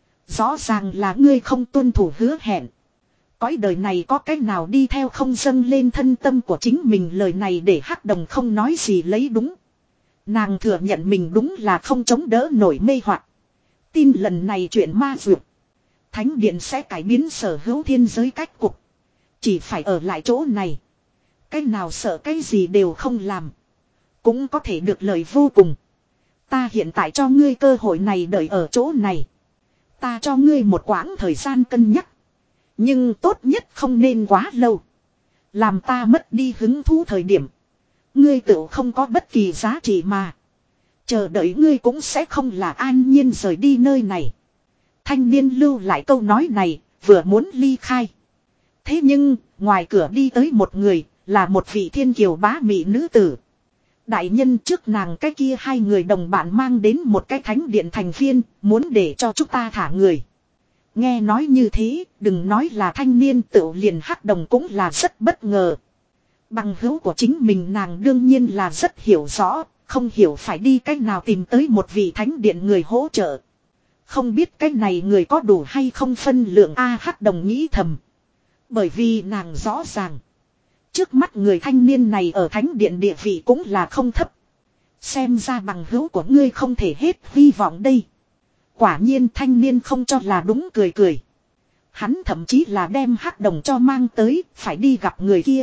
Rõ ràng là ngươi không tuân thủ hứa hẹn. Cõi đời này có cách nào đi theo không dâng lên thân tâm của chính mình, lời này để Hắc Đồng không nói gì lấy đúng. Nàng thừa nhận mình đúng là không chống đỡ nổi mê hoặc. Tin lần này chuyện ma dược. Thánh điện sẽ cải biến sở hữu thiên giới cách cục. Chỉ phải ở lại chỗ này. Cái nào sợ cái gì đều không làm. Cũng có thể được lợi vô cùng. Ta hiện tại cho ngươi cơ hội này đợi ở chỗ này. Ta cho ngươi một quãng thời gian cân nhắc. Nhưng tốt nhất không nên quá lâu. Làm ta mất đi hứng thú thời điểm. Ngươi tự không có bất kỳ giá trị mà. Chờ đợi ngươi cũng sẽ không là an nhiên rời đi nơi này. Thanh niên lưu lại câu nói này, vừa muốn ly khai. Thế nhưng, ngoài cửa đi tới một người, là một vị thiên kiều bá mỹ nữ tử. Đại nhân trước nàng cái kia hai người đồng bạn mang đến một cái thánh điện thành viên, muốn để cho chúng ta thả người. Nghe nói như thế, đừng nói là thanh niên tự liền hắc đồng cũng là rất bất ngờ. Bằng hữu của chính mình nàng đương nhiên là rất hiểu rõ, không hiểu phải đi cách nào tìm tới một vị thánh điện người hỗ trợ. Không biết cái này người có đủ hay không phân lượng A hắc đồng nghĩ thầm. Bởi vì nàng rõ ràng. Trước mắt người thanh niên này ở thánh điện địa vị cũng là không thấp. Xem ra bằng hữu của ngươi không thể hết hy vọng đây. Quả nhiên thanh niên không cho là đúng cười cười. Hắn thậm chí là đem hắc đồng cho mang tới, phải đi gặp người kia.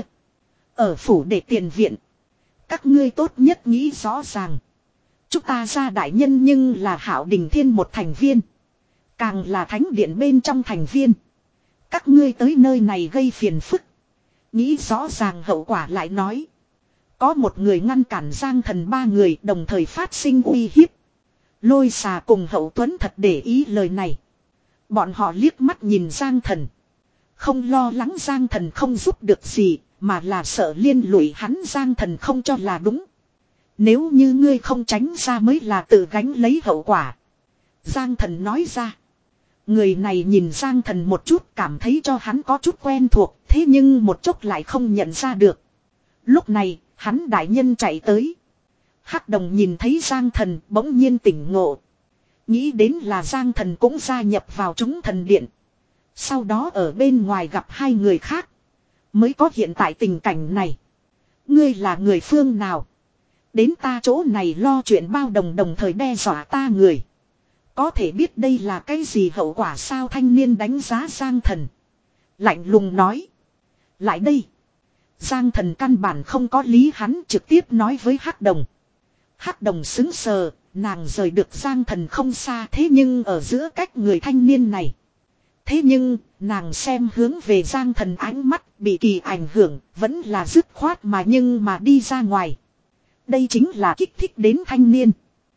Ở phủ để tiền viện. Các ngươi tốt nhất nghĩ rõ ràng. Chúng ta ra đại nhân nhưng là Hạo Đình Thiên một thành viên. Càng là thánh điện bên trong thành viên. Các ngươi tới nơi này gây phiền phức. Nghĩ rõ ràng hậu quả lại nói. Có một người ngăn cản Giang Thần ba người đồng thời phát sinh uy hiếp. Lôi Xà cùng Hậu Tuấn thật để ý lời này. Bọn họ liếc mắt nhìn Giang Thần. Không lo lắng Giang Thần không giúp được gì, mà là sợ liên lụy hắn Giang Thần không cho là đúng. Nếu như ngươi không tránh ra mới là tự gánh lấy hậu quả. Giang Thần nói ra. Người này nhìn Giang Thần một chút cảm thấy cho hắn có chút quen thuộc, thế nhưng một chút lại không nhận ra được. Lúc này, hắn đại nhân chạy tới. Hắc đồng nhìn thấy Giang Thần bỗng nhiên tỉnh ngộ. Nghĩ đến là Giang Thần cũng gia nhập vào chúng thần điện. Sau đó ở bên ngoài gặp hai người khác. Mới có hiện tại tình cảnh này. Ngươi là người phương nào? Đến ta chỗ này lo chuyện bao đồng đồng thời đe dọa ta người. Có thể biết đây là cái gì hậu quả sao thanh niên đánh giá Giang Thần. Lạnh lùng nói. Lại đây. Giang Thần căn bản không có lý hắn trực tiếp nói với Hắc Đồng. Hắc Đồng xứng sờ, nàng rời được Giang Thần không xa thế nhưng ở giữa cách người thanh niên này. Thế nhưng, nàng xem hướng về Giang Thần ánh mắt bị kỳ ảnh hưởng, vẫn là dứt khoát mà nhưng mà đi ra ngoài. Đây chính là kích thích đến thanh niên.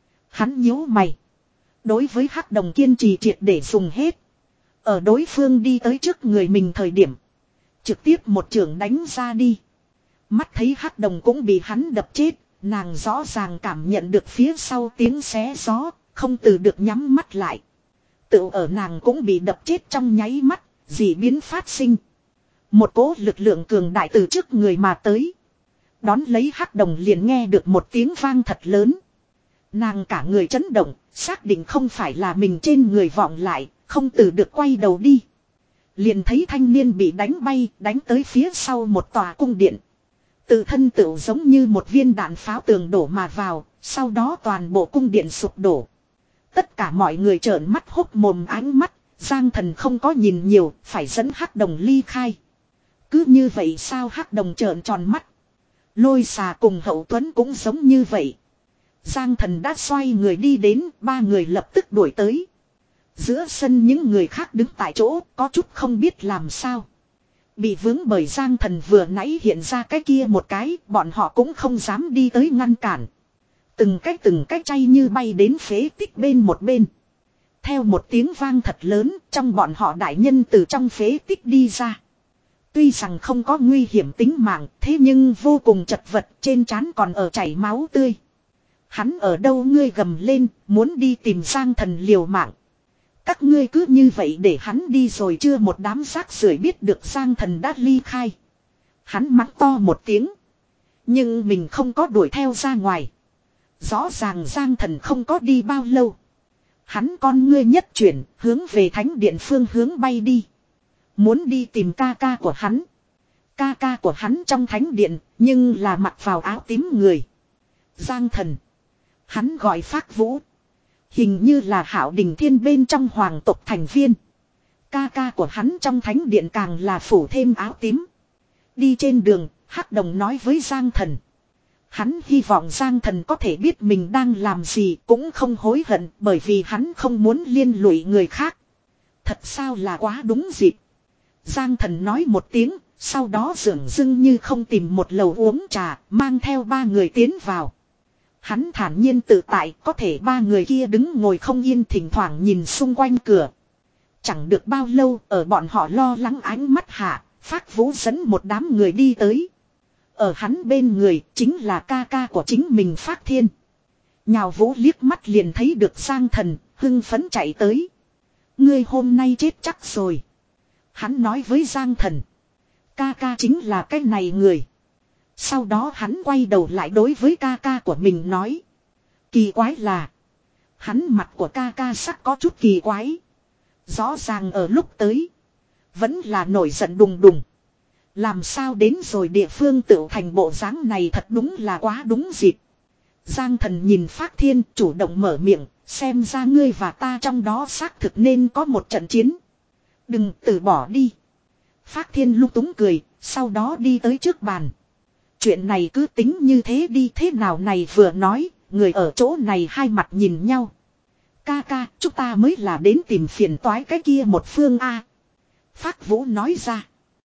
Hắn nhíu mày. Đối với Hắc Đồng kiên trì triệt để dùng hết. Ở đối phương đi tới trước người mình thời điểm. Trực tiếp một chưởng đánh ra đi. Mắt thấy Hắc Đồng cũng bị hắn đập chết. Nàng rõ ràng cảm nhận được phía sau tiếng xé gió. Không từ được nhắm mắt lại. Tự ở nàng cũng bị đập chết trong nháy mắt. Dị biến phát sinh. Một cỗ lực lượng cường đại từ trước người mà tới. Đón lấy Hắc Đồng liền nghe được một tiếng vang thật lớn. Nàng cả người chấn động, xác định không phải là mình trên người vọng lại, không từ được quay đầu đi. Liền thấy thanh niên bị đánh bay, đánh tới phía sau một tòa cung điện. Tự thân tựu giống như một viên đạn pháo tường đổ mà vào, sau đó toàn bộ cung điện sụp đổ. Tất cả mọi người trợn mắt hốc mồm ánh mắt, Giang Thần không có nhìn nhiều, phải dẫn Hắc Đồng ly khai. Cứ như vậy sao Hắc Đồng trợn tròn mắt. Lôi Xà cùng Hậu Tuấn cũng giống như vậy. Giang Thần đã xoay người đi đến, ba người lập tức đuổi tới. Giữa sân những người khác đứng tại chỗ, có chút không biết làm sao. Bị vướng bởi Giang Thần vừa nãy hiện ra cái kia một cái, bọn họ cũng không dám đi tới ngăn cản. Từng cái từng cái chay như bay đến phế tích bên một bên. Theo một tiếng vang thật lớn, trong bọn họ đại nhân từ trong phế tích đi ra. Tuy rằng không có nguy hiểm tính mạng, thế nhưng vô cùng chật vật, trên trán còn ở chảy máu tươi. Hắn ở đâu ngươi gầm lên, muốn đi tìm Giang Thần liều mạng. Các ngươi cứ như vậy để hắn đi rồi chưa một đám rác rưởi biết được Giang Thần đã ly khai. Hắn mắng to một tiếng. Nhưng mình không có đuổi theo ra ngoài. Rõ ràng Giang Thần không có đi bao lâu. Hắn con ngươi nhất chuyển, hướng về thánh điện phương hướng bay đi. Muốn đi tìm ca ca của hắn. Ca ca của hắn trong thánh điện, nhưng là mặc vào áo tím người. Giang Thần. Hắn gọi Phác Vũ. Hình như là Hạo Đình Thiên bên trong hoàng tộc thành viên. Ca ca của hắn trong thánh điện càng là phủ thêm áo tím. Đi trên đường, Hắc Đồng nói với Giang Thần. Hắn hy vọng Giang Thần có thể biết mình đang làm gì cũng không hối hận bởi vì hắn không muốn liên lụy người khác. Thật sao là quá đúng dịp. Giang Thần nói một tiếng, sau đó dường dưng như không tìm một lầu uống trà, mang theo ba người tiến vào. Hắn thản nhiên tự tại, có thể ba người kia đứng ngồi không yên, thỉnh thoảng nhìn xung quanh cửa. Chẳng được bao lâu, ở bọn họ lo lắng ánh mắt hạ, Phác Vũ dẫn một đám người đi tới. Ở hắn bên người chính là ca ca của chính mình Phác Thiên. Nhào Vũ liếc mắt liền thấy được Giang Thần, hưng phấn chạy tới. Ngươi hôm nay chết chắc rồi. Hắn nói với Giang Thần. Ca ca chính là cái này người. Sau đó hắn quay đầu lại đối với ca ca của mình nói. Kỳ quái là. Hắn mặt của ca ca sắc có chút kỳ quái. Rõ ràng ở lúc tới. Vẫn là nổi giận đùng đùng. Làm sao đến rồi địa phương tựu thành bộ dáng này, thật đúng là quá đúng dịp. Giang Thần nhìn Phác Thiên chủ động mở miệng. Xem ra ngươi và ta trong đó xác thực nên có một trận chiến. Đừng từ bỏ đi. Phác Thiên lung túng cười. Sau đó đi tới trước bàn. Chuyện này cứ tính như thế đi, thế nào này vừa nói. Người ở chỗ này hai mặt nhìn nhau. Ca ca, chúng ta mới là đến tìm phiền toái cái kia một phương A. Phác Vũ nói ra.